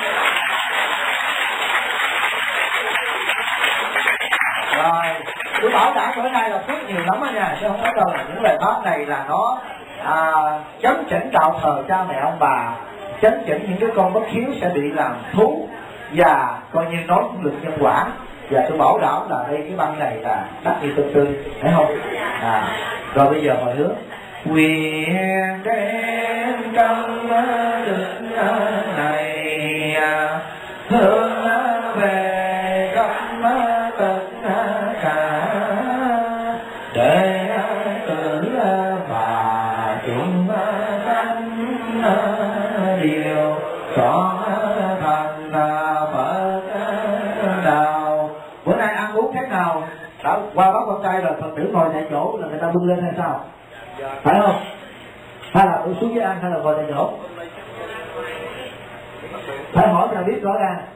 Rồi, tôi bảo đảm bữa nay là phước nhiều lắm á nha, chứ không có đâu là những lời nói này là nó à, chấn chỉnh đạo thờ cha mẹ ông bà, chấn chỉnh những cái con bất hiếu sẽ bị làm thú, và coi như nói cũng lực nhân quả. Và tôi bảo đảm là đây cái băng này là đắc như tương tương, thấy không? À, rồi bây giờ hồi hướng quyền đem tâm đức này hướng về khắp tất cả để tử và chúng sanh điều chọn thành Phật đạo. Bữa nay ăn uống thế nào? Đã qua bác con trai rồi, Phật tử ngồi tại chỗ là người ta bưng lên hay sao? Phải không? Hay là tôi xuống dưới ăn hay là ngồi tại chỗ? Phải hỏi cho biết rõ ràng.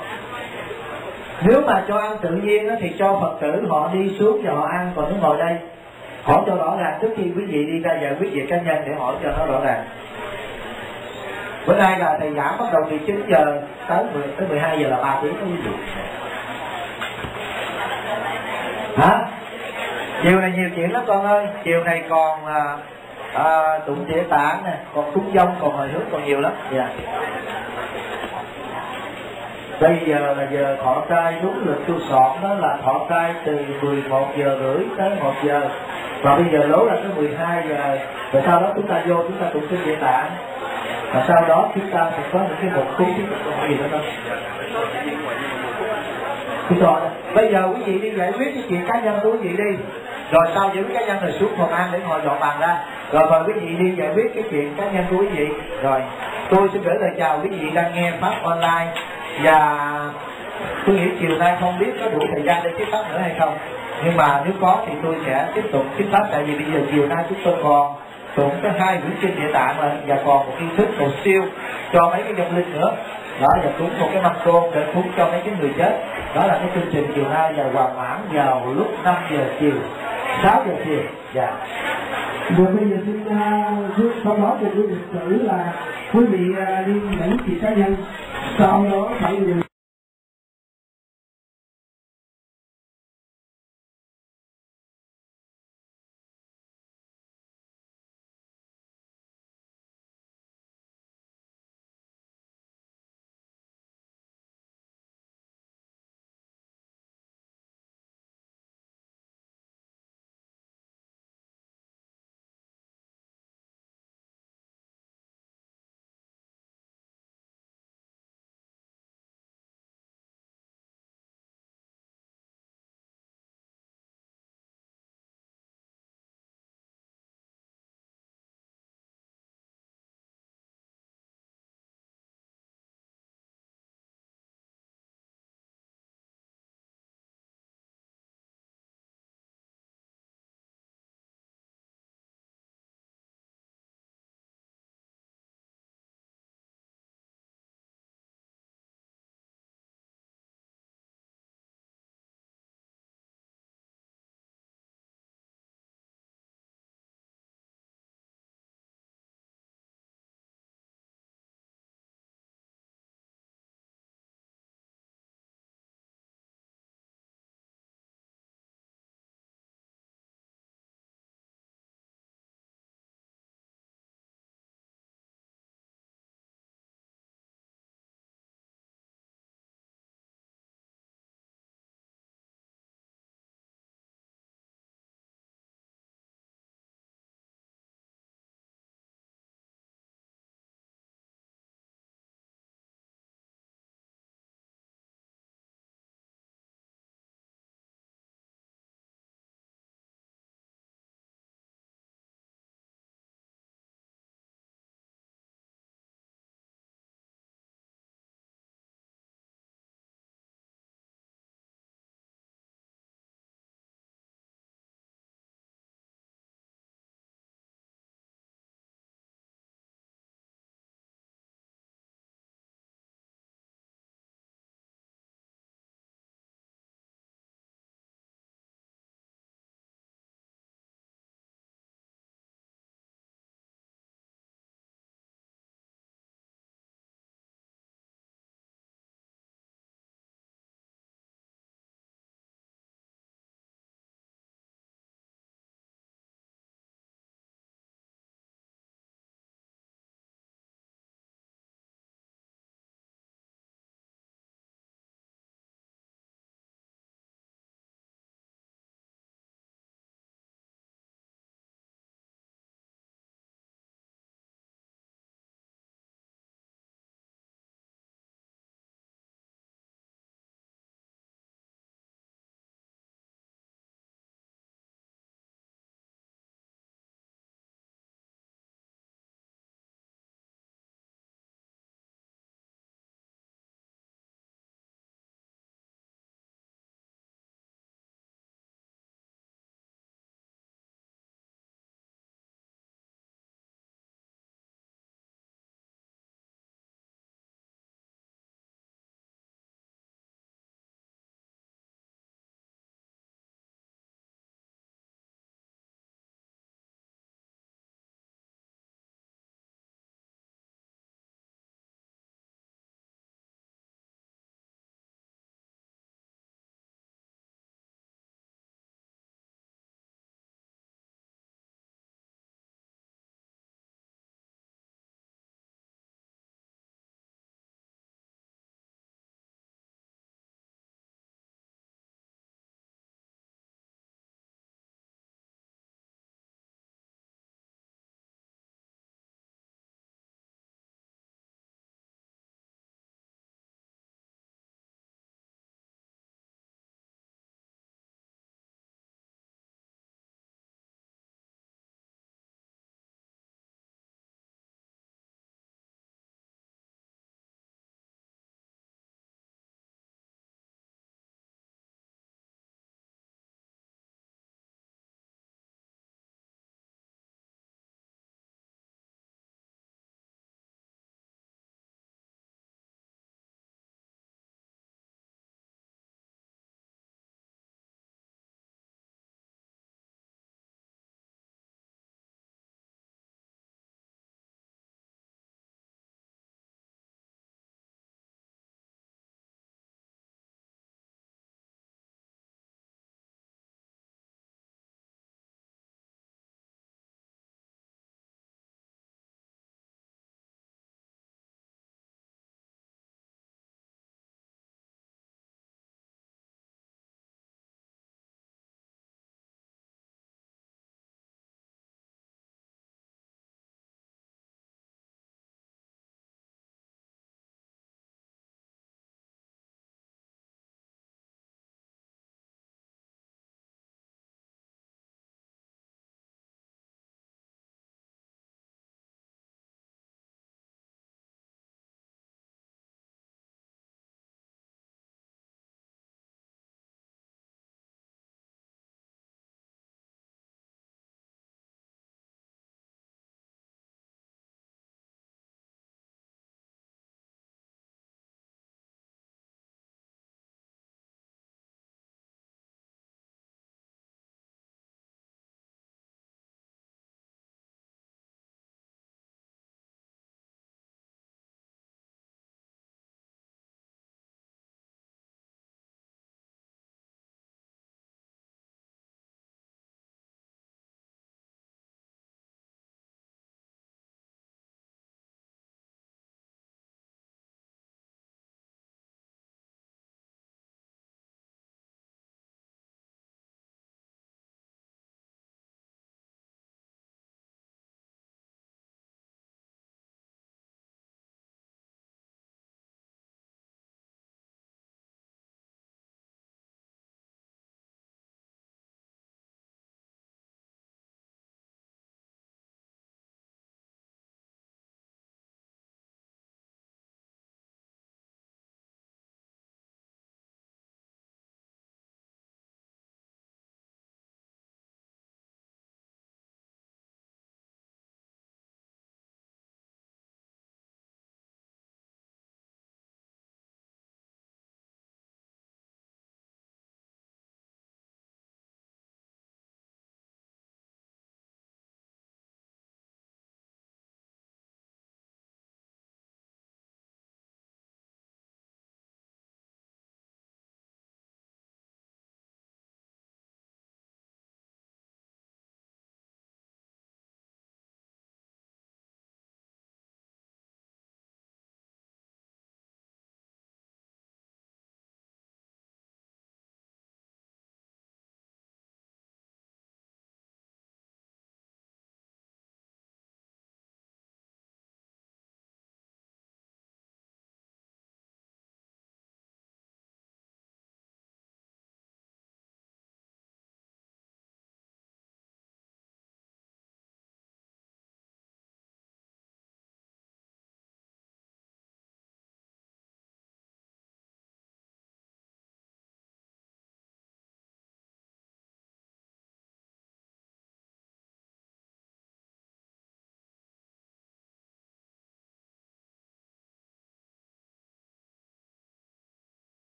Nếu mà cho ăn tự nhiên thì cho Phật tử họ đi xuống và họ ăn, còn nếu ngồi đây hỏi cho rõ ràng trước khi quý vị đi ra giải quyết việc cá nhân để hỏi cho nó rõ ràng. Bữa nay là thầy giảng bắt đầu từ chín giờ tới mười tới mười hai giờ là ba tiếng đó quý vị. Hả? Chiều này nhiều chuyện lắm con ơi. Chiều này còn à, à, tụng địa tạng nè, còn cúng dông, còn hồi hướng còn nhiều lắm. Dạ. Yeah. Bây giờ là giờ thọ trai, đúng lịch tôi soạn đó là thọ trai từ mười một giờ rưỡi tới một giờ. Và bây giờ lố là tới mười hai giờ. Rồi sau đó chúng ta vô chúng ta tụng kinh địa tạng. Và sau đó chúng ta sẽ có những cái mục cúng cái gì nữa không? Rồi, bây giờ quý vị đi giải quyết cái chuyện cá nhân của quý vị đi. Rồi sau giải quyết cá nhân rồi xuống phòng ăn để ngồi dọn bàn ra. Rồi mời quý vị đi giải quyết cái chuyện cá nhân của quý vị. Rồi, tôi xin gửi lời chào quý vị đang nghe Pháp online. Và tôi nghĩ chiều nay không biết có đủ thời gian để thuyết pháp nữa hay không. Nhưng mà nếu có thì tôi sẽ tiếp tục thuyết pháp. Tại vì bây giờ chiều nay chúng tôi còn tụng có hai quyển kinh địa tạng và còn một nghi thức cầu siêu cho mấy cái vong linh nữa. Đó, và cúng một cái mâm côn để cúng cho mấy cái người chết. Đó là cái chương trình chiều nay và hoàn mãn vào lúc năm giờ chiều, sáu giờ chiều. Dạ. Rồi bây giờ xin uh, sau đó cho quý vị tử là quý vị uh, đi những chuyện cá nhân, sau đó phải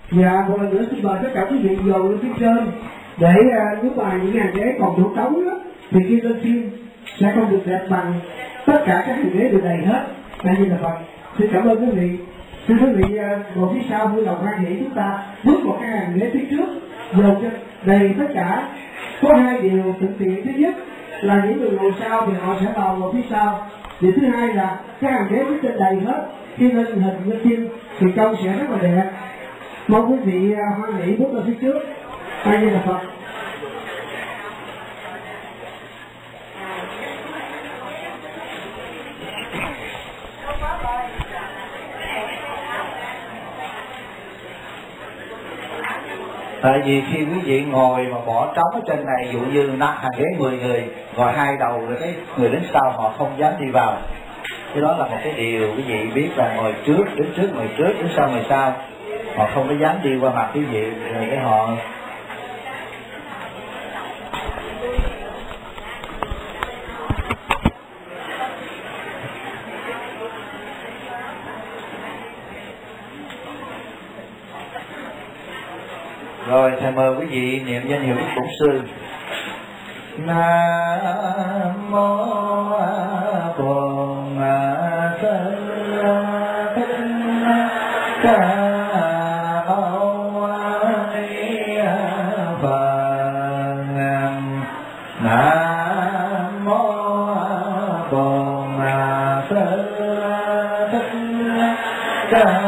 Dạ, một lần nữa xin mời tất cả quý vị dồn lên phía trên để uh, nếu mà những hàng ghế còn đủ trống đó thì khi lên phim sẽ không được đẹp bằng tất cả các hàng ghế được đầy hết. Đây như là Phật. Xin cảm ơn quý vị. Xin quý vị uh, ngồi phía sau vui lòng hoan hỷ chúng ta bước một cái hàng ghế phía trước dồn cho đầy tất cả. Có hai điều thuận tiện. Thứ nhất là những người ngồi sau thì họ sẽ vào ngồi phía sau. Điều thứ hai là các hàng ghế phía trên đầy hết. Khi lên hình lên phim thì trông sẽ rất là đẹp. Mong quý vị hoan hỷ bước lên phía trước. Đây như là Phật. Tại vì khi quý vị ngồi mà bỏ trống ở trên này, dụ như năm hàng ghế mười người ngồi hai đầu rồi cái người đến sau họ không dám đi vào. Cái đó là một cái điều quý vị biết là ngồi trước đứng trước ngồi trước đứng sau ngồi sau, họ không có dám đi qua mặt quý vị rồi cái họ rồi. Thầy mời quý vị niệm danh hiệu Đức Bổn Sư. Nam mô Bổn Sư Thích Ca Mâu Ni Phật. Nam mô Bổn Sư Thích Ca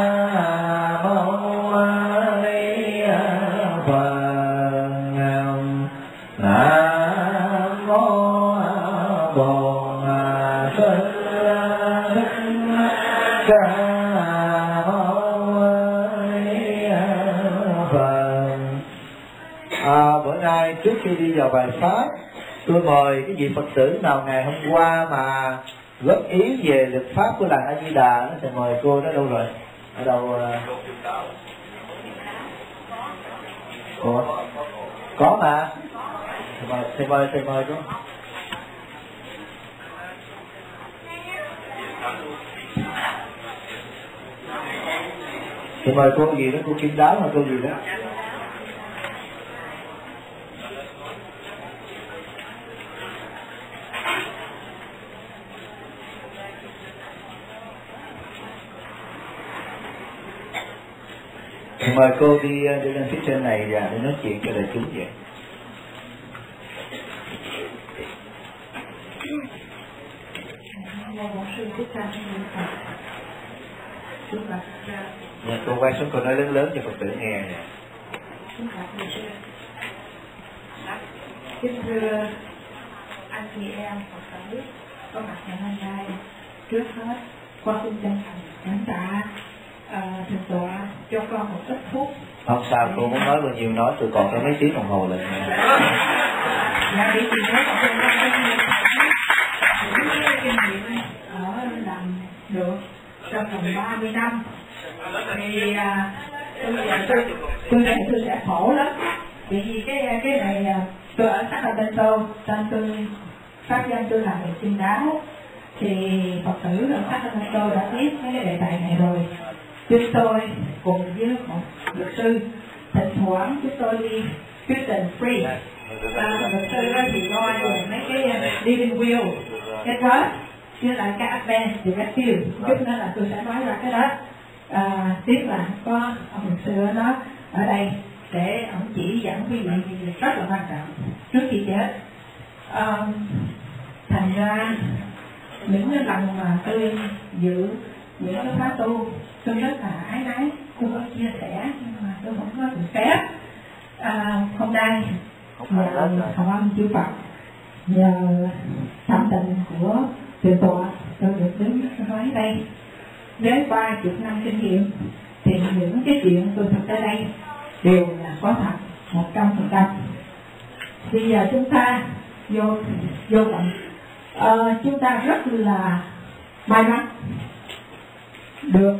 Trước khi đi vào bài pháp, tôi mời cái vị Phật tử nào ngày hôm qua mà góp ý về luật pháp của làng A Di Đà, nó sẽ mời cô đó. Đâu rồi? Ở đâu? Ủa? Có mà. Thầy mời, thầy mời, thầy mời cô. Thầy mời cô gì đó, cô Kim Đáo hay cô gì đó? Mời cô đi đi lên phía trên này và để nói chuyện cho đại chúng vậy. Dạ, cô quay xuống cô nói lớn lớn cho Phật tử nghe nè. Kính thưa anh chị em Phật tử có mặt ngày hôm nay, trước hết con xin chân thành cảm tạ À, thượng tọa cho con một ít phút. Không sao, cô muốn nói bao nhiêu nói, tôi còn có mấy tiếng đồng hồ lần này. Dạ, để chị nói con những cái kinh nghiệm ở làm được trong vòng ba mươi năm thì à, tôi tôi tôi tôi, tôi sẽ khổ lắm. Vì cái cái này tôi ở Sacramento, nên tôi pháp danh tôi làm việc Kim Đáo, thì Phật tử ở Sacramento đã biết cái đề tài này rồi. Chúng tôi cùng với một luật sư thỉnh thoảng chúng tôi đi Christian Free, à, luật sư thì lo về mấy cái living will, cái trust với lại cái advance thì cái field, chút nữa là tôi sẽ nói ra cái đó. À, tiếp là có ông luật sư ở đó ở đây để ông chỉ dẫn quý vị rất là quan trọng trước khi chết. À, thành ra những cái lần mà tôi giữ những cái khóa tu, tôi rất là ái náy, tôi có chia sẻ nhưng mà tôi không có được phép. À, hôm nay nhờ hồng âm chư Phật, nhờ tâm tình của thượng tọa, tôi được đứng nói đây với ba chục năm kinh nghiệm, thì những cái chuyện tôi thực ở đây đều là có thật một trăm phần trăm. Bây giờ chúng ta vô vô tận, à, chúng ta rất là may mắn được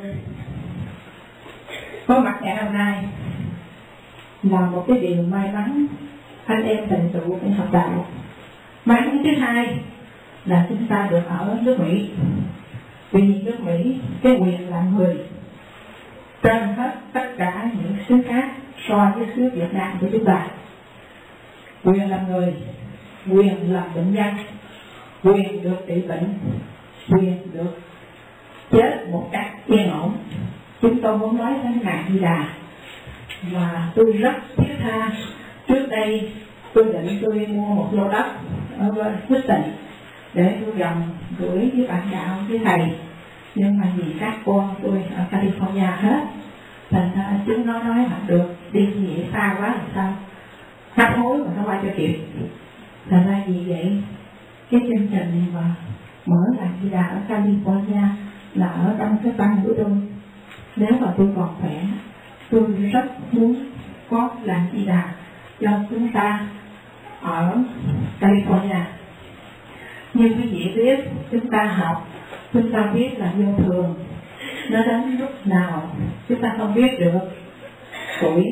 có mặt ngày hôm nay, là một cái điều may mắn anh em thành tựu trong Phật đạo. May mắn thứ hai là chúng ta được ở nước Mỹ, vì nước Mỹ cái quyền làm người trên hết tất cả những xứ khác so với xứ Việt Nam của chúng ta. Quyền làm người, quyền làm bệnh nhân, quyền được trị bệnh, quyền được chết một cách yên ổn. Chúng tôi muốn nói đến Ngài Di Đà và tôi rất thiết tha. Trước đây tôi định tôi mua một lô đất ở Houston để tôi dòng gửi với bạn đạo với thầy, nhưng mà vì các con tôi ở California hết, thành ra chúng nó nói là được đi vậy xa quá làm sao hấp hối mà nó qua cho kịp. Thành ra vì vậy cái chương trình mà mở Ngài Di Đà ở California là ở trong cái bang của tôi. Nếu mà tôi còn khỏe, tôi rất muốn có Ngài Di Đà cho chúng ta ở California. Như quý vị biết, chúng ta học, chúng ta biết là vô thường, nó đến lúc nào chúng ta không biết được. Tuổi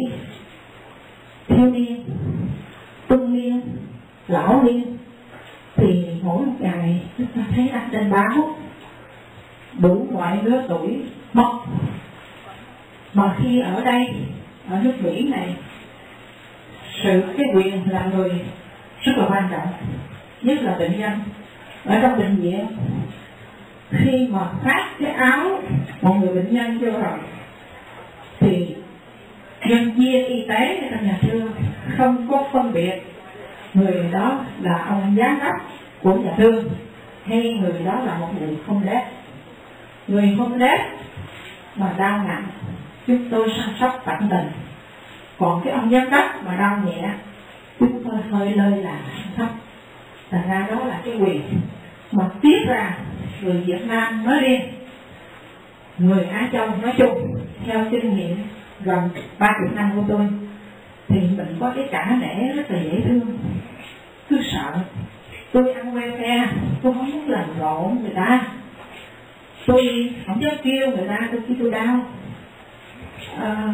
thiếu niên, trung niên, lão niên, thì mỗi một ngày chúng ta thấy ở trên báo đủ mọi lứa tuổi mất. Mà khi ở đây, ở nước Mỹ này, sự cái quyền làm người rất là quan trọng, nhất là bệnh nhân ở trong bệnh viện. Khi mà phát cái áo một người bệnh nhân vô rồi thì nhân viên y tế ở trong nhà thương không có phân biệt người đó là ông giám đốc của nhà thương hay người đó là một người không đét. Người không đét mà đau nặng chúng tôi săn sóc tận tình, còn cái ông giám đốc mà đau nhẹ chúng tôi hơi lơi là thấp. Thành ra đó là cái quyền mà tiếp ra người Việt Nam nói riêng, người Á Châu nói chung, theo kinh nghiệm gần ba mươi năm của tôi, thì mình có cái cả nể rất là dễ thương. Cứ sợ tôi ăn welfare, tôi không muốn làm rộn người ta, tôi không dám kêu người ta tôi khi tôi đau. À,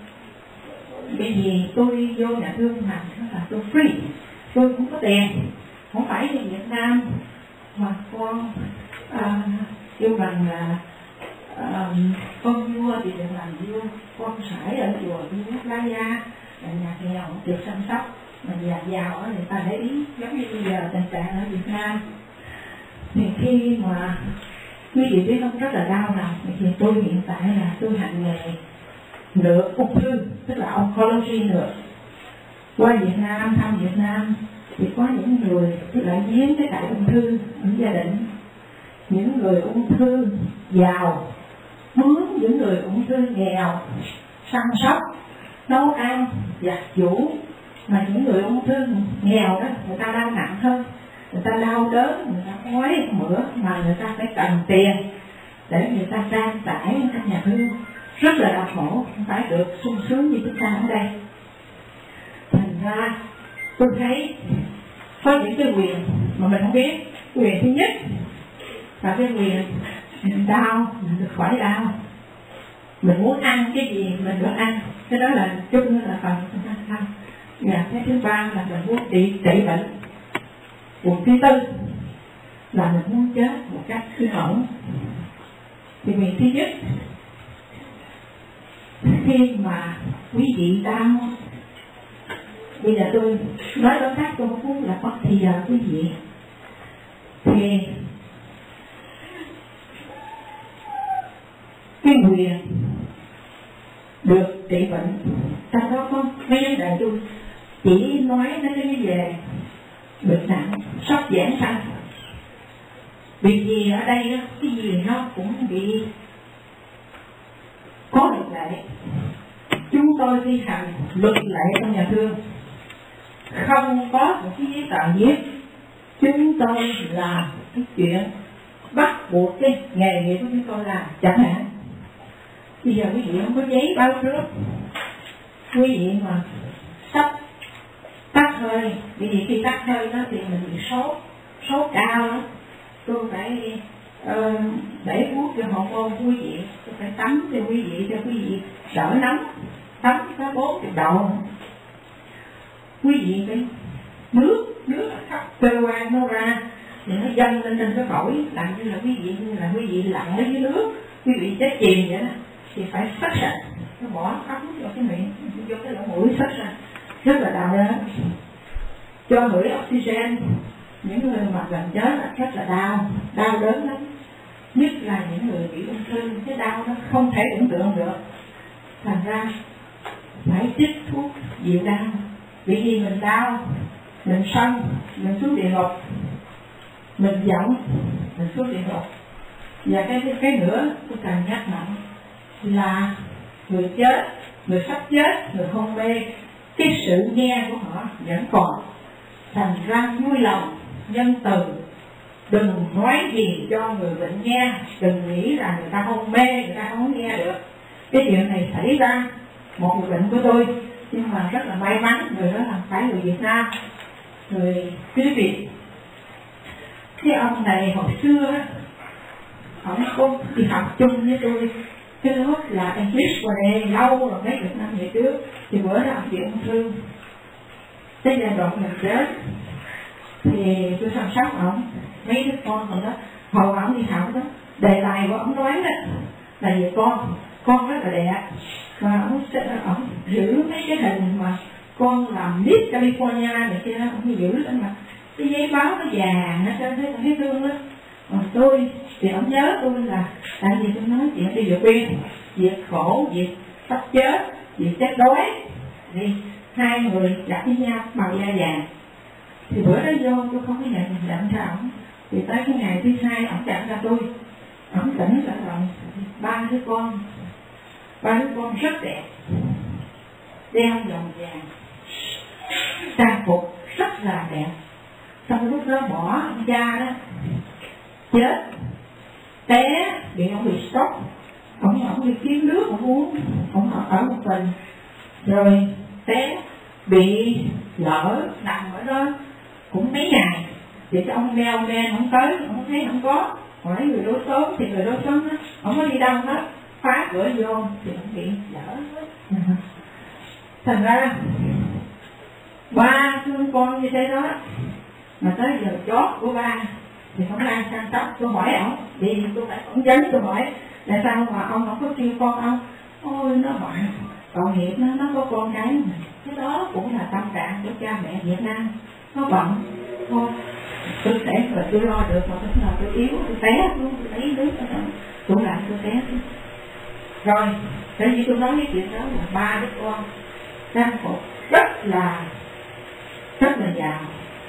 bởi vì tôi vô nhà thương làm là tôi free, tôi không có tiền, không phải như Việt Nam mà con à, kêu rằng là à, con vua thì được làm vua, con sải ở chùa đi nước lá gia, nhà nghèo được chăm sóc, mà già giàu ở người ta để ý, giống như bây giờ tình trạng ở Việt Nam. Thì khi mà quý vị biết không, rất là đau lòng. Thì tôi hiện tại là tôi hành nghề nửa ung thư, tức là oncology nửa. Qua Việt Nam, thăm Việt Nam thì có những người tức là giếm cái đại ung thư ở gia đình, những người ung thư giàu mướn những người ung thư nghèo săn sóc, nấu ăn, giặt giũ. Mà những người ung thư nghèo đó người ta đau nặng hơn, người ta đau đớn, người ta ói mửa, mà người ta phải cần tiền để người ta trang trải các nhà thương, rất là đau khổ, không phải được sung sướng như chúng ta ở đây. Thành ra tôi thấy có những cái quyền mà mình không biết. Quyền thứ nhất là cái quyền mình đau, mình được khỏi đau. Mình muốn ăn cái gì mình được ăn, cái đó là chung là phần chúng ta ăn. Và cái thứ ba là mình muốn trị trị bệnh. Quyền thứ tư là mình muốn chết một cách yên ổn. Thì quyền thứ nhất, khi mà quý vị đau, bây giờ tôi nói đối tác tôi không muốn là mất thì giờ quý vị, thì cái quyền được trị bệnh, trong đó có mấy vấn đề tôi chỉ nói đến cái về bệnh nặng, sốc giãn sanh. Vì gì ở đây đó, cái gì nó cũng bị có luật lệ. Chúng tôi thi hành luật lệ trong nhà thương, không có một cái giấy tờ viết. Chúng tôi làm cái chuyện bắt buộc cái nghề nghiệp của chúng tôi làm. Chẳng hạn bây giờ quý vị không có giấy báo trước, quý vị mà sắp tắt hơi, bởi vì khi tắt hơi đó thì mình bị sốt, sốt cao đó. Tôi phải uh, đẩy thuốc cho hậu môn quý vị, tôi phải tắm cho quý vị, cho quý vị đỡ nóng, tắm có bốn chục độ. Quý vị phải nước, nước ở khắp cơ quan nó ra, thì nó dâng lên trên cái phổi, làm như là quý vị như là quý vị lặn ở dưới nước, quý vị chết chìm vậy đó. thì phải xách sạch, nó bỏ ống vô cái miệng, vô cái lỗ mũi xách ra, rất là đau đớn. Cho ngửi oxygen, những người mà gần chết rất là đau, đau đớn lắm. Nhất là những người bị ung thư, cái đau nó không thể tưởng tượng được. Thành ra phải chích thuốc dịu đau. Vì khi mình đau, mình sân, mình xuống địa ngục, mình giận, mình xuống địa ngục. Và cái cái nữa tôi cần nhắc mạnh là người chết, người sắp chết, người hôn mê, cái sự nghe của họ vẫn còn. Thành ra vui lòng, nhân từ, đừng nói gì cho người bệnh nghe, đừng nghĩ là người ta hôn mê, người ta không nghe được. Cái chuyện này xảy ra một người bệnh của tôi, nhưng mà rất là may mắn, người đó là phải người Việt Nam, người quý vị. Cái ông này hồi xưa á, ông có đi học chung với tôi, cái lớp là English qua đây lâu rồi, mấy chục năm về trước, thì bữa đó ông bị ung thư. Tới giai đoạn mình chết thì tôi chăm sóc ổng, mấy đứa con còn đó, hồi ổng đi học đó, đề tài của ổng nói đó là về con, con rất là đẹp, và ổng sẽ ổng giữ mấy cái hình mà con làm Miss California này kia đó, ổng giữ đó mà cái giấy báo nó vàng, nó trên thấy thấy thương đó. Còn tôi thì ổng nhớ tôi là tại vì tôi nói chuyện đi vượt biên, việc khổ, việc sắp chết, việc chết đói, thì hai người gặp với nhau màu da vàng. Thì bữa đó vô tôi không có nhận nhận ra ổng, thì tới cái ngày thứ hai ổng chặn ra tôi, ổng tỉnh lại rồi, ba đứa con, ba đứa con rất đẹp, đeo vòng vàng, trang phục rất là đẹp. Xong lúc đó bỏ ông cha đó chết, té, bị ông bị stroke, ông ông đi kiếm nước ông uống, ông ở một mình, rồi té bị lỡ nằm ở đó cũng mấy ngày, thì cái ông đeo ông đen không tới, ông thấy không có, hỏi người đối xóm thì người đối xóm đó ông có đi đâu hết, phá cửa vô thì ông bị lỡ hết. Thành ra ba thương con như thế đó, mà tới giờ chót của ba thì không ai chăm sóc. Tôi hỏi ổng, vì tôi phải phỏng vấn, tôi hỏi tại sao mà ông không có kêu con ông, ôi nó bận, tội nghiệp nó, nó có con cái mà. Cái đó cũng là tâm trạng của cha mẹ Việt Nam, nó bận thôi, tôi sẽ rồi tôi lo được, mà tôi là tôi yếu, tôi té luôn, tôi lấy nước ở trong tủ lạnh tôi té luôn. Rồi tại vì tôi nói cái chuyện đó là ba đứa con trang phục rất là rất là giàu,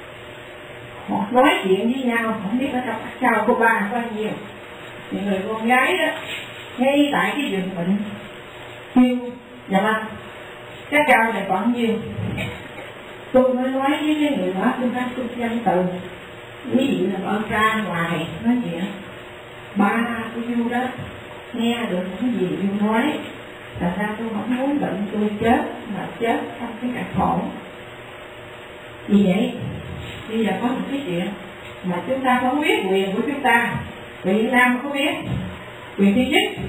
họ nói chuyện với nhau không biết ở trong sao cô ba bao nhiêu. Thì người con gái đó ngay tại cái giường bệnh kêu dạ anh cái cao này còn nhiêu, tôi mới nói với cái người đó, tôi nói tôi dân từ ví dụ là ơn ra ngoài nói chuyện ba của Du đó nghe được những gì Du nói, thật ra tôi không muốn bệnh tôi chết mà chết trong cái cảnh khổ. Vì vậy bây giờ có một cái chuyện mà chúng ta không biết quyền của chúng ta, người Việt Nam không biết quyền thứ nhất.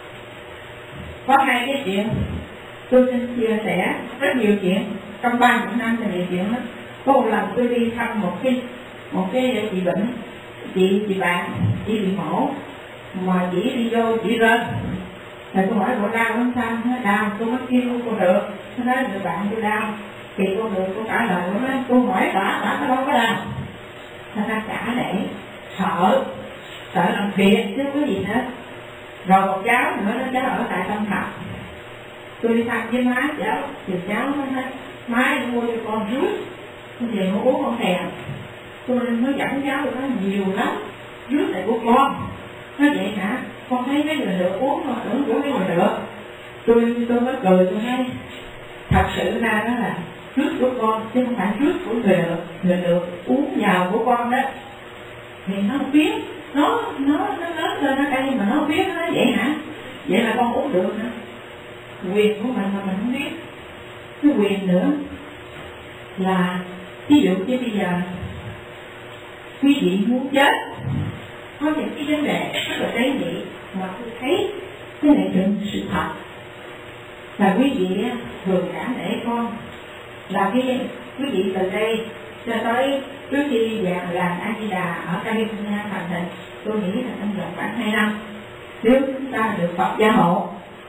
Có hai cái chuyện tôi xin chia sẻ, rất nhiều chuyện trong ba mươi năm là nhiều chuyện đó. Có một lần tôi đi thăm một cái một cái chị bệnh, chị chị bạn, chị bị mổ mà chỉ đi vô chỉ rên, rồi tôi hỏi cô đau không sao, nó đau, tôi mới kêu cô được, nó nói người bạn tôi đau, thì cô được cô trả lời, cô nói tôi hỏi bà, bà nó đâu có đau, người ta trả để sợ, sợ làm thiệt chứ không có gì hết. Rồi một cháu nữa nó cháu ở tại Tâm Thập, tôi đi thăm với má cháu, thì cháu nó nói má mua cho con rước, con về nó uống không thèm, tôi mới dẫn cháu nó nhiều lắm, rước này của con. Nói vậy hả, con thấy mấy người được uống mà tưởng của mấy người được. Tôi tôi mới cười, tôi nói thật sự ra đó là rước của con chứ không phải rước của người được, người được uống vào của con đó. Thì nó không biết, nó nó nó lớn lên nó đây mà nó không biết, nó nói vậy hả, vậy là con uống được hả? Quyền của mình mà mình không biết. Cái quyền nữa là ví dụ như bây giờ quý vị muốn chết, có những cái vấn đề rất là tế nhị mà tôi thấy cái này là sự thật, là quý vị thường cảm để con là cái quý vị từ đây cho tới trước khi vào làm A Di Đà ở California thành thịnh, tôi nghĩ là trong vòng khoảng hai năm, nếu chúng ta được Phật gia hộ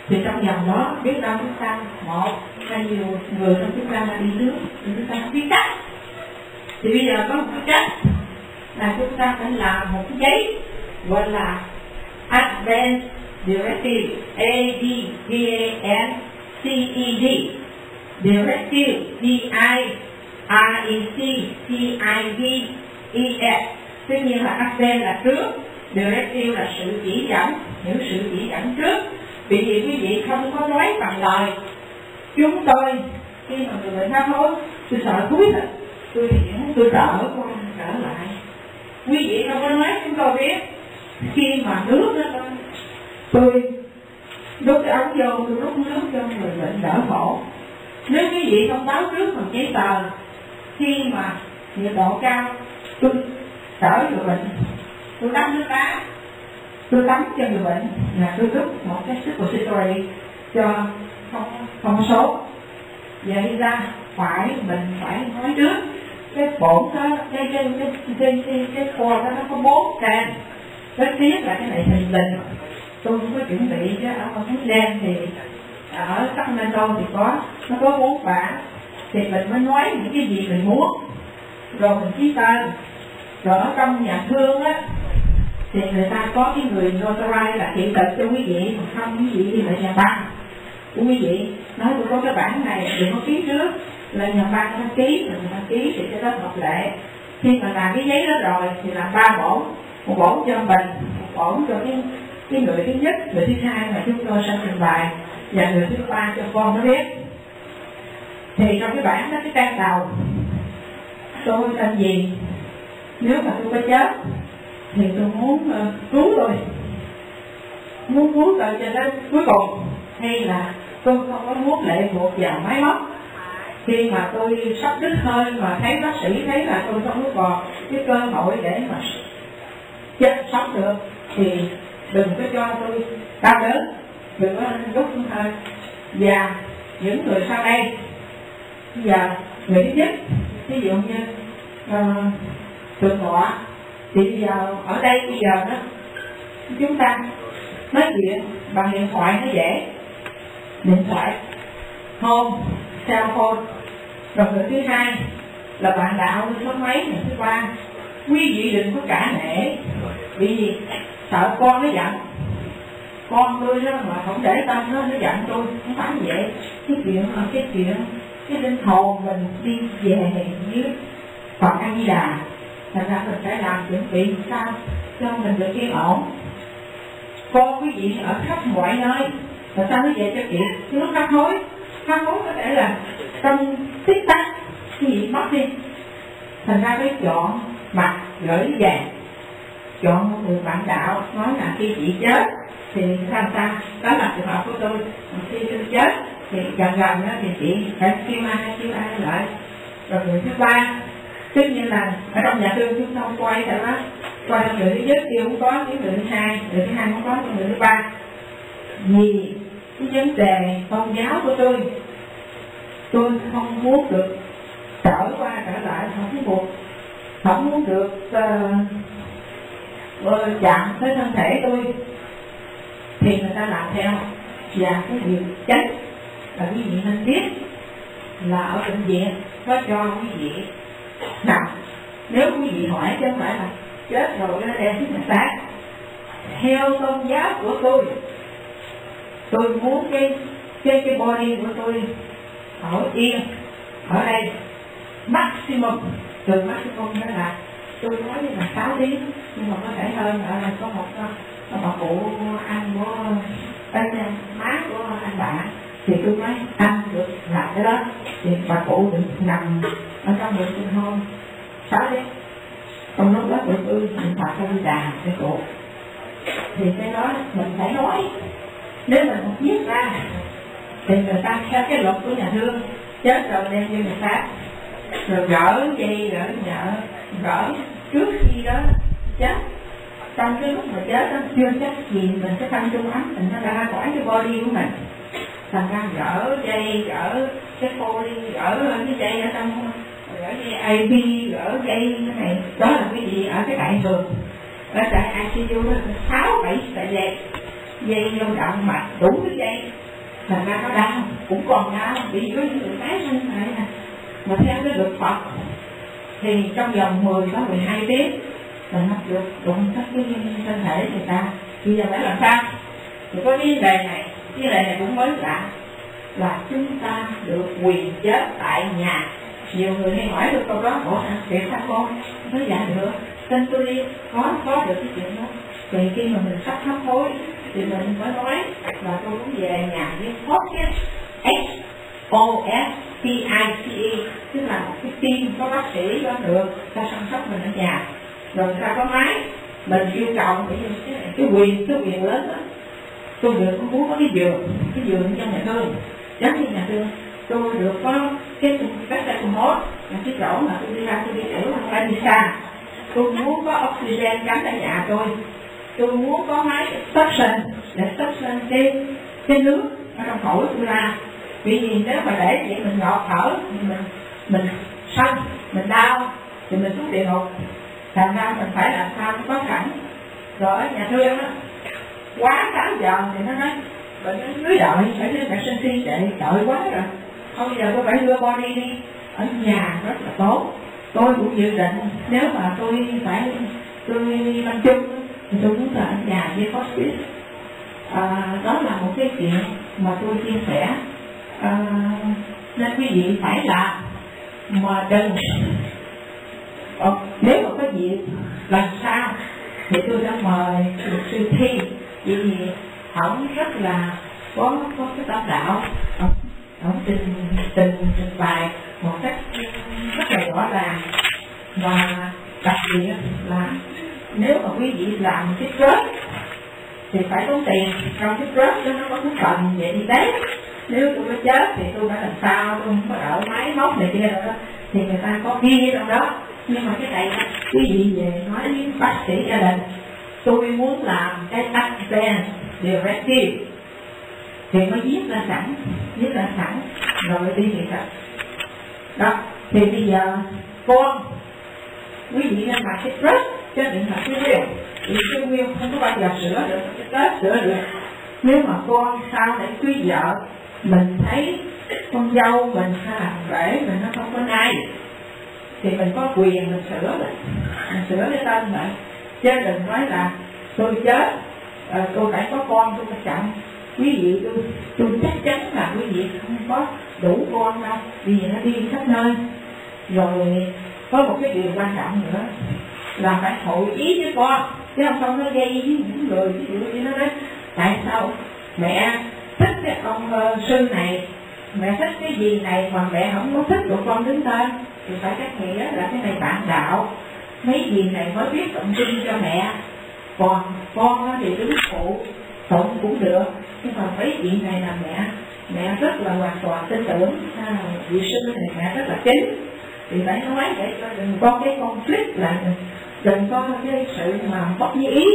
thì trong vòng đó biết đâu chúng ta một hay nhiều người trong chúng ta đi nước thì chúng ta không biết cách. Thì bây giờ có một cái cách là chúng ta phải làm một cái giấy gọi là Advanced Directive, A D V A N C E D, Directive D I R E C T I V E S. Tất nhiên là Advanced là trước, Directive là sự chỉ dẫn, những sự chỉ dẫn trước. Vì vậy quý vị không có nói bằng lời. Chúng tôi khi mà người bệnh hấp hối, tôi sợ cuối thật, tôi tôi đỡ con trở lại. Quý vị không có nói chúng tôi biết. Khi mà nước đó tôi đút cái ống vô, tôi đút nước cho người bệnh đỡ khổ. Nếu quý vị không báo trước bằng giấy tờ, khi mà nhiệt độ cao, tôi đỡ người bệnh, tôi đắp nước đá, tôi tắm cho người bệnh là tôi đút một cái suppository cho không không số. Vậy ra phải mình phải nói trước cái bổn đó, cái cái cái cái cái cái kho đó nó có bốn trang. Rất tiếc là cái này hình bình tôi không có chuẩn bị, chứ ở một cái đen thì ở Sacramento thì có, nó có bốn bản thì mình mới nói những cái gì mình muốn rồi mình ký tên. Rồi ở trong nhà thương á thì người ta có cái người notarize là hiện thực cho quý vị, mà không quý vị đi lại nhà băng của quý vị nói tôi có cái bản này đừng có ký trước, là nhà băng nó ký, mình ta ký thì cho nó hợp lệ. Khi mà làm cái giấy đó rồi thì làm ba bổn, một bổn cho mình, một bổn cho cái cái người thứ nhất, người thứ hai mà chúng tôi sẽ trình bày, và người thứ ba cho con nó biết. Thì trong cái bản đó, cái trang đầu tôi tên gì, nếu mà tôi có chết thì tôi muốn uh, cứu tôi, muốn cứu tôi cho đến cuối cùng, hay là tôi không có muốn lệ thuộc vào máy móc. Khi mà tôi sắp đứt hơi mà thấy bác sĩ thấy là tôi không có còn cái cơ hội để mà chết sống được thì đừng có cho tôi đau đớn, đừng có rút hơi. Và những người sau đây, giờ người thứ nhất, ví dụ như uh, trường thọ, thì bây giờ ở đây bây giờ đó chúng ta nói chuyện bằng điện thoại nó dễ, điện thoại home, cell phone. Rồi người thứ hai là bạn đạo đi số mấy, người thứ ba quý vị đừng có cả nể, vì gì sợ con nó giận, con tôi đó mà không để tâm nó nó giận tôi, không phải vậy. Cái chuyện là cái chuyện cái linh hồn mình đi về với Phật A Di Đà, thành ra mình phải làm chuẩn bị sao cho mình được yên ổn. Con quý vị ở khắp mọi nơi, rồi sao nó về cho kịp, nó hấp hối, hấp hối có thể là trong tích tắc cái gì mất đi. Thành ra phải chọn mặt gửi vàng, chọn một người bạn đạo nói là khi chị chết thì sao sao, đó là trường hợp của tôi. Khi tôi chết thì gần gần đó thì chị phải kêu ai kêu ai lại. Rồi người thứ ba, tất nhiên là ở trong nhà thương chúng ta quay theo đó, quay người thứ nhất kêu không có, cái người thứ hai, người thứ hai không có, người thứ ba. Vì cái vấn đề tôn giáo của tôi, tôi không muốn được trở qua trở lại, không muốn không muốn được uh, chạm tới thân thể tôi, thì người ta làm theo. Và cái điều tránh là quý vị nên biết là ở bệnh viện có cho quý vị nằm. Nếu quý vị hỏi chứ không phải là chết rồi nó đem xuống nhà xác. Theo tôn giáo của tôi, tôi muốn cái cái cái body của tôi ở yên ở đây maximum, từ maximum đó là tôi nói là sáu tiếng, nhưng mà có thể hơn. Ở đây có một bà cụ anh của anh má của anh bạn thì tôi nói anh được làm cái đó, thì bà cụ được nằm ở trong bệnh sinh hôn sáu tiếng. Trong lúc đó tụi tôi mình thật ra đi đàn cái cụ, thì cái đó mình phải nói. Nếu mình không viết ra thì người ta theo cái luật của nhà thương, chết rồi đem vô nhà xác, rồi gỡ dây gỡ vợ gỡ trước khi đó chết. Trong cái lúc mà chết đó chưa chắc gì mình cái phân trung ấm mình nó ra khỏi cái body của mình, thành ra gỡ dây gỡ cái body, gỡ cái dây ở trong, gỡ dây a pê, gỡ dây cái này. Đó là cái gì ở cái đại thường, ở tại i xê u đó sáu bảy sợi dây, dây vô động mạch đủ cái dây, thành ra nó đau, cũng còn đau vì có những người tái sinh lại nè. Mà theo cái luật Phật thì trong vòng mười tới mười hai tiếng là nó được đụng tới cái thân thể người ta. Bây giờ phải làm sao? Thì có cái vấn đề này, cái vấn đề này cũng mới lạ, là chúng ta được quyền chết tại nhà. Nhiều người hay hỏi được câu đó, ủa thiệt sao con? Nói dạ được, tên tôi đi, có có được cái chuyện đó. Thì khi mà mình sắp hấp hối thì mình mới nói là tôi cũng về nhà với Hospice, H O S P I C E, tức là một cái team có bác sĩ có được ta chăm sóc mình ở nhà, rồi ta có máy, mình yêu cầu cái, cái quyền cái quyền lớn đó. Tôi được có muốn có cái giường, cái giường trong nhà tôi, giống như nhà tôi, tôi được có cái cách ra cùng hốt, là cái chỗ mà tôi đi ra tôi đi tiểu không phải đi xa. Tôi muốn có oxygen cắm tại nhà tôi, tôi muốn có máy suction để suction cái cái nước ở trong phổi tôi ra. Vì vì nếu mà để vậy mình ngọt thở, mình mình sân, mình đau thì mình xuống địa ngục. Thành ra mình phải làm sao nó có sẵn. Rồi ở nhà thương á, quá tám giờ thì nó nói bệnh nó cứ đợi, phải đến vệ sinh si chạy đợi quá rồi. Không bây giờ tôi phải đưa body đi, ở nhà rất là tốt. Tôi cũng dự định nếu mà tôi phải tôi lâm chung thì tôi muốn ở nhà với hospice. À, đó là một cái chuyện mà tôi chia sẻ. À, nên quý vị phải làm mà đừng ờ, nếu mà có dịp lần sau thì tôi đã mời luật sư Thi, vì ổng rất là có có cái tâm đạo, ổng trình trình trình bày một cách rất là rõ ràng. Và đặc biệt là nếu mà quý vị làm cái trust thì phải tốn tiền, trong cái trust đó nó có cái phần về y tế. Nếu tôi có chết thì tôi phải làm sao, tôi không có đỡ máy móc này kia rồi đó, thì người ta có ghi trong đó. Nhưng mà cái này quý vị về nói với bác sĩ gia đình, tôi muốn làm cái advance directive thì nó viết ra sẵn, viết ra sẵn rồi đi thì thật. Đó, thì bây giờ con quý vị nên mặc cái dress cho đừng mặc cái will, vì cái will không có bao giờ sửa được, cái dress sửa được. Nếu mà con sau để cưới vợ mình thấy con dâu mình hay là rể mình nó không có nay thì mình có quyền mình sửa mình, mình sửa cái tên mình, chứ đừng nói là tôi chết à, tôi phải có con tôi phải chậm. Quý vị tôi tôi chắc chắn là quý vị không có đủ con đâu, vì nó đi khắp nơi. Rồi có một cái điều quan trọng nữa là phải hội ý với con, chứ không không nó gây với những người ví dụ như nó nói tại sao mẹ thích cái ông uh, sư này, mẹ thích cái gì này mà mẹ không có thích được con đứng tên, thì phải cách nghĩa là cái này bạn đạo, mấy gì này mới biết tụng kinh cho mẹ, còn con thì đứng phụ tụng cũng được, nhưng mà mấy chuyện này là mẹ mẹ rất là hoàn toàn tin tưởng, à, vị sư này mẹ rất là chính, thì phải nói để cho đừng có cái conflict, là đừng có cái sự mà bất như ý.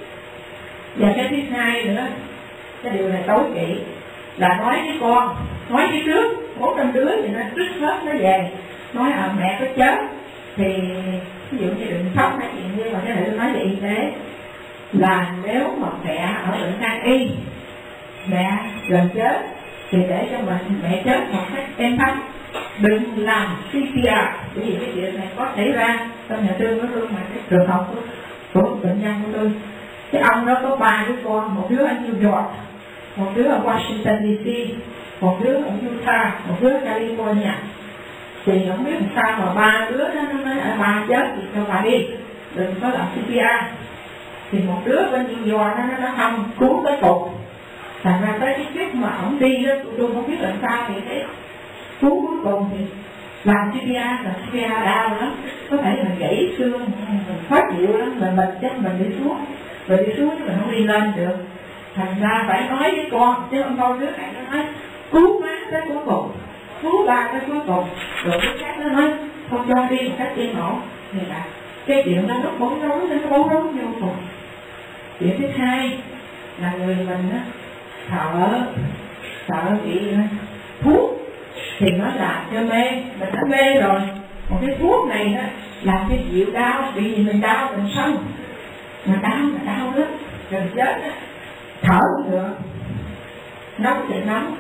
Và cái thứ hai nữa, cái điều này tối kỵ là nói với con, nói với trước bốn trăm đứa thì nó trích hết nó về nói à mẹ có chết thì ví dụ như đừng khóc hay chuyện như mà cái này tôi nói về y tế là nếu mà mẹ ở bệnh nan y, mẹ gần chết thì để cho mình mẹ chết một cách êm thấm, đừng làm xê pê rờ, bởi vì cái chuyện này có xảy ra trong nhà thương của tôi, mà cái trường học của, của bệnh nhân của tôi. Cái ông đó có ba đứa con, một đứa ở New York, một đứa ở Washington đê xê, một đứa ở Utah, một đứa ở California. Thì không biết làm sao mà ba đứa đó nó nói ở ba chết thì cho bà đi, đừng có làm xê pê rờ. Thì một đứa bên New York nó nó nó không cứu tới cùng. Thành ra tới cái lúc mà ổng đi đó, tôi không biết làm sao thì cái cứu cuối cùng thì làm xê pê rờ, là xê pê rờ đau lắm, có thể mình gãy xương, mình khó chịu lắm, mình mình chắc mình đi xuống, rồi đi xuống chứ mình không đi lên được. Thành ra phải nói với con, chứ không thôi đứa này nó nói cứu má tới cuối cùng, cứu ba tới cuối cùng, rồi cái khác nó nói không cho đi một cách yên ổn, thì là cái chuyện nó rất bối rối, nó bối rối vô cùng. Chuyện thứ hai là người mình á sợ sợ bị thuốc thì nó làm cho mê, mình đã mê rồi. Một cái thuốc này đó làm cho dịu đau, vì mình đau mình sân, mà đau là đau lắm, gần chết á thở cũng được, nóng thì nóng,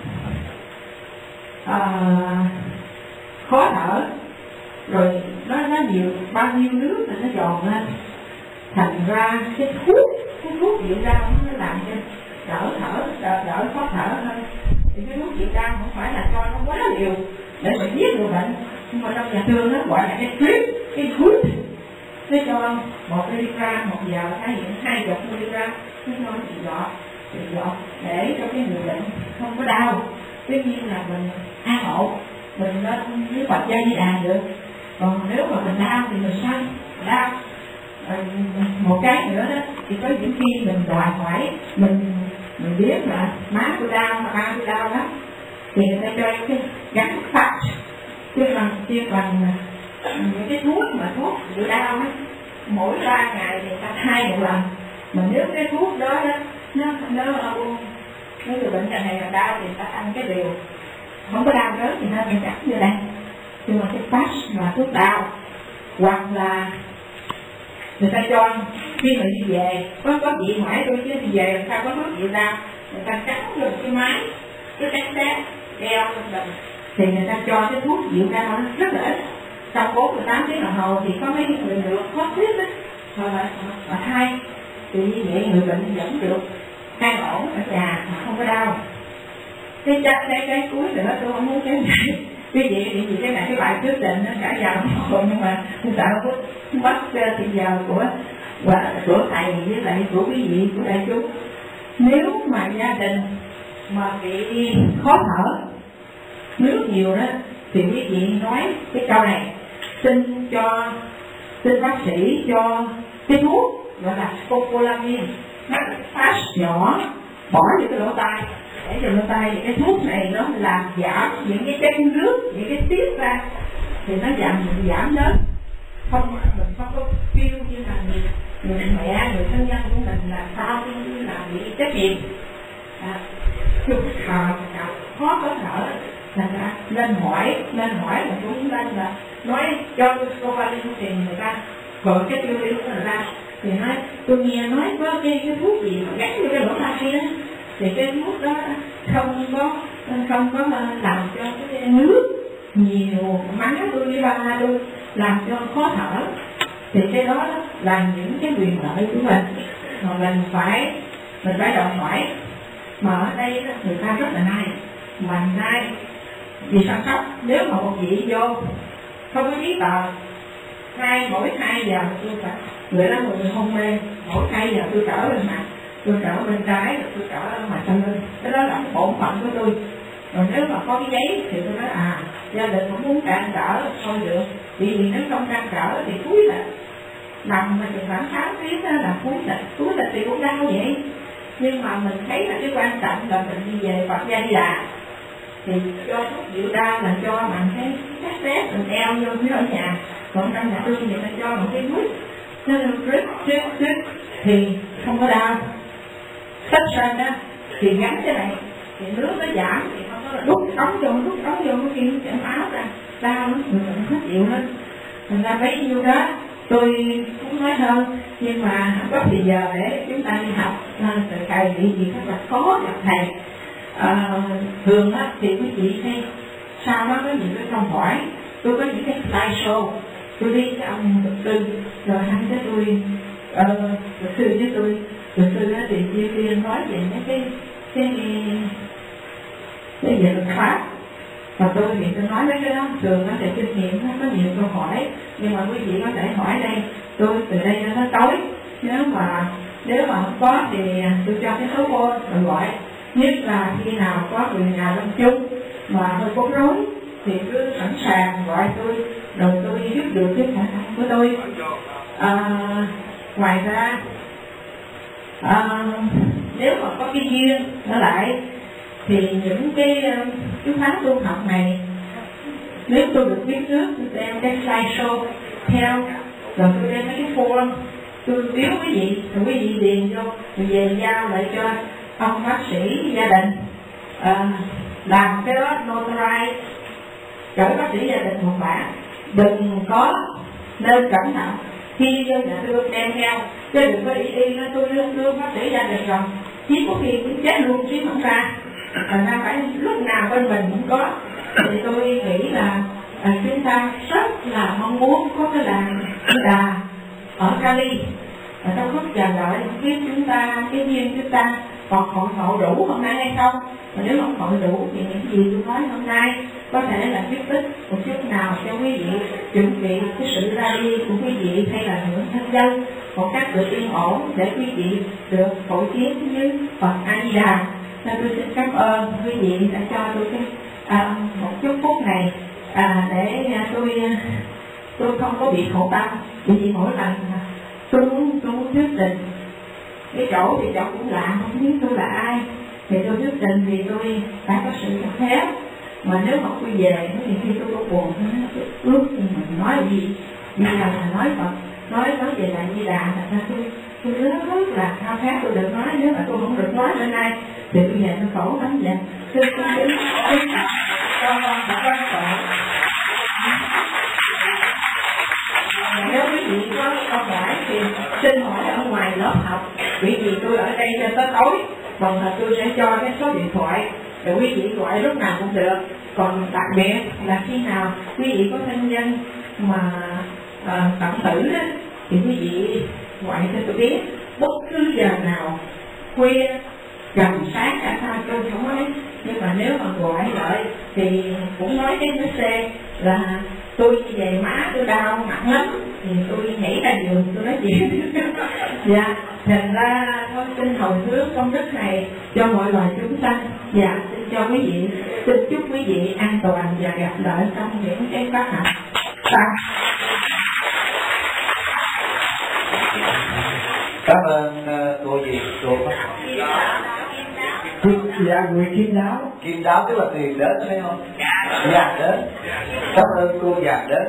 à, khó thở, rồi nó nó nhiều bao nhiêu nước là nó giòn lên, thành ra cái thuốc cái thuốc dịu đau nó làm cho đỡ thở đỡ, đỡ khó thở hơn. Thì cái thuốc dịu đau không phải là cho nó quá liều để mà giết người bệnh, nhưng mà trong nhà thương nó gọi là cái drip, cái thuốc nó cho một miligram một giờ hay hiện hai chục miligram, nó cho chị dọt chị dọt để cho cái người bệnh không có đau. Tuy nhiên là mình an ổn, mình lên với Phật gia Di Đà được. Còn nếu mà mình đau thì mình sao đau. À, một cái nữa đó thì có những khi mình đòi hỏi mình mình biết là má tôi đau mà ba tôi đau lắm thì người ta cho cái gắn phát chứ bằng chứ bằng những cái thuốc mà thuốc chữa đau đó, mỗi ba ngày thì ta thay một lần. Mà nếu cái thuốc đó đó nó nó nếu người bệnh này là đau thì ta ăn cái điều không có đau nữa thì nó phải cắt vô đây. Nhưng mà cái phát là thuốc đau, hoặc là người ta cho khi mà đi về có có chị hỏi tôi chứ đi về làm sao có thuốc chịu đau, người ta cắn vô cái máy cái cánh té đeo lên mình thì người ta cho cái thuốc chịu đau nó rất là ít, trong bốn mươi tám tiếng đồng hồ thì có mấy người được thoát huyết đó, rồi mà, mà thay thì như vậy người bệnh vẫn được an ổn ở nhà mà không có đau. Cái chắc cái cái cuối nữa tôi không muốn cái này cái gì thì vì cái này cái bài trước định nó cả giờ đồng hồ, nhưng mà tôi sợ có mất thì giờ của và của thầy với lại của quý vị của đại chúng. Nếu mà gia đình mà bị khó thở nước nhiều đó thì quý vị nói cái câu này, xin cho xin bác sĩ cho cái thuốc gọi là scopolamine, nó phát nhỏ bỏ vô cái lỗ tai, để cho lỗ tai thì cái thuốc này nó làm giảm những cái chất nước, những cái tiết ra thì nó giảm giảm đến không mình không có feel như là người, người mẹ người thân nhân của mình là sao là bị trách nhiệm chụp thở khó có thở là ra nên hỏi nên hỏi là chúng nên là nói cho scopolamine thì người ta gọi cái tiêu lý của người ta thì nói tôi nghe nói có cái, cái thuốc gì mà gắn vô cái lỗ tai đó thì cái thuốc đó không có không có làm cho cái nước nhiều, má tôi với ba tôi làm cho khó thở, thì cái đó là những cái quyền lợi của mình mà mình phải mình phải đòi hỏi. Mà ở đây người ta rất là nay mà nay vì sao sốc, nếu mà một vị vô không có giấy tờ hai mỗi hai giờ tôi phải người đó người hôn mê, mỗi hai giờ tôi trở lên mặt, tôi trở bên trái rồi tôi trở ở ngoài thân lưng, cái đó là bổn phận của tôi. Rồi nếu mà có cái giấy thì tôi nói à gia đình cũng muốn cản trở thôi được, vì vì nếu không cản trở thì cuối là nằm mà chừng khoảng sáu tiếng đó là cuối là cuối là thì cũng đau vậy. Nhưng mà mình thấy là cái quan trọng là mình đi về Phật gia Di Đà thì cho thuốc chịu đau là cho bằng cái cái test mình đeo vô phía ở nhà, còn trong nhà tôi thì ta cho một cái mũi nó rít rít rít thì không có đau. Sách sanh đó thì gắn cái này thì nước nó giảm thì không có đút ống vô đút ống vô cái kia chảy máu ra đau lắm, người bệnh khó chịu lắm. Thành ra bấy nhiêu đó tôi cũng nói hơn, nhưng mà không có thì giờ để chúng ta đi học từ thầy bị gì rất là khó gặp thầy. À, thường á thì quý vị hay sau đó có những cái câu hỏi, tôi có những cái slide show, tôi đi với ông luật sư rồi anh với tôi uh, luật sư với tôi luật sư đó thì chia tiên nói về mấy cái cái cái về luật pháp, và tôi thì tôi nói mấy cái đó thường nó thì kinh nghiệm nó có nhiều câu hỏi, nhưng mà quý vị có thể hỏi đây, tôi từ đây cho nó tối, nếu mà nếu mà không có thì tôi cho cái số phone rồi gọi, nhất là khi nào có người nào lâm chung mà hơi bối rối thì cứ sẵn sàng gọi tôi, rồi tôi giúp được cái khả năng của tôi. À, ngoài ra à, nếu mà có cái duyên trở lại thì những cái cái khóa tu học này nếu tôi được biết trước tôi đem cái slide show theo, rồi tôi đem mấy cái form tôi biếu quý vị, rồi quý vị điền vô rồi về giao lại cho ông bác sĩ gia đình à, làm cái đó notarize gửi bác sĩ gia đình một bản. Đừng có nên cẩn thận khi vô nhà thương đem theo, chứ đừng có ý đi nó tôi đưa đưa bác sĩ gia đình rồi chứ có khi cũng chết luôn chứ không ra. Thành ra phải lúc nào bên mình cũng có. Thì tôi nghĩ là à, chúng ta rất là mong muốn có cái làng Đà ở Cali, ở trong lúc chờ đợi biết chúng ta cái duyên chúng ta còn hội ngộ đủ hôm nay hay không. Mà nếu không hội đủ thì những gì tôi nói hôm nay có thể là giúp ích một chút nào cho quý vị chuẩn bị cái sự ra đi của quý vị hay là hưởng thân dân một cách được yên ổn để quý vị được hội kiến với Phật A Di Đà. Nên tôi xin cảm ơn quý vị đã cho tôi cái à, một chút phút này à, để à, tôi tôi không có bị khổ tâm. Bởi vì mỗi lần tôi muốn tôi muốn thuyết trình cái chỗ thì chỗ cũng lạ, không biết tôi là ai, thì tôi thuyết trình thì tôi phải có sự khéo. Mà nếu mà tôi về thì khi tôi có buồn tôi ước mình nói gì bây giờ là nói Phật, nói nói về Đại Di Đà, là tôi tôi rất rất là khao khát tôi được nói. Nếu mà tôi không được nói bữa nay thì tôi về tôi khổ lắm vậy. Tôi tôi đến đến con con đã quan trọng. Nếu quý vị có câu hỏi thì xin hỏi ở ngoài lớp học, bởi vì tôi ở đây cho tới tối, còn là tôi sẽ cho cái số điện thoại để quý vị gọi lúc nào cũng được. Còn đặc biệt là khi nào quý vị có thân nhân mà à, tận tử đó, thì quý vị gọi cho tôi biết bất cứ giờ nào, khuya, gần sáng cả sao tôi không nói. Nhưng mà nếu mà gọi lại thì cũng nói cái nó xe là tôi về má tôi đau nặng lắm thì tôi nhảy ra giường tôi nói chuyện. Dạ, thành ra tôi xin hồi hướng công đức này cho mọi loài chúng sanh. Dạ, xin cho quý vị, xin chúc quý vị an toàn và gặp lại trong những cái pháp hạnh. Cảm ơn uh, cô gì cô dạ người Kim Đáo. Kim Đáo tức là tiền đến phải không? Vàng đến. Cảm ơn cô vàng đến.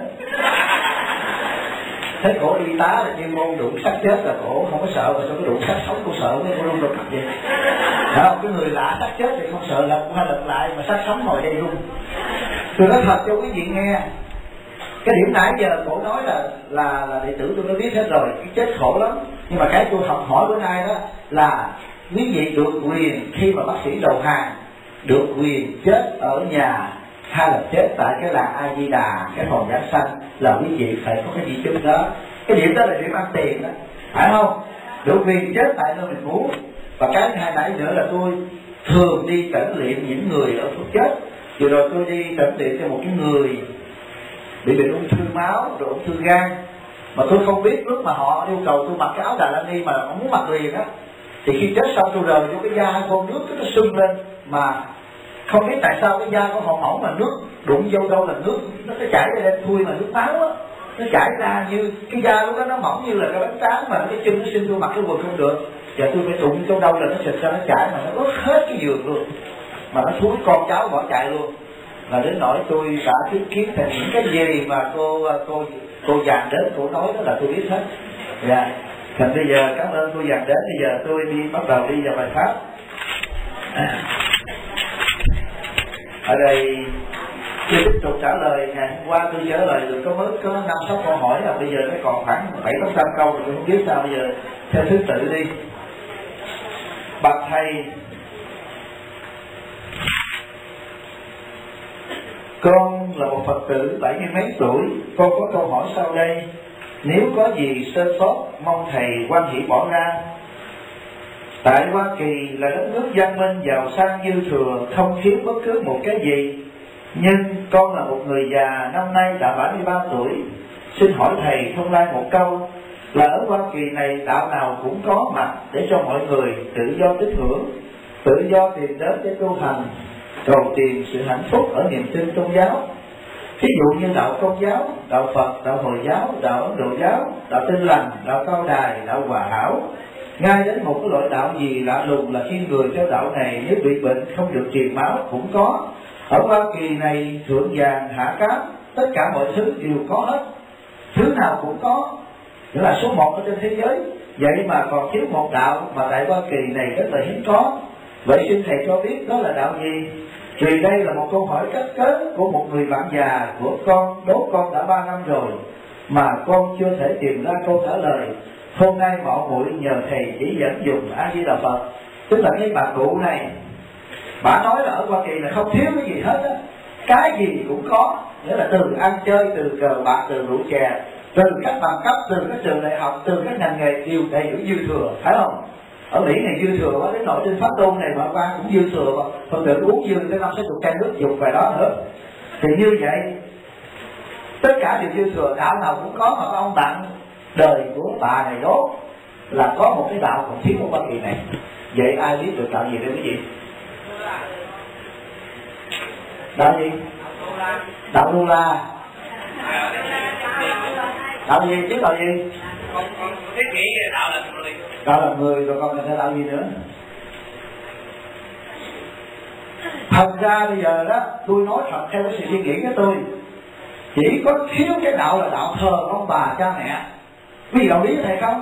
Thế cổ y tá là chuyên môn đụng xác chết là cổ không có sợ, mà sao cái đụng xác sống cô sợ mấy cô luôn đột vậy? Không, cái người lạ xác chết thì không sợ lật qua lật lại, mà xác sống ngồi đây luôn. Tôi nói thật cho quý vị nghe, cái điểm nãy giờ cổ nói là là là đệ tử tôi đã biết hết rồi, cái chết khổ lắm. Nhưng mà cái tôi học hỏi bữa nay đó là quý vị được quyền khi mà bác sĩ đầu hàng, được quyền chết ở nhà hay là chết tại cái làng A Di Đà, cái phòng giảng sanh, là quý vị phải có cái di chúc đó. Cái điểm đó là điểm ăn tiền đó, phải không? Được quyền chết tại nơi mình muốn. Và cái hai nãy nữa là tôi thường đi trẩn nghiệm những người ở phút chết. Vừa rồi tôi đi trẩn nghiệm cho một cái người bị bệnh ung thư máu rồi ung thư gan, mà tôi không biết lúc mà họ yêu cầu tôi mặc cái áo Đà La Ni mà họ muốn mặc liền á, thì khi chết xong tôi rời vô cái da con nước nó sưng lên, mà không biết tại sao cái da của họ mỏng mà nước đụng vô đâu là nước nó sẽ chảy ra lên thui, mà nước máu á nó chảy ra như cái da lúc đó nó mỏng như là cái bánh tráng, mà cái chân nó xin tôi mặc cái quần không được, và tôi phải đụng chỗ đâu là nó xịt ra nó chảy, mà nó ướt hết cái giường luôn, mà nó thúi con cháu bỏ chạy luôn. Và đến nỗi tôi đã chứng kiến thành những cái gì mà cô cô cô dàn đến cô nói đó là tôi biết hết. Dạ. Thành bây giờ cảm ơn cô dàn đến, bây giờ tôi đi bắt đầu đi vào bài pháp. À. Ở đây tôi tiếp tục trả lời. Ngày hôm qua tôi trả lời được có mới có năm sáu câu hỏi, là bây giờ nó còn khoảng bảy tám trăm câu rồi, tôi không biết sao. Bây giờ theo thứ tự đi. Bạch thầy, con là một Phật tử bảy mươi mấy tuổi, con có câu hỏi sau đây. Nếu có gì sơ sót mong thầy hoan hỷ bỏ ra. Tại Hoa Kỳ là đất nước văn minh giàu sang dư thừa, không thiếu bất cứ một cái gì. Nhưng con là một người già, năm nay đã bảy mươi ba tuổi. Xin hỏi thầy thông lai một câu, là ở Hoa Kỳ này đạo nào cũng có mặt để cho mọi người tự do tích hưởng, tự do tìm đến để tu hành, cầu tìm sự hạnh phúc ở niềm tin tôn giáo. Ví dụ như đạo Công giáo, đạo Phật, đạo Hồi giáo, đạo Ấn Độ giáo, đạo Tin Lành, đạo Cao Đài, đạo Hòa Hảo, ngay đến một cái loại đạo gì lạ lùng là khi người theo đạo này nếu bị bệnh không được truyền máu cũng có. Ở Hoa Kỳ này thượng vàng hạ cám, tất cả mọi thứ đều có hết, thứ nào cũng có, đó là số một ở trên thế giới. Vậy mà còn thiếu một đạo mà tại Hoa Kỳ này rất là hiếm có. Vậy xin thầy cho biết đó là đạo gì? Vì đây là một câu hỏi cắt cớ của một người bạn già của con, đố con đã ba năm rồi mà con chưa thể tìm ra câu trả lời. Hôm nay mạo muội nhờ thầy chỉ dẫn dùng A Di Đà Phật Tức là cái bà cụ này, bà nói là ở Hoa Kỳ là không thiếu cái gì hết á, cái gì cũng có, nghĩa là từ ăn chơi, từ cờ bạc, từ rượu chè, từ các bằng cấp, từ các trường đại học, từ các ngành nghề đều đầy đủ dư thừa, phải không? Ở Mỹ này dư thừa quá, đến nội trên pháp tôn này mà qua cũng dư thừa, phần tử uống dư tới năm sáu chục chai nước dùng về đó nữa. Thì như vậy tất cả đều dư thừa, đạo nào cũng có, mà có ông bạn đời của bà này đốt là có một cái đạo còn thiếu của Hoa Kỳ này. Vậy ai biết được đạo gì đây quý vị? Đạo gì? Đạo Đô La. Đạo gì? Chứ đạo gì? Thế kỷ đạo là người. Đạo là người, rồi còn là đạo gì nữa? Thật ra bây giờ đó, tôi nói thật theo cái sự suy nghĩ của tôi, chỉ có thiếu cái đạo là đạo thờ ông bà cha mẹ. Quý vị đồng ý thầy không?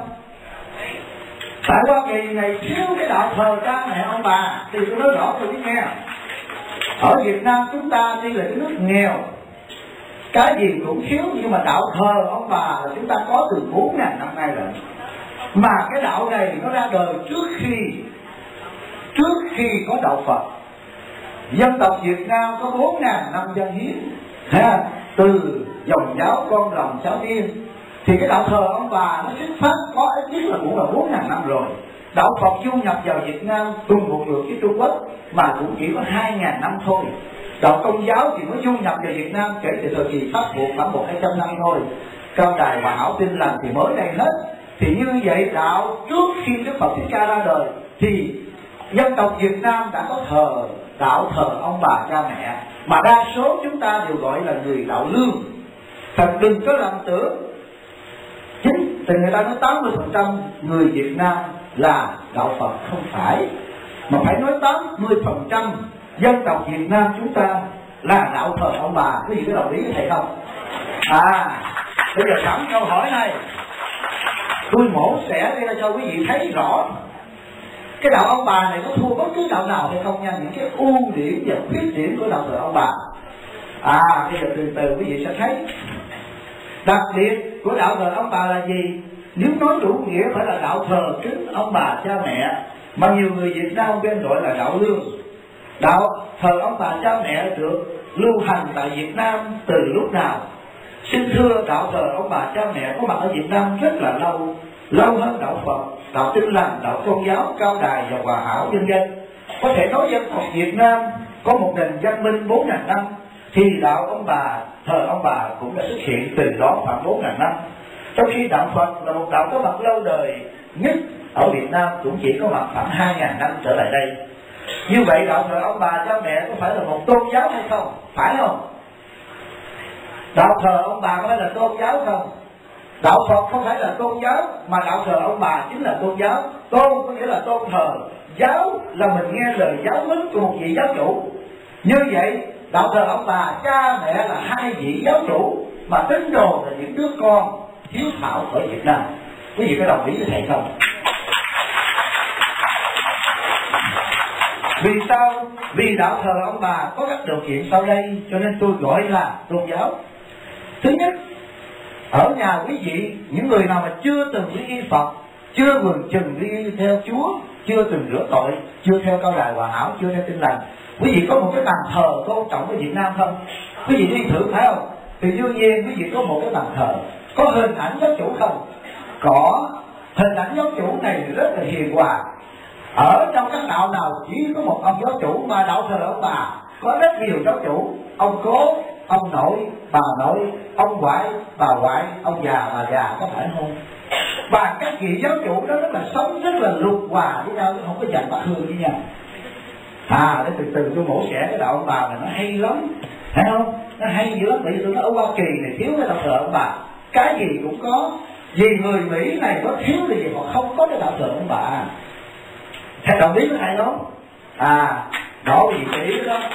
Tại Hoa Kỳ này thiếu cái đạo thờ cha mẹ ông bà. Thì tôi nói rõ tôi biết nghe. Ở Việt Nam chúng ta tuy là cái nước nghèo, cái gì cũng thiếu, nhưng mà đạo thờ ông bà là chúng ta có từ bốn ngàn năm nay rồi. Mà cái đạo này nó ra đời trước khi trước khi có đạo Phật. Dân tộc Việt Nam có bốn ngàn năm dân hiến, ha, từ dòng giáo con rồng cháu tiên. Thì cái đạo thờ ông bà nó xuất phát có ít nhất là cũng là bốn ngàn năm rồi. Đạo Phật du nhập vào Việt Nam cùng một lượt với Trung Quốc mà cũng chỉ có hai ngàn năm thôi. Đạo Công giáo thì mới du nhập vào Việt Nam kể từ thời kỳ Pháp thuộc khoảng một hai trăm năm thôi. Cao Đài Hòa Hảo Tin Lành thì mới đây hết. Thì như vậy đạo trước khi Đức Phật Thích Ca ra đời thì dân tộc Việt Nam đã có thờ đạo thờ ông bà cha mẹ, mà đa số chúng ta đều gọi là người đạo lương. Thật đừng có lầm tưởng chính thì người ta nói tám mươi phần trăm người Việt Nam là đạo Phật, không phải, mà phải nói tám mươi phần trăm dân tộc Việt Nam chúng ta là đạo thờ ông bà. Có gì có đồng ý với thầy không? À, bây giờ sẵn câu hỏi này tôi mổ xẻ để cho quý vị thấy rõ cái đạo ông bà này có thua bất cứ đạo nào hay không nha, những cái ưu điểm và khuyết điểm của đạo thờ ông bà. À, bây giờ từ từ quý vị sẽ thấy đặc biệt của đạo thờ ông bà là gì. Nếu nói chủ nghĩa phải là đạo thờ kính ông bà cha mẹ, mà nhiều người Việt Nam bên gọi là đạo lương. Đạo thờ ông bà cha mẹ được lưu hành tại Việt Nam từ lúc nào? Xin thưa, đạo thờ ông bà cha mẹ có mặt ở Việt Nam rất là lâu, lâu hơn đạo Phật, đạo Tin Lành, đạo Công giáo, Cao Đài và Hòa Hảo vân vân. Có thể nói dân tộc Việt Nam có một nền văn minh bốn ngàn năm, thì đạo ông bà, thờ ông bà cũng đã xuất hiện từ đó khoảng bốn ngàn năm. Trong khi đạo Phật là một đạo có mặt lâu đời nhất ở Việt Nam cũng chỉ có mặt khoảng hai ngàn năm trở lại đây. Như vậy đạo thờ ông bà cha mẹ có phải là một tôn giáo hay không? Phải không? Đạo thờ ông bà có phải là tôn giáo không? Đạo Phật không phải là tôn giáo, mà đạo thờ ông bà chính là tôn giáo. Tôn có nghĩa là tôn thờ, giáo là mình nghe lời giáo huấn của một vị giáo chủ. Như vậy đạo thờ ông bà cha mẹ là hai vị giáo chủ, mà tín đồ là những đứa con hiếu thảo ở Việt Nam. Quý vị có đồng ý với thầy không? Vì sao? Vì đạo thờ ông bà có các điều kiện sau đây, cho nên tôi gọi là tôn giáo. Thứ nhất, ở nhà quý vị, những người nào mà chưa từng quy y Phật, chưa quần chừng quy y theo Chúa, chưa từng rửa tội, chưa theo Cao Đài Hòa Hảo, chưa theo Tin Lành, quý vị có một cái bàn thờ tôn trọng ở Việt Nam không? Quý vị đi thử phải không? Thì đương nhiên quý vị có một cái bàn thờ, có hình ảnh giáo chủ không? Có. Hình ảnh giáo chủ này rất là hiền hòa. Ở trong các đạo nào chỉ có một ông giáo chủ, mà đạo thờ ông bà có rất nhiều giáo chủ. Ông cố, ông nội, bà nội, ông ngoại, bà ngoại, ông già, bà già, có phải không? Và các vị giáo chủ đó rất là sống, rất là luật hòa với nhau, không có giành bắt hương với nhau. À, để từ từ tôi mổ xẻ cái đạo ông bà này nó hay lắm, thấy không? Nó hay dữ lắm. Bởi vì tôi nói ở Hoa Kỳ này thiếu cái đạo thờ ông bà, cái gì cũng có. Vì người Mỹ này có thiếu thì gì họ không có cái đạo thờ ông bà. Thầy đồng ý với thầy không? À, đó vì cái ý đó.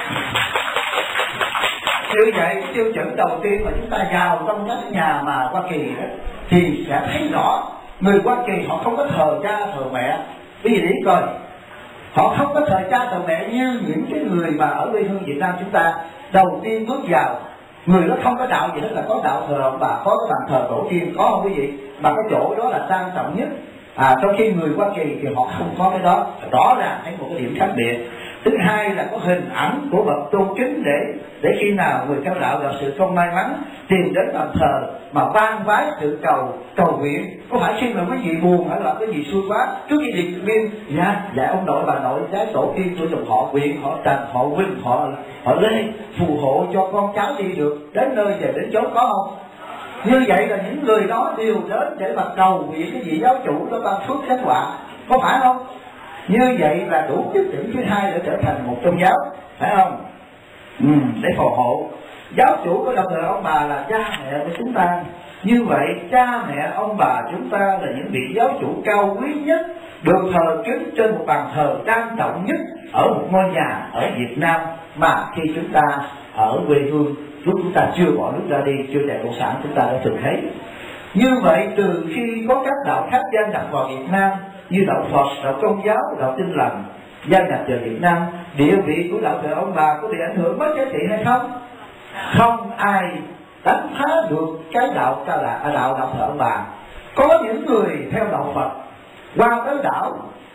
Như vậy tiêu chuẩn đầu tiên mà chúng ta vào trong các nhà mà Hoa Kỳ đó thì sẽ thấy rõ người Hoa Kỳ họ không có thờ cha thờ mẹ. Cái gì để coi, họ không có thờ cha thờ mẹ như những cái người mà ở quê hương Việt Nam chúng ta đầu tiên bước vào, người đó không có đạo gì hết, là có đạo thờ ông bà, có cái bàn thờ tổ tiên, có không quý vị? Mà cái chỗ đó là trang trọng nhất. À, trong khi người Hoa Kỳ thì họ không có cái đó, rõ ràng thấy một cái điểm khác biệt. Thứ hai là có hình ảnh của bậc tôn kính để để khi nào người theo đạo gặp sự không may mắn tìm đến bàn thờ mà van vái tự cầu cầu nguyện. Có phải khi mà quý vị buồn hay là cái gì xui quá, trước khi đi viên dạ dạ ông nội bà nội trái tổ tiên của dòng họ Quyện, họ Trần, họ Huynh, họ họ Lê phù hộ cho con cháu đi được đến nơi về đến chốn, có không? Như vậy là những người đó đều đến để mà cầu nguyện cái vị giáo chủ đó ban phước kết quả, có phải không? Như vậy là đủ tiêu chuẩn thứ hai để trở thành một tôn giáo, phải không? Ừ, để phù hộ. Giáo chủ của đồng thời ông bà là cha mẹ của chúng ta. Như vậy cha mẹ ông bà chúng ta là những vị giáo chủ cao quý nhất, được thờ kính trên một bàn thờ trang trọng nhất ở một ngôi nhà ở Việt Nam mà khi chúng ta ở quê hương, lúc chúng ta chưa bỏ nước ra đi, chưa chạy cộng sản, chúng ta đã từng thấy. Như vậy từ khi có các đạo khác gia nhập vào Việt Nam như đạo Phật, đạo Công giáo, đạo Tin lành gia nhập vào Việt Nam, địa vị của đạo thờ ông bà có bị ảnh hưởng mất giá trị hay không? Không ai đánh phá được cái đạo ca là đạo đạo thờ ông bà. Có những người theo đạo Phật qua tới đạo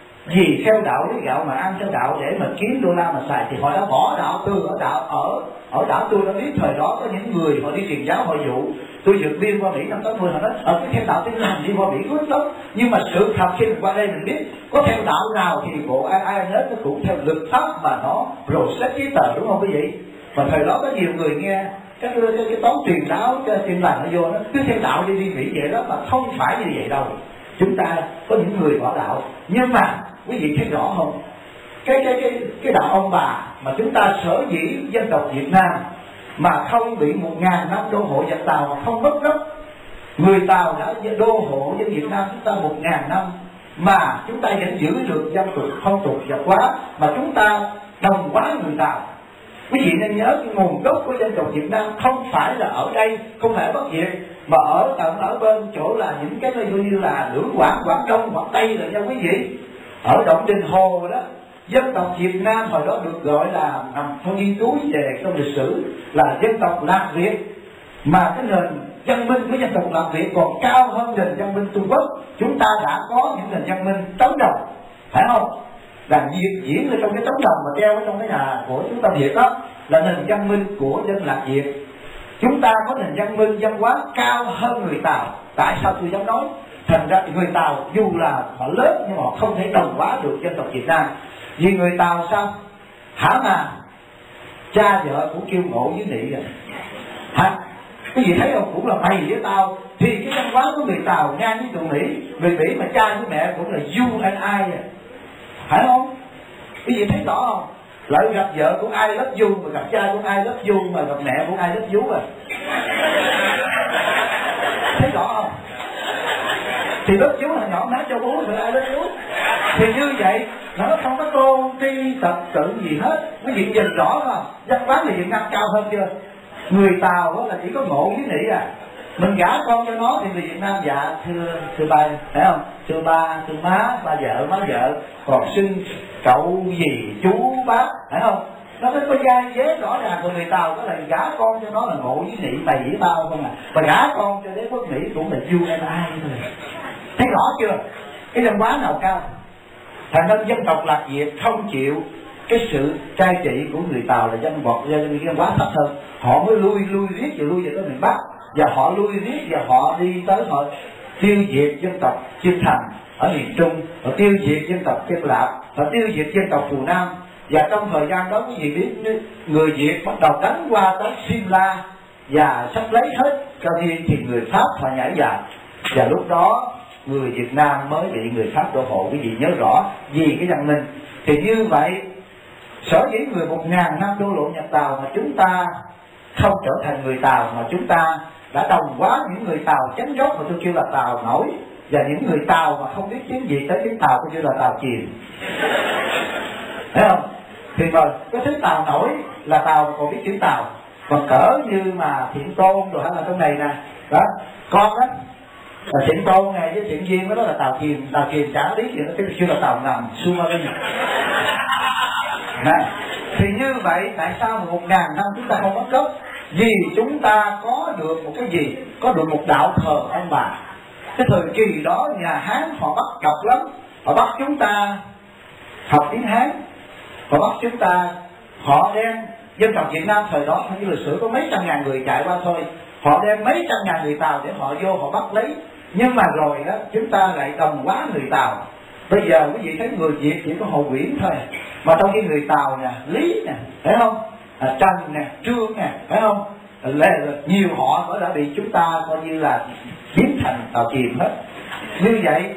vì theo đạo lấy gạo mà ăn theo đạo để mà kiếm đô la mà xài thì họ đã bỏ đạo. Từ ở đạo ở ở đạo tôi đã biết thời đó có những người họ đi truyền giáo họ dụ tôi vượt biên qua Mỹ năm tám mươi, họ nói ở cái theo đạo Tin lành đi qua Mỹ có lắm. Nhưng mà sự thật khi mình qua đây mình biết có theo đạo nào thì bộ ai ai nhớ nó cũng theo luật pháp mà nó process giấy tờ, đúng không quý vị? Và thời đó có nhiều người nghe cái cái, cái toán truyền giáo cái Tin lành nó vô nó cứ theo đạo đi đi Mỹ vậy đó, mà không phải như vậy đâu. Chúng ta có những người bỏ đạo, nhưng mà quý vị thấy rõ không? Cái cái cái cái đạo ông bà mà chúng ta sở dĩ dân tộc Việt Nam mà không bị một ngàn năm đô hộ dân Tàu mà không mất gốc. Người Tàu đã đô hộ dân Việt Nam chúng ta một ngàn năm mà chúng ta vẫn giữ được dân tộc phong tục tập quán mà chúng ta đồng hóa người Tàu. Quý vị nên nhớ cái nguồn gốc của dân tộc Việt Nam không phải là ở đây, không phải ở Bắc Việt, mà ở tận ở bên chỗ là những cái nơi như là Lưỡng Quảng, Quảng Đông, Quảng Tây là nha quý vị. Ở Động Đình Hồ đó, dân tộc Việt Nam hồi đó được gọi là nằm theo nghiên cứu về trong lịch sử là dân tộc Lạc Việt, mà cái nền văn minh của dân tộc Lạc Việt còn cao hơn nền văn minh Trung Quốc. Chúng ta đã có những nền văn minh trống đồng, phải không? Là diễn, diễn ở trong cái trống đồng mà treo ở trong cái nhà của chúng ta Việt đó là nền văn minh của dân Lạc Việt. Chúng ta có nền văn minh văn hóa cao hơn người Tàu. Tại sao tôi dám nói? Thành ra người Tàu dù là họ lớn nhưng mà họ không thể đồng hóa được dân tộc Việt Nam. Vì người Tàu sao? Hả mà cha vợ cũng kêu ngộ với nị rồi. Hả? Cái gì thấy không? Cũng là mày với tao. Thì cái văn hóa của người Tàu ngang với tụi Mỹ. Người Mỹ mà cha với mẹ cũng là you and I rồi. Phải không? Cái gì thấy rõ không? Lại gặp vợ của ai love you, mà gặp cha của ai love you, mà gặp mẹ của ai love you rồi. Thấy rõ không? Thì love you là nhỏ má cho bố rồi ai love you. Thì như vậy nó không có tôn ti tập sự gì hết. Quý vị nhìn rõ không? Văn hóa người Việt Nam cao hơn chưa? Người Tàu đó là chỉ có ngộ với nị à. Mình gả con cho nó thì người Việt Nam dạ thưa thưa ba, phải không? Thưa ba, thưa má, ba vợ, má vợ, còn xưng cậu gì, chú, bác, phải không? Nó mới có giai chế rõ ràng. Của người Tàu đó là gả con cho nó là ngộ với nị, mày với tao không à. Và gả con cho đế quốc Mỹ cũng là you and I thôi. Thấy rõ chưa? Cái văn hóa nào cao? Thành nên dân tộc Lạc Việt không chịu cái sự cai trị của người Tàu là dân tộc dân văn hóa thấp hơn. Họ mới lui lui riết và lui về tới miền Bắc, và họ lui riết và họ đi tới họ tiêu diệt dân tộc Chiêm Thành ở miền Trung, họ tiêu diệt dân tộc Chân Lạp, họ tiêu diệt dân tộc Phù Nam. Và trong thời gian đó quý vị biết người Việt bắt đầu đánh qua tới Simla và sắp lấy hết Cao Thiên thì người Pháp họ nhảy vào, và lúc đó người Việt Nam mới bị người Pháp đô hộ. Quý vị nhớ rõ vì cái văn minh. Thì như vậy sở dĩ người một ngàn năm đô lộ nhập Tàu mà chúng ta không trở thành người Tàu, mà chúng ta đã đồng hóa những người Tàu chánh gốc mà tôi kêu là Tàu nổi, và những người Tàu mà không biết tiếng gì tới tiếng Tàu tôi kêu là Tàu chìm. Thấy không? Thì rồi cái thứ Tàu nổi là Tàu còn biết chữ Tàu, còn cỡ như mà Thiện Tôn rồi hay là trong này nè đó con đó là Thiện Tôn này với Thiện Duyên đó là Tàu chìm. Tàu chìm chả biết gì nó kêu là Tàu ngầm submarine. Này, thì như vậy tại sao mà một ngàn năm chúng ta không mất gốc? Vì chúng ta có được một cái gì? Có được một đạo thờ ông bà. Cái thời kỳ đó nhà Hán họ bắt độc lắm, họ bắt chúng ta học tiếng Hán, họ bắt chúng ta, họ đem dân tộc Việt Nam thời đó như lịch sử có mấy trăm ngàn người chạy qua thôi, họ đem mấy trăm ngàn người Tàu để họ vô họ bắt lấy. Nhưng mà rồi đó chúng ta lại đồng hóa người Tàu. Bây giờ quý vị thấy người Việt chỉ có Hồ Quyển thôi, mà trong khi người Tàu nè, Lý nè, phải không, à, Trần nè, Trương nè, phải không, là nhiều họ đã bị chúng ta coi như là biến thành Tàu chìm hết. Như vậy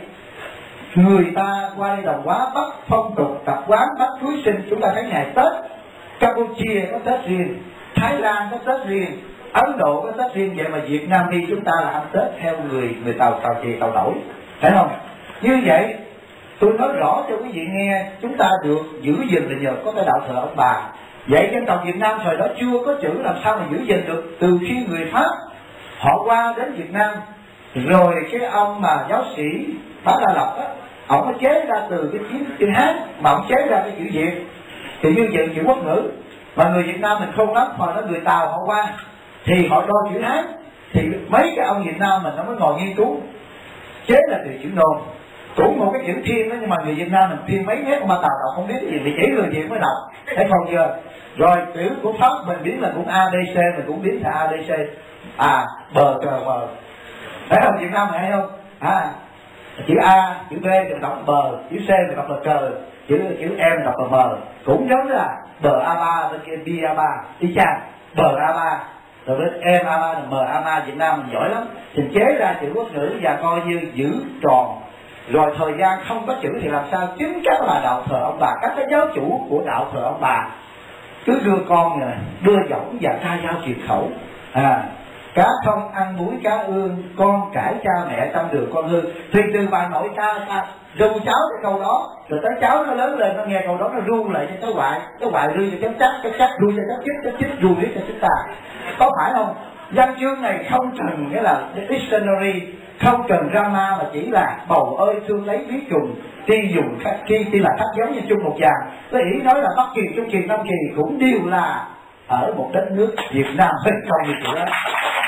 người ta qua đây đồng hóa, bắt phong tục tập quán, bắt cưới sinh. Chúng ta thấy ngày Tết Campuchia có Tết riêng, Thái Lan có Tết riêng, Ấn Độ có Tết riêng, vậy mà Việt Nam đi chúng ta là ăn Tết theo người người Tàu Tàu chì Tàu nổi, phải không? Như vậy tôi nói rõ cho quý vị nghe, chúng ta được giữ gìn là nhờ có cái đạo thờ ông bà. Vậy dân tộc Việt Nam thời đó chưa có chữ, làm sao mà giữ gìn được? Từ khi người Pháp họ qua đến Việt Nam, rồi cái ông mà giáo sĩ Bá Đa Lộc á, ông có chế ra từ cái chữ chữ Hán mà ông chế ra cái chữ Việt, thì như vậy chữ quốc ngữ. Mà người Việt Nam mình không lắm, mà nó người Tàu họ qua thì họ đo chữ Hán, thì mấy cái ông Việt Nam mình nó mới ngồi nghiên cứu chế là từ chữ Nôm, cũng một cái chữ Thiên đó, nhưng mà người Việt Nam mình Thiên mấy mét mà Tàu đọc không biết cái gì, thì chỉ người Việt mới đọc, thấy không chưa? Rồi chữ của Pháp mình biết là cũng A B C, mình cũng biết là A B C, à bờ cờ bờ, thấy không? Việt Nam mình hay không? À chữ A, chữ B thì đọc bờ, chữ C thì đọc là cờ, chữ chữ M đọc là bờ, cũng giống là bờ A ba bên kia B A ba, y chang bờ A ba, rồi bên M A ba, M A ba. Việt Nam mình giỏi lắm, thì chế ra chữ quốc ngữ và coi như giữ tròn. Rồi thời gian không có chữ thì làm sao? Chính các là đạo thờ ông bà, các cái giáo chủ của đạo thờ ông bà cứ đưa con này, đưa dõng và ca dao truyền khẩu. À, cá không ăn muối cá ương, con cãi cha mẹ trong đường con hư. Thì từ bà nội ca ca ru cháu cái câu đó, rồi tới cháu nó lớn lên nó nghe câu đó nó ru lại cho cháu ngoại, cháu ngoại ru cho cháu chắc, cháu chắc ru cho cháu chích, cháu chích ru biết cho chúng ta. Có phải không? Văn chương này không cần nghĩa là dictionary, không cần drama, mà chỉ là bầu ơi thương lấy biết trùng, khi dùng khi khi là khắc giống như chung một dàn. Cái ý nói là Bắc Kỳ, Trung Kỳ, Nam Kỳ cũng đều là ở một đất nước Việt Nam bên trong như vậy đó.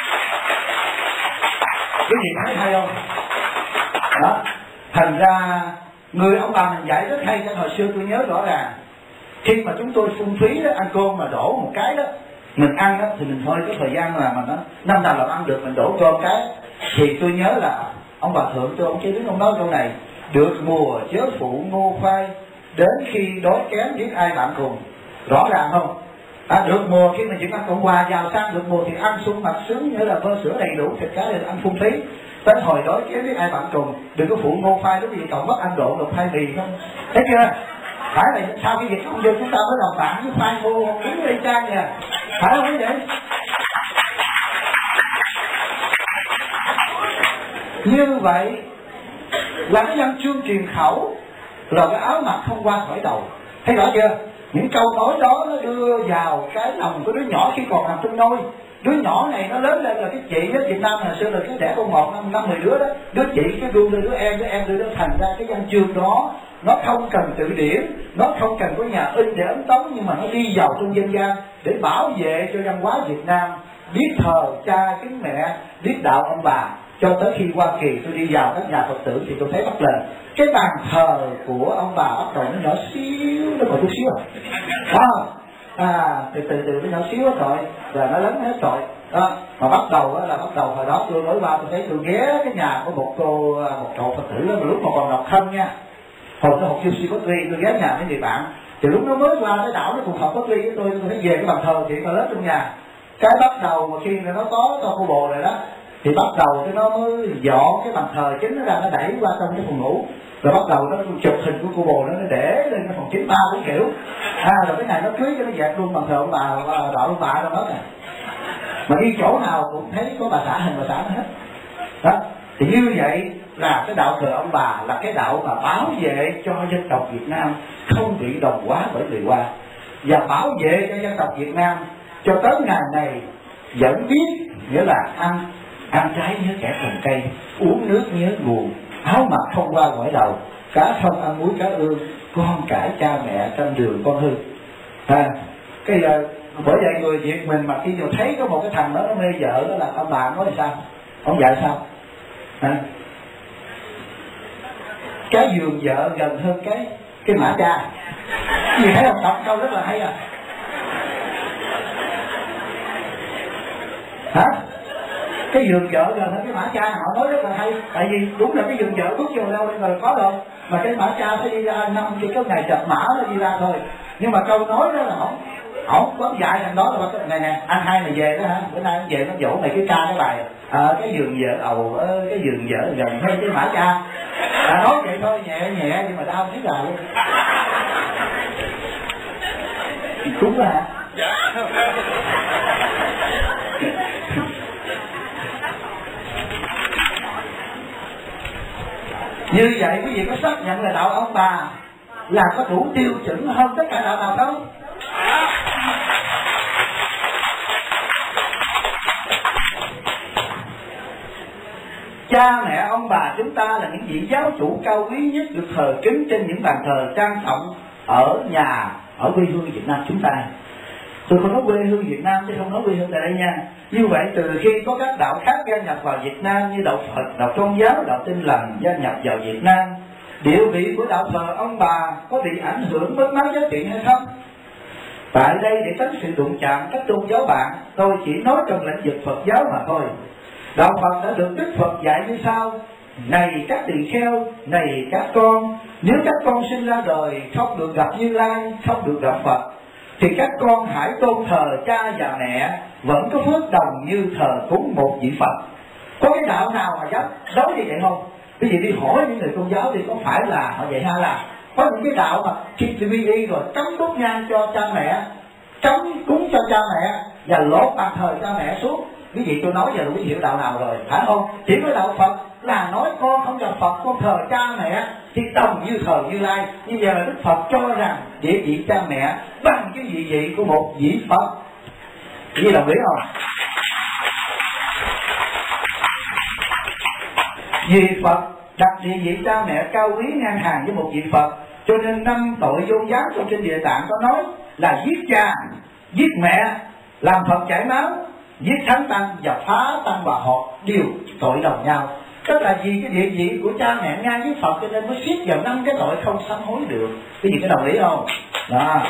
Cái gì thấy hay không? Đó. Thành ra người ông bà mình dạy rất hay. Cho hồi xưa tôi nhớ rõ ràng, khi mà chúng tôi phung phí đó, ăn cơm mà đổ một cái đó, mình ăn đó thì mình thôi cái thời gian mà mà nó năm nào làm ăn được mình đổ cơm cái, thì tôi nhớ là ông bà thượng tôi ông chế biến ông nói câu này: được mùa chớ phụ ngô khoai, đến khi đói kém biết ai bạn cùng. Rõ ràng không? À, được mùa khi mình chỉ ăn Cộng Hòa giàu sang, được mùa thì ăn sung mặc sướng, nhớ là vơ sữa đầy đủ, thịt cá thì ăn phung phí. Đến hồi đói kém biết ai bạn cùng, đừng có phụ ngô khoai, lúc gì cậu mất ăn độ được khoai mì không? Thấy chưa? Phải là sau khi việc không vô chúng ta mới làm bạn với khoai ngô đúng y chang nè, phải không vậy? Như vậy là cái văn chương truyền khẩu, rồi cái áo mặc không qua khỏi đầu. Thấy rõ chưa? Những câu nói đó nó đưa vào cái lòng của đứa nhỏ khi còn nằm trong nôi. Đứa nhỏ này nó lớn lên là cái chị ở Việt Nam hồi xưa là cái đẻ con một năm năm mười đứa đó, đứa chị cái đu đứa em đứa em đứa nó thành ra cái văn chương đó nó không cần từ điển, nó không cần có nhà in để ấn tống, nhưng mà nó đi vào trong dân gian để bảo vệ cho văn hóa Việt Nam, biết thờ cha kính mẹ, biết đạo ông bà. Cho tới khi Hoa Kỳ tôi đi vào các nhà Phật tử thì tôi thấy bắt lên cái bàn thờ của ông bà bắt đầu nó nhỏ xíu, nó còn chút xíu à, à, à từ từ từ nó nhỏ xíu hết rồi, rồi nó lớn hết rồi đó. Mà bắt đầu đó là bắt đầu hồi đó tôi mới qua tôi thấy tôi ghé cái nhà của một cô một cậu Phật tử đó, mà lúc mà còn độc thân nha, hồi nó học siêu si bất ly, tôi ghé nhà với người bạn, thì lúc nó mới qua cái đảo nó cùng học bất ly với tôi, tôi thấy về cái bàn thờ thì nó lớn trong nhà. Cái bắt đầu mà khi nó có cho cô bồ rồi đó, thì bắt đầu cái nó mới dọn cái bàn thờ chính nó ra, nó đẩy qua trong cái phòng ngủ, rồi bắt đầu nó chụp hình của cô bồ nó nó để lên cái phòng chín ba cũng kiểu, à rồi cái này nó cưới cho nó dẹp luôn bàn thờ ông bà, đạo ông bà đâu hết này, mà đi chỗ nào cũng thấy có bà xã, hình bà xã nó hết đó. Thì như vậy là cái đạo thờ ông bà là cái đạo mà bảo vệ cho dân tộc Việt Nam không bị đồng hóa bởi người Hoa, và bảo vệ cho dân tộc Việt Nam cho tới ngày này vẫn biết nghĩa là ăn ăn trái nhớ kẻ trồng cây, uống nước nhớ nguồn, áo mặc không qua khỏi đầu, cá không ăn muối cá ương, con cãi cha mẹ trong đường con hư. À, cái giờ bởi vậy người Việt mình mà khi mà thấy có một cái thằng đó nó mê vợ đó là ông bà nói sao, ông dạy sao? À, cái giường vợ gần hơn cái cái mã cha. Gì thấy không? Đọc câu rất là hay à. Hả? Cái giường vợ gần hơn cái mã cha, họ nói rất là hay. Tại vì đúng là cái giường vợ bước vô đâu bây giờ có rồi, mà cái mã cha phải đi ra năm chỉ có ngày chập mã nó đi ra thôi. Nhưng mà câu nói đó là không ổng có dạy thằng đó là cái này nè, anh hai mày về đó hả, bữa nay anh về nó dỗ mày cái ca cái bài à, cái giường vợ ầu ơi, cái giường vợ gần hay cái mã cha. À, nói vậy thôi, nhẹ nhẹ nhưng mà đau thấy là luôn. Đúng rồi hả? Dạ. Như vậy quý vị có xác nhận là đạo ông bà là có đủ tiêu chuẩn hơn tất cả đạo nào không? Cha mẹ ông bà chúng ta là những vị giáo chủ cao quý nhất được thờ kính trên những bàn thờ trang trọng ở nhà, ở quê hương Việt Nam chúng ta. Tôi không nói quê hương Việt Nam chứ không nói quê hương tại đây nha. Như vậy từ khi có các đạo khác gia nhập vào Việt Nam như đạo Phật, đạo Công giáo, đạo Tin Lành gia nhập vào Việt Nam, địa vị của đạo thờ ông bà có bị ảnh hưởng mất mát giá trị hay không? Tại đây để tránh sự đụng chạm các tôn giáo bạn, tôi chỉ nói trong lĩnh vực Phật giáo mà thôi. Đạo Phật đã được Đức Phật dạy như sau: này các tỳ kheo, này các con, nếu các con sinh ra đời không được gặp Như Lai, không được gặp Phật, thì các con hãy tôn thờ cha và mẹ, vẫn có phước đồng như thờ cúng một vị Phật. Có cái đạo nào mà dám nói như vậy không? Quý vị đi hỏi những người tôn giáo thì có phải là họ vậy hay là có những cái đạo mà khi ti vi rồi cấm đốt nhang cho cha mẹ, cấm cúng cho cha mẹ và lột bàn thờ cha mẹ xuống. Quý vị tôi nói giờ là quý vị hiểu đạo nào rồi, phải không? Chỉ có đạo Phật là nói con không gặp Phật, con thờ cha mẹ thì đồng như thờ Như Lai. Như vậy là Đức Phật cho rằng địa vị cha mẹ bằng cái địa vị của một vị Phật. Quý vị đồng ý không? Vì Phật đặt địa vị cha mẹ cao quý ngang hàng với một vị Phật, cho nên năm tội vô giáo trong kinh Địa Tạng có nói là giết cha, giết mẹ, làm Phật chảy máu, giết thánh tăng và phá tăng bà họ đều tội đồng nhau. Tức là vì cái địa vị của cha mẹ ngang với Phật cho nên mới siết vào năm cái tội không sám hối được. Cái gì có đồng ý không? Đó.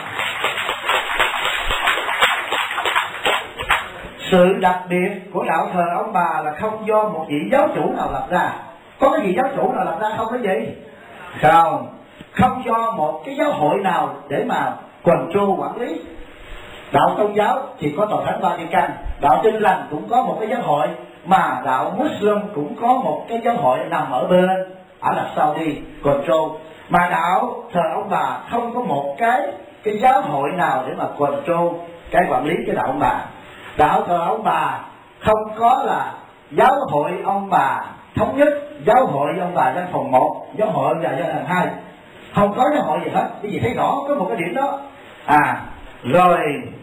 Sự đặc biệt của đạo thờ ông bà là không do một vị giáo chủ nào lập ra. Có cái gì giáo chủ nào lập ra không cái gì? Không. Không do một cái giáo hội nào để mà control quản lý. Đạo Công giáo thì có tòa thánh Vatican, đạo Tin Lành cũng có một cái giáo hội, mà đạo Muslim cũng có một cái giáo hội nằm ở bên Ả Rập Saudi control. Mà đạo thờ ông bà không có một cái cái giáo hội nào để mà control cái quản lý cái đạo ông bà. Đạo thờ ông bà không có là giáo hội ông bà thống nhất, giáo hội ông bà dân phòng một, giáo hội ông bà dân phòng hai, không có giáo hội gì hết. Cái gì thấy rõ có một cái điểm đó. À rồi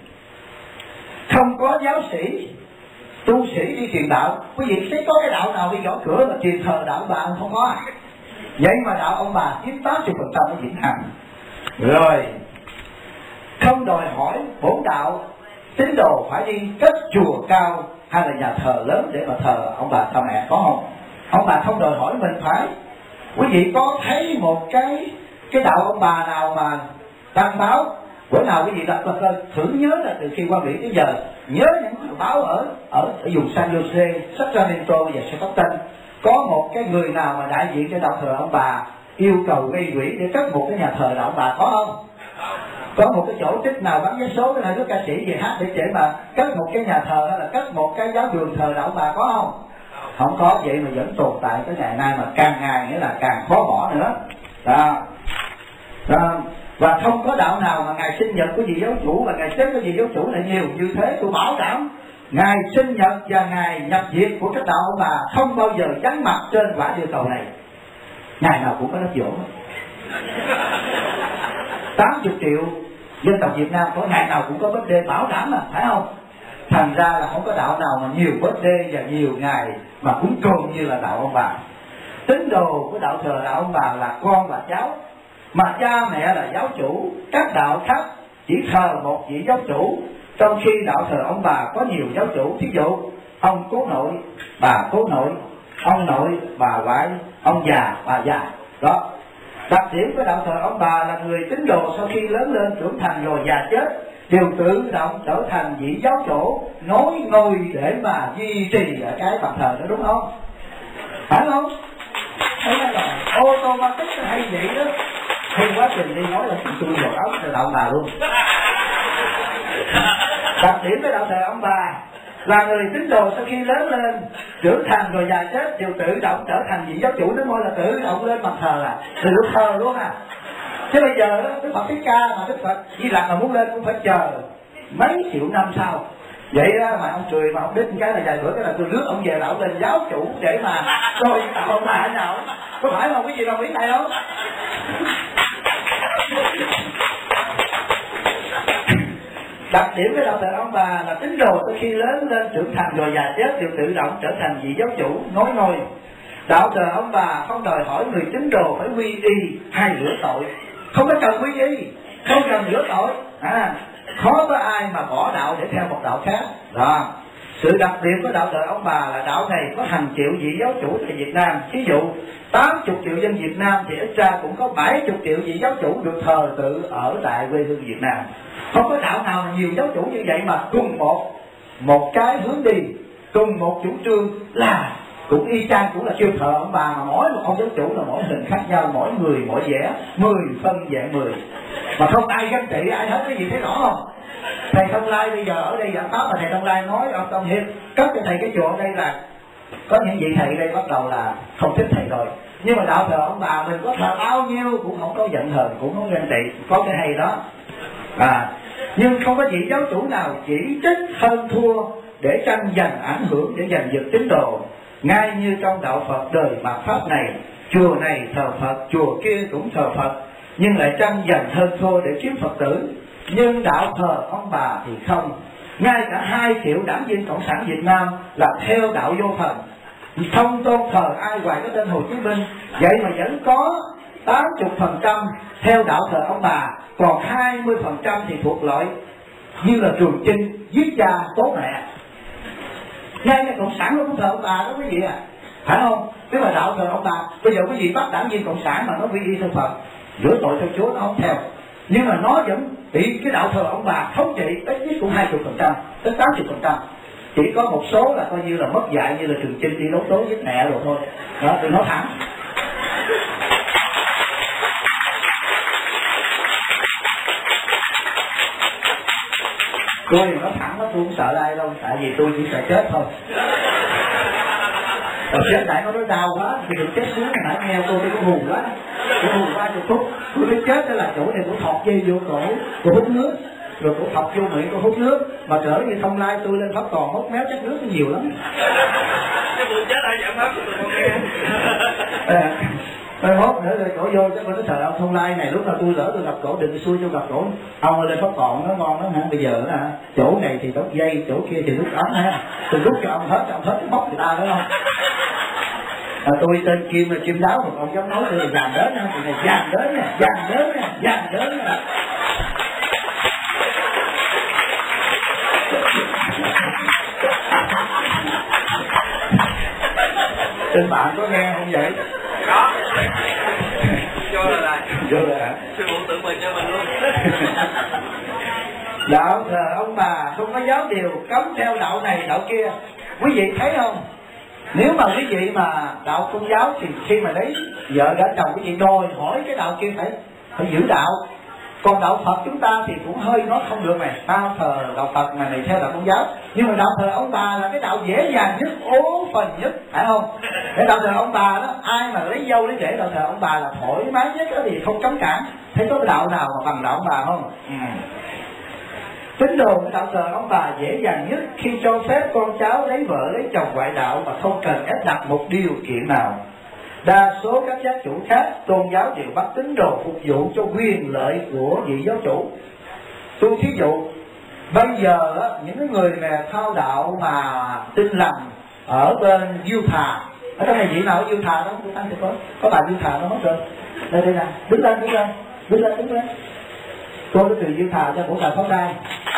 không có giáo sĩ tu sĩ đi truyền đạo. Quý vị thấy có cái đạo nào đi gõ cửa mà truyền thờ đạo ông bà không có? Vậy mà đạo ông bà chiếm tám mươi phần trăm ở Việt Nam. Rồi không đòi hỏi bổn đạo tín đồ phải đi cất chùa cao hay là nhà thờ lớn để mà thờ ông bà cha mẹ, có không? Ông bà không đòi hỏi mình phải. Quý vị có thấy một cái cái đạo ông bà nào mà đăng báo bữa nào quý vị đặt coi thử nhớ là từ khi qua Mỹ tới giờ nhớ những tờ báo ở ở ở vùng San Jose, Sacramento và Stockton có một cái người nào mà đại diện cho đạo thờ ông bà yêu cầu gây quỹ để cất một cái nhà thờ đạo ông bà, có không? Có một cái chỗ trích nào bán vé số cái này có ca sĩ về hát để để mà cất một cái nhà thờ hay là cất một cái giáo đường thờ đạo ông bà, có không? Không có. Vậy mà vẫn tồn tại tới ngày nay, mà càng ngày nghĩa là càng khó bỏ nữa. Đó. Đó. Và không có đạo nào mà ngày sinh nhật của vị giáo chủ và ngày chết của vị giáo chủ lại nhiều như thế. Tôi bảo đảm ngày sinh nhật và ngày nhập diệt của các đạo ông bà không bao giờ vắng mặt trên quả địa cầu này. Ngày nào cũng có đám giỗ. tám mươi triệu dân tộc Việt Nam có ngày nào cũng có birthday, bảo đảm mà, phải không? Thành ra là không có đạo nào mà nhiều birthday và nhiều ngày mà cúng cơm như là đạo ông bà. Tín đồ của đạo thờ đạo ông bà là con và cháu, mà cha mẹ là giáo chủ. Các đạo khác chỉ thờ một vị giáo chủ, trong khi đạo thờ ông bà có nhiều giáo chủ. Thí dụ ông cố nội, bà cố nội, ông nội, bà ngoại, ông già, bà già. Đó, Đặc điểm của đạo thờ ông bà là người tín đồ sau khi lớn lên trưởng thành rồi già chết đều tự động trở thành vị giáo chủ nối ngôi để mà duy trì ở cái bàn thờ đó, đúng không? Phải không? Thế là automatic hay vậy đó. Khi quá trình đi nói là tôi một ốc là đạo bà luôn. Đặc điểm của đạo thờ ông bà là người tín đồ sau khi lớn lên trưởng thành rồi già chết đều tự động trở thành vị giáo chủ, nó ngôi là tự động lên bàn thờ à, từ lúc thờ luôn à. Chứ bây giờ đó, Đức Phật Thích Ca mà Đức Phật Di Lặc mà muốn lên cũng phải chờ mấy triệu năm sau. Vậy đó mà ông cười mà ông biết cái là vài bữa cái là tôi rước ông về là ông lên giáo chủ để mà coi tạo ông bà nào, có phải không? Cái gì đâu biết này không? Đặc điểm của đạo thờ ông bà là tín đồ sau khi lớn lên trưởng thành rồi già chết đều tự động trở thành vị giáo chủ nối ngôi. Đạo thờ ông bà không đòi hỏi người tín đồ phải quy y hay rửa tội, không có cần quy y, không cần rửa tội. À, khó có ai mà bỏ đạo để theo một đạo khác. Đó. Sự đặc biệt của đạo thờ ông bà là đạo này có hàng triệu vị giáo chủ tại Việt Nam. Ví dụ tám mươi triệu dân Việt Nam thì ít ra cũng có bảy mươi triệu vị giáo chủ được thờ tự ở tại quê hương Việt Nam. Không có đạo nào nhiều giáo chủ như vậy mà cùng một một cái hướng đi, cùng một chủ trương là cũng y chang, cũng là kêu thờ ông bà, mà mỗi một ông giáo chủ là mỗi hình khác nhau, mỗi người mỗi vẻ, mười phân dạng mười, mà không ai ganh tị ai hết. Cái gì thấy rõ không? Thầy Thông Lai bây giờ ở đây giảng pháp mà thầy Thông Lai nói ông Tâm Hiệp cấp cho thầy cái chùa ở đây là có những vị thầy đây bắt đầu là không thích thầy rồi, nhưng mà đạo thờ ông bà mình có thờ bao nhiêu cũng không có giận hờn, cũng không ganh tị, có cái hay đó. À, nhưng không có vị giáo chủ nào chỉ trích hơn thua để tranh giành ảnh hưởng, để giành giật tín đồ. Ngay như trong đạo Phật đời mạt pháp này, chùa này thờ Phật, chùa kia cũng thờ Phật, nhưng lại tranh giành hơn thua để kiếm Phật tử. Nhưng đạo thờ ông bà thì không. Ngay cả hai triệu đảng viên Cộng sản Việt Nam là theo đạo vô thần, không tôn thờ ai ngoài cái tên Hồ Chí Minh, vậy mà vẫn có tám mươi phần trăm theo đạo thờ ông bà, còn hai mươi phần trăm thì thuộc loại như là Trường Chinh giết cha tố mẹ. Ngay cái Cộng sản cũng thờ ông bà đó quý vị à, phải không? Tức là đạo thờ ông bà. Bây giờ quý vị bắt đảng viên Cộng sản mà nó quy y theo Phật, rửa tội theo Chúa nó không theo, nhưng mà nó vẫn bị cái đạo thờ ông bà thống trị ít nhất cũng hai mươi phần trăm tới tám mươi phần trăm. Chỉ có một số là coi như là mất dạy, như là Trường Chinh đi đấu tố giết mẹ rồi thôi. Đó, tôi nói thẳng. Tôi nói thẳng đó, tôi không sợ ai đâu, tại vì tôi chỉ sợ chết thôi. Rồi chết nãy nó nói đau quá, thì đừng chết xuống, nãy nghe tôi tôi có hù quá, tôi hù ba chục phút. Tôi nói chết đó là chỗ này tôi thọt dây vô cổ, tôi hút nước, rồi tôi thọt vô miệng tôi hút nước, mà cỡ như Thông Lai tôi lên pháp còn hút méo chắc nước nó nhiều lắm. Cái tôi chết ai giảm pháp tôi không nghe. Tôi hốt nữa rồi cổ vô chắc tôi trời ông Thông Lai này lúc nào tôi lỡ tôi gặp cổ đừng xui cho gặp cổ ông ơi lên pháp còn nó ngon lắm hả. Bây giờ đó hả, chỗ này thì đốt dây, chỗ kia thì rút ống ha, tôi rút cho ông hết, cho ông hết cái móc người ta đúng không? À, tôi tên Kim là Kim Đáo, một ông giống nói tôi là dàn đến ha, thì này dàn đến nè, dàn đến nè, dàn đến nè. Tên bạn có nghe không vậy? Có. Vô rồi là vô rồi hả? sư phụ tự mình cho mình luôn. Đạo thờ ông bà không có giáo điều cấm theo đạo này đạo kia. Quý vị thấy không? Nếu mà quý vị mà đạo Công giáo thì khi mà lấy vợ đã chồng quý vị đòi hỏi cái đạo kia phải phải giữ đạo. Còn đạo Phật chúng ta thì cũng hơi nói không được này, ta thờ đạo Phật mà này theo đạo Công giáo. Nhưng mà đạo thờ ông bà là cái đạo dễ dàng nhất, ố phần nhất, phải không? Cái đạo thờ ông bà đó, ai mà lấy dâu lấy rể đạo thờ ông bà là thoải mái nhất đó, thì không cấm cản. Thấy có cái đạo nào mà bằng đạo ông bà không? Ừ. Tín đồ của đạo thờ ông bà dễ dàng nhất khi cho phép con cháu lấy vợ lấy chồng ngoại đạo mà không cần ép đặt một điều kiện nào. Đa số các giáo chủ khác tôn giáo đều bắt tín đồ phục vụ cho quyền lợi của vị giáo chủ. Tôi thí dụ bây giờ những người mà thao đạo mà tin lành ở bên Utah, ở trong này vị nào ở Utah đó tôi ăn thì có có bà Utah nó mất rồi. Đây đây nè, đứng lên đứng lên đứng lên đứng lên. Tôi có từ Utah cho của bà Pháo Đai.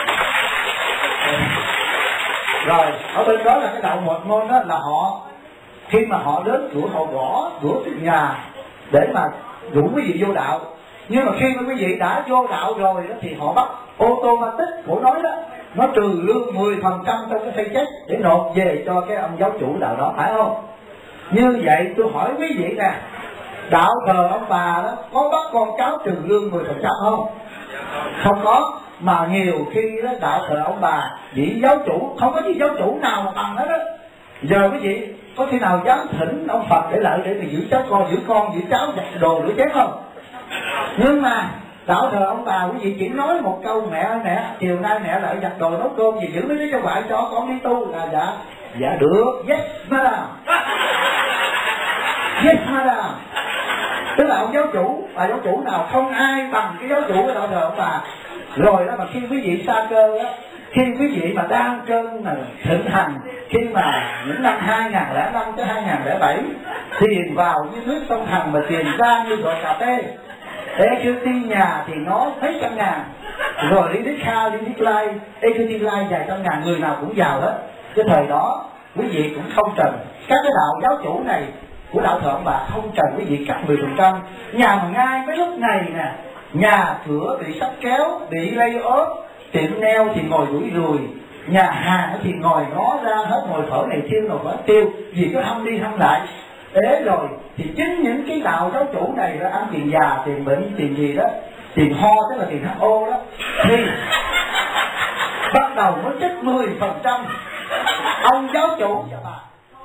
Rồi ở bên đó là cái đạo một ngôn đó là họ khi mà họ đến cửa họ gõ cửa từ nhà để mà rủ quý vị vô đạo. Nhưng mà khi mà quý vị đã vô đạo rồi đó thì họ bắt automatic, cổ nói đó, nó trừ lương mười phần trăm trong cái pay check để nộp về cho cái ông giáo chủ đạo đó, phải không? Như vậy tôi hỏi quý vị nè, đạo thờ ông bà đó có bắt con cháu trừ lương mười phần trăm không? Không có. Mà nhiều khi đó đạo thờ ông bà vị giáo chủ, không có vị giáo chủ nào mà bằng hết đó. Giờ quý vị có khi nào dám thỉnh ông Phật để lại để mà giữ cháu con, giữ con, giữ cháu, giặt đồ rửa chén không? Nhưng mà đạo thờ ông bà quý vị chỉ nói một câu: mẹ ơi mẹ, chiều nay mẹ lại giặt đồ nấu cơm gì giữ mấy đứa cho ngoại cho con đi tu, là dạ dạ được, yes madam, yes madam. Tức là ông giáo chủ, bà giáo chủ nào không ai bằng cái giáo chủ của đạo thờ ông bà. Rồi đó, mà khi quý vị sa cơ á, khi quý vị mà đang cơn mà thịnh hành, khi mà những năm hai nghìn lẻ năm tới hai nghìn lẻ bảy tiền vào như nước sông Hằng mà tiền ra như gỏi cà phê, equity nhà thì nó mấy trăm ngàn, rồi đi đích kha, đi đích lai, equity lai vài trăm ngàn, người nào cũng giàu hết. Cái thời đó quý vị cũng không trần, các cái đạo giáo chủ này của đạo thờ ông bà không trần quý vị cắt mười phần trăm. Nhà mà ngay cái lúc này nè, nhà cửa bị sắp kéo, bị lay ốp, tiệm neo thì ngồi đuổi ruồi, nhà hàng thì ngồi ngó ra hết, ngồi phở này tiêu ngồi phở tiêu, vì có hâm đi hâm lại. Thế rồi thì chính những cái đạo giáo chủ này đó ăn tiền già, tiền bệnh, tiền gì đó, tiền ho tức là tiền hát o đó, thì bắt đầu nó trích mười phần trăm. Ông giáo chủ cho bà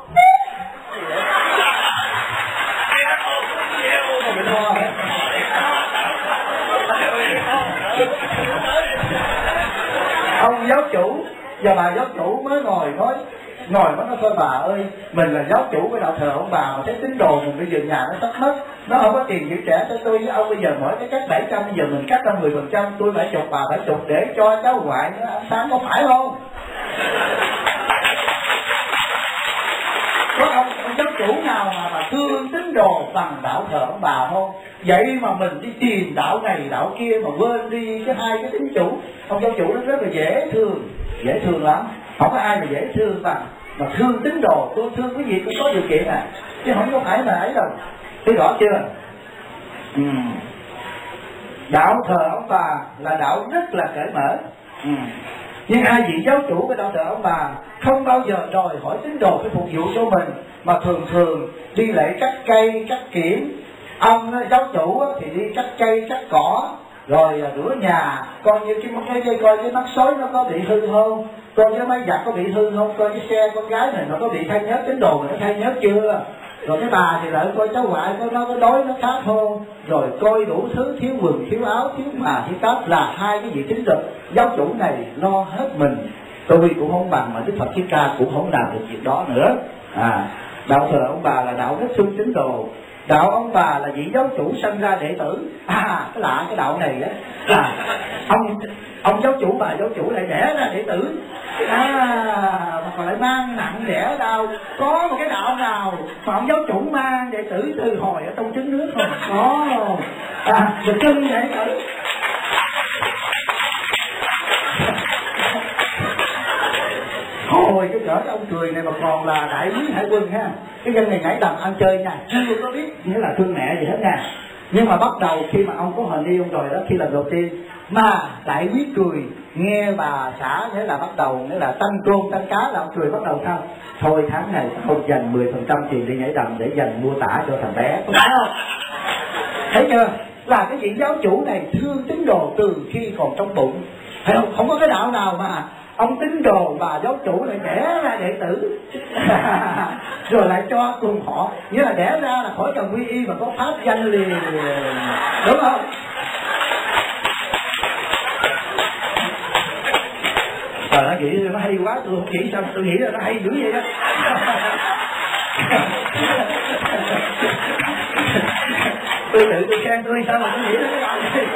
ông giáo chủ và bà giáo chủ mới ngồi nói ngồi mới nói: thôi bà ơi, mình là giáo chủ của đạo thờ ông bà mà thấy tín đồ mình bây giờ nhà nó sắp mất, nó không có tiền giữ trẻ cho tôi với ông, bây giờ mỗi cái cắt bảy trăm, bây giờ mình cắt ra mười phần trăm, tôi bảy chục bà bảy chục để cho cháu ngoại nó ăn sáng, có phải không? Có ông, ông giáo chủ nào mà, mà thương tín đồ bằng đạo thờ ông bà không? Vậy mà mình đi tìm đạo này đạo kia mà quên đi cái hai cái tín chủ. Ông giáo chủ nó rất là dễ thương, dễ thương lắm, không có ai mà dễ thương bằng mà thương tín đồ. Tôi thương cái gì cũng có điều kiện à, chứ không có phải là ấy đâu. Thấy rõ chưa? Ừ. Đạo thờ ông bà là đạo rất là cởi mở. Ừ. Nhưng hai vị giáo chủ của đạo thờ ông bà không bao giờ đòi hỏi tín đồ phải phục vụ cho mình, mà thường thường đi lễ cắt cây, cắt kiển. Ông giáo chủ thì đi cắt cây, cắt cỏ, rồi rửa nhà, coi như cái cái dây coi cái mắt sói nó có bị hư không, coi cái máy giặt có bị hư không, coi cái xe con gái này nó có bị thay nhớt, tín đồ mình nó thay nhớt chưa. Rồi cái bà thì lại coi cháu ngoại coi nó có đói nó khát không, rồi coi đủ thứ, thiếu quần thiếu áo thiếu mà thiếu tóc, là hai cái vị tín đồ giáo chủ này lo hết mình. Tôi cũng không bằng mà Đức Phật Thích Ca cũng không làm được việc đó nữa. À, đạo thờ ông bà là đạo rất thương tín đồ. Đạo ông bà là vị giáo chủ sanh ra đệ tử. À, cái lạ cái đạo này đó là ông ông giáo chủ bà giáo chủ lại đẻ ra đệ tử. À, mà còn lại mang nặng đẻ đau. Có một cái đạo nào mà ông giáo chủ mang đệ tử từ hồi ở trong trứng nước không? Có. À, được cưng đệ tử. Hồi cái cỡ ông cười này mà còn là đại úy hải quân ha. Cái dân này nhảy đầm ăn chơi nha, chưa có biết nghĩa là thương mẹ gì hết nha. Nhưng mà bắt đầu khi mà ông có hình đi ông rồi đó, khi lần đầu tiên mà đại úy cười, nghe bà xã thế là bắt đầu nghĩa là tăng cơm tăng cá là ông cười bắt đầu sao? Thôi tháng này không dành mười phần trăm tiền đi nhảy đầm để dành mua tả cho thằng bé, có phải không? Thấy chưa? Là cái vị giáo chủ này thương tín đồ từ khi còn trong bụng. Thấy không? Không có cái đạo nào mà ông tín đồ bà giáo chủ lại đẻ ra đệ tử rồi lại cho cùng họ, nghĩa là đẻ ra là khỏi cần quy y mà có pháp danh liền, đúng không? Rồi nó nghĩ nó hay quá, tôi không nghĩ sao, tôi nghĩ là nó hay dữ vậy đó. Tôi tự tôi khen tôi sao mà tôi nghĩ nó cái đạo này.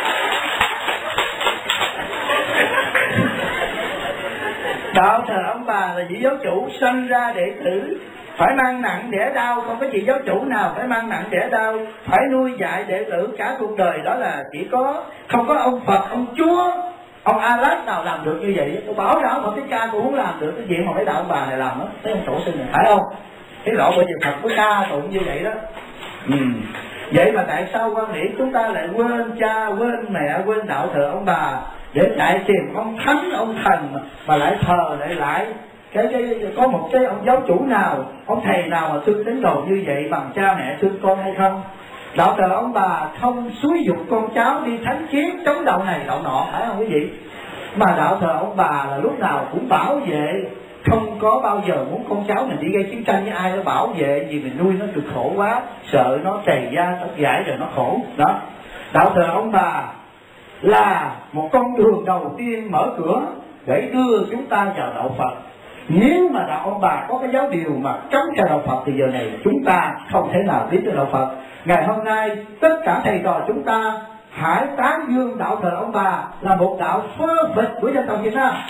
Đạo thờ ông bà là vị giáo chủ sanh ra đệ tử, phải mang nặng đẻ đau. Không có vị giáo chủ nào phải mang nặng đẻ đau, phải nuôi dạy đệ tử cả cuộc đời. Đó là chỉ có, không có ông Phật, ông Chúa, ông A-Lát nào làm được như vậy. Tôi bảo đạo Phật Thích Ca cũng không làm được cái chuyện mà mấy đạo ông bà này làm đó. Thấy ông tổ sư này phải không? Thấy rõ bởi vì Phật có ca tụng như vậy đó. Ừ. Vậy mà tại sao quan niệm chúng ta lại quên cha, quên mẹ, quên đạo thờ ông bà để lại tìm ông thánh, ông thần mà lại thờ lại lại cái, cái có một cái ông giáo chủ nào, ông thầy nào mà thương tín đồ như vậy bằng cha mẹ thương con hay không? Đạo thờ ông bà không xúi dục con cháu đi thánh kiến chống đạo này đạo nọ, phải không quý vị? Mà đạo thờ ông bà là lúc nào cũng bảo vệ, không có bao giờ muốn con cháu mình đi gây chiến tranh với ai, nó bảo vệ vì mình nuôi nó cực khổ quá, sợ nó trầy da tóc gãi rồi nó khổ đó. Đạo thờ ông bà là một con đường đầu tiên mở cửa để đưa chúng ta vào đạo Phật. Nếu mà đạo ông bà có cái giáo điều mà cấm cho đạo Phật thì giờ này chúng ta không thể nào tiến tới đạo Phật. Ngày hôm nay tất cả thầy trò chúng ta hãy tán dương đạo thờ ông bà là một đạo phơ phịch của dân tộc Việt Nam.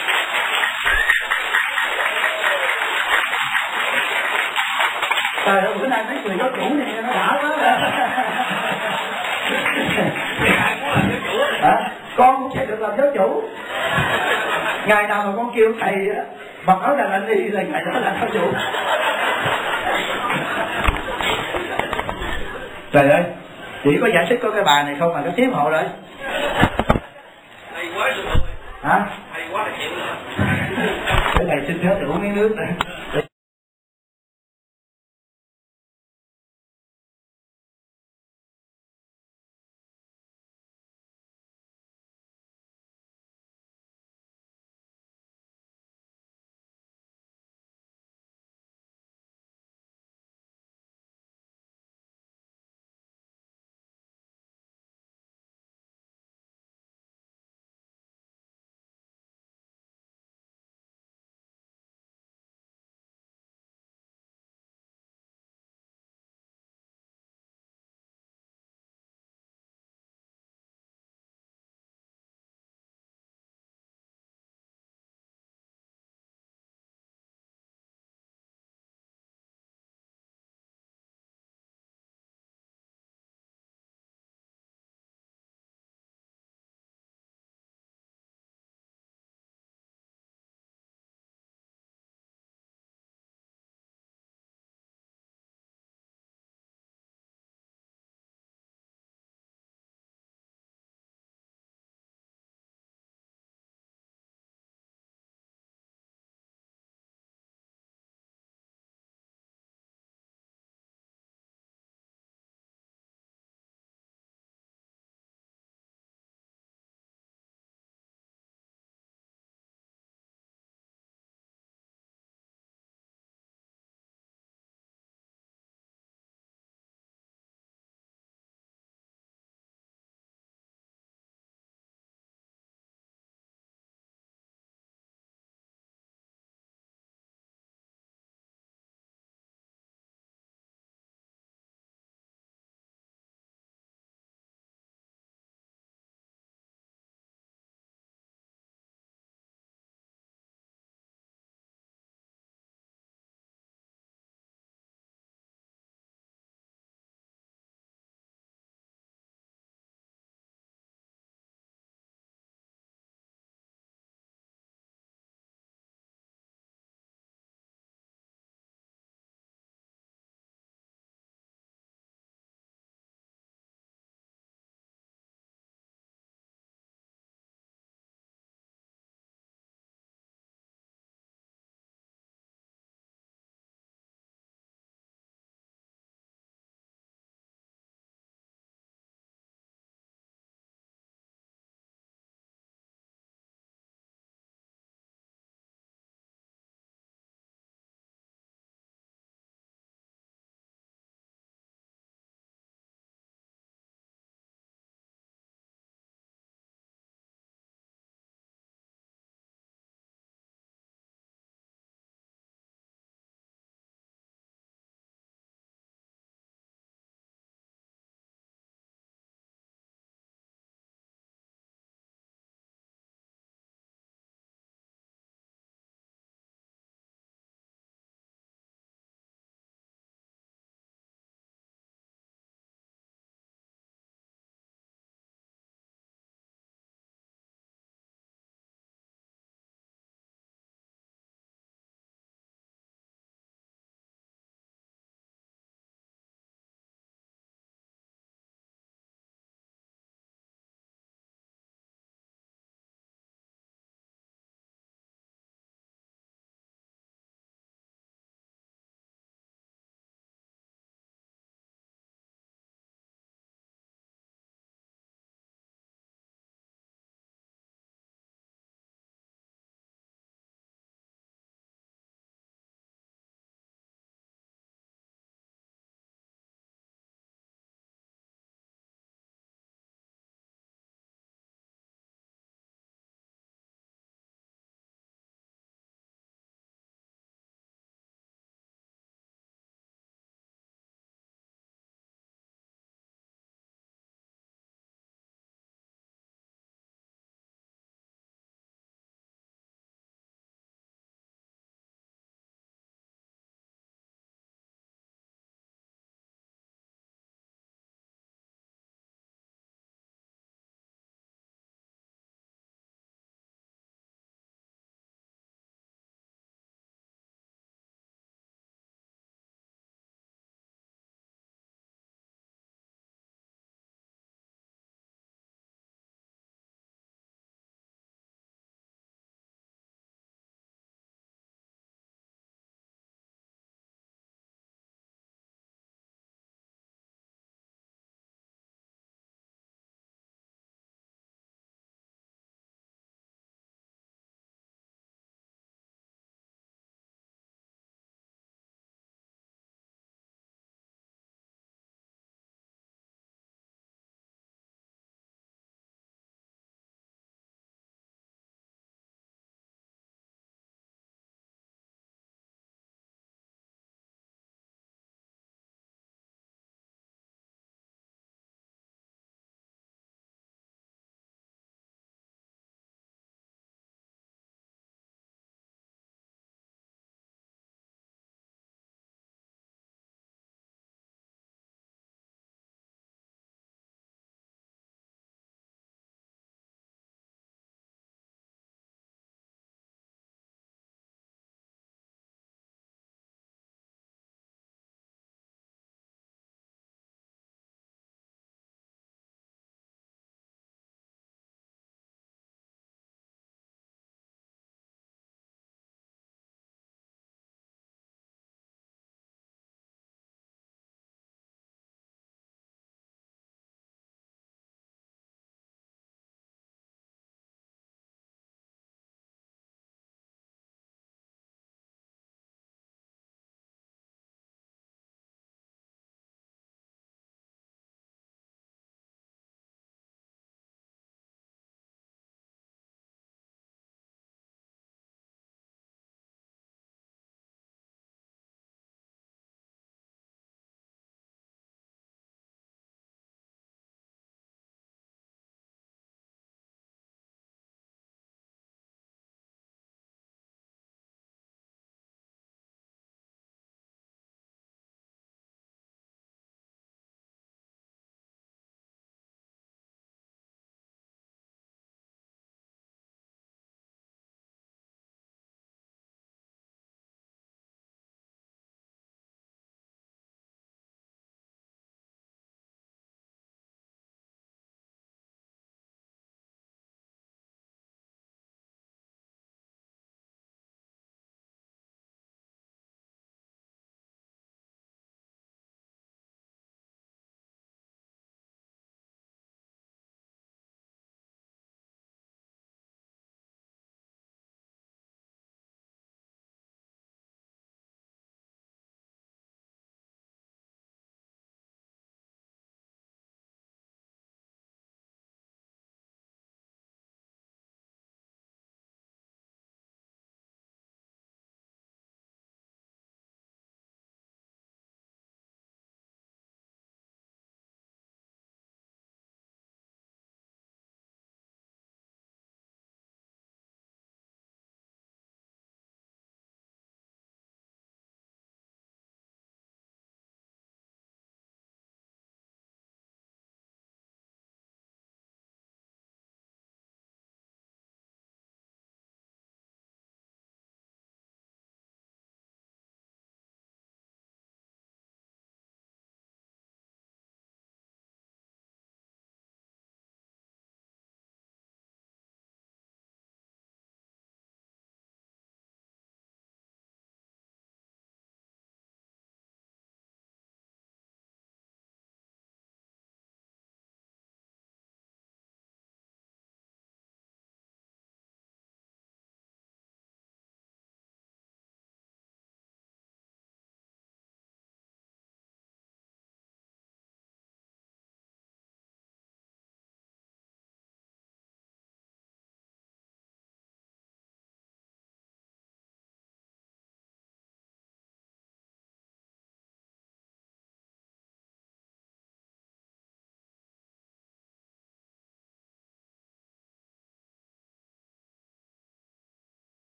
Trời ơi, bữa nay mấy người giáo chủ này nó đã quá. À, con cũng sẽ được làm giáo chủ. Ngày nào mà con kêu thầy mặc áo đàn anh đi là ngày đó là giáo chủ. Trời ơi, chỉ có giải thích có cái bài này không mà nó tiếp hộ rồi. Hay quá rồi. Hả? Hay quá là chịu rồi. Cái này xin phép được uống miếng nước này.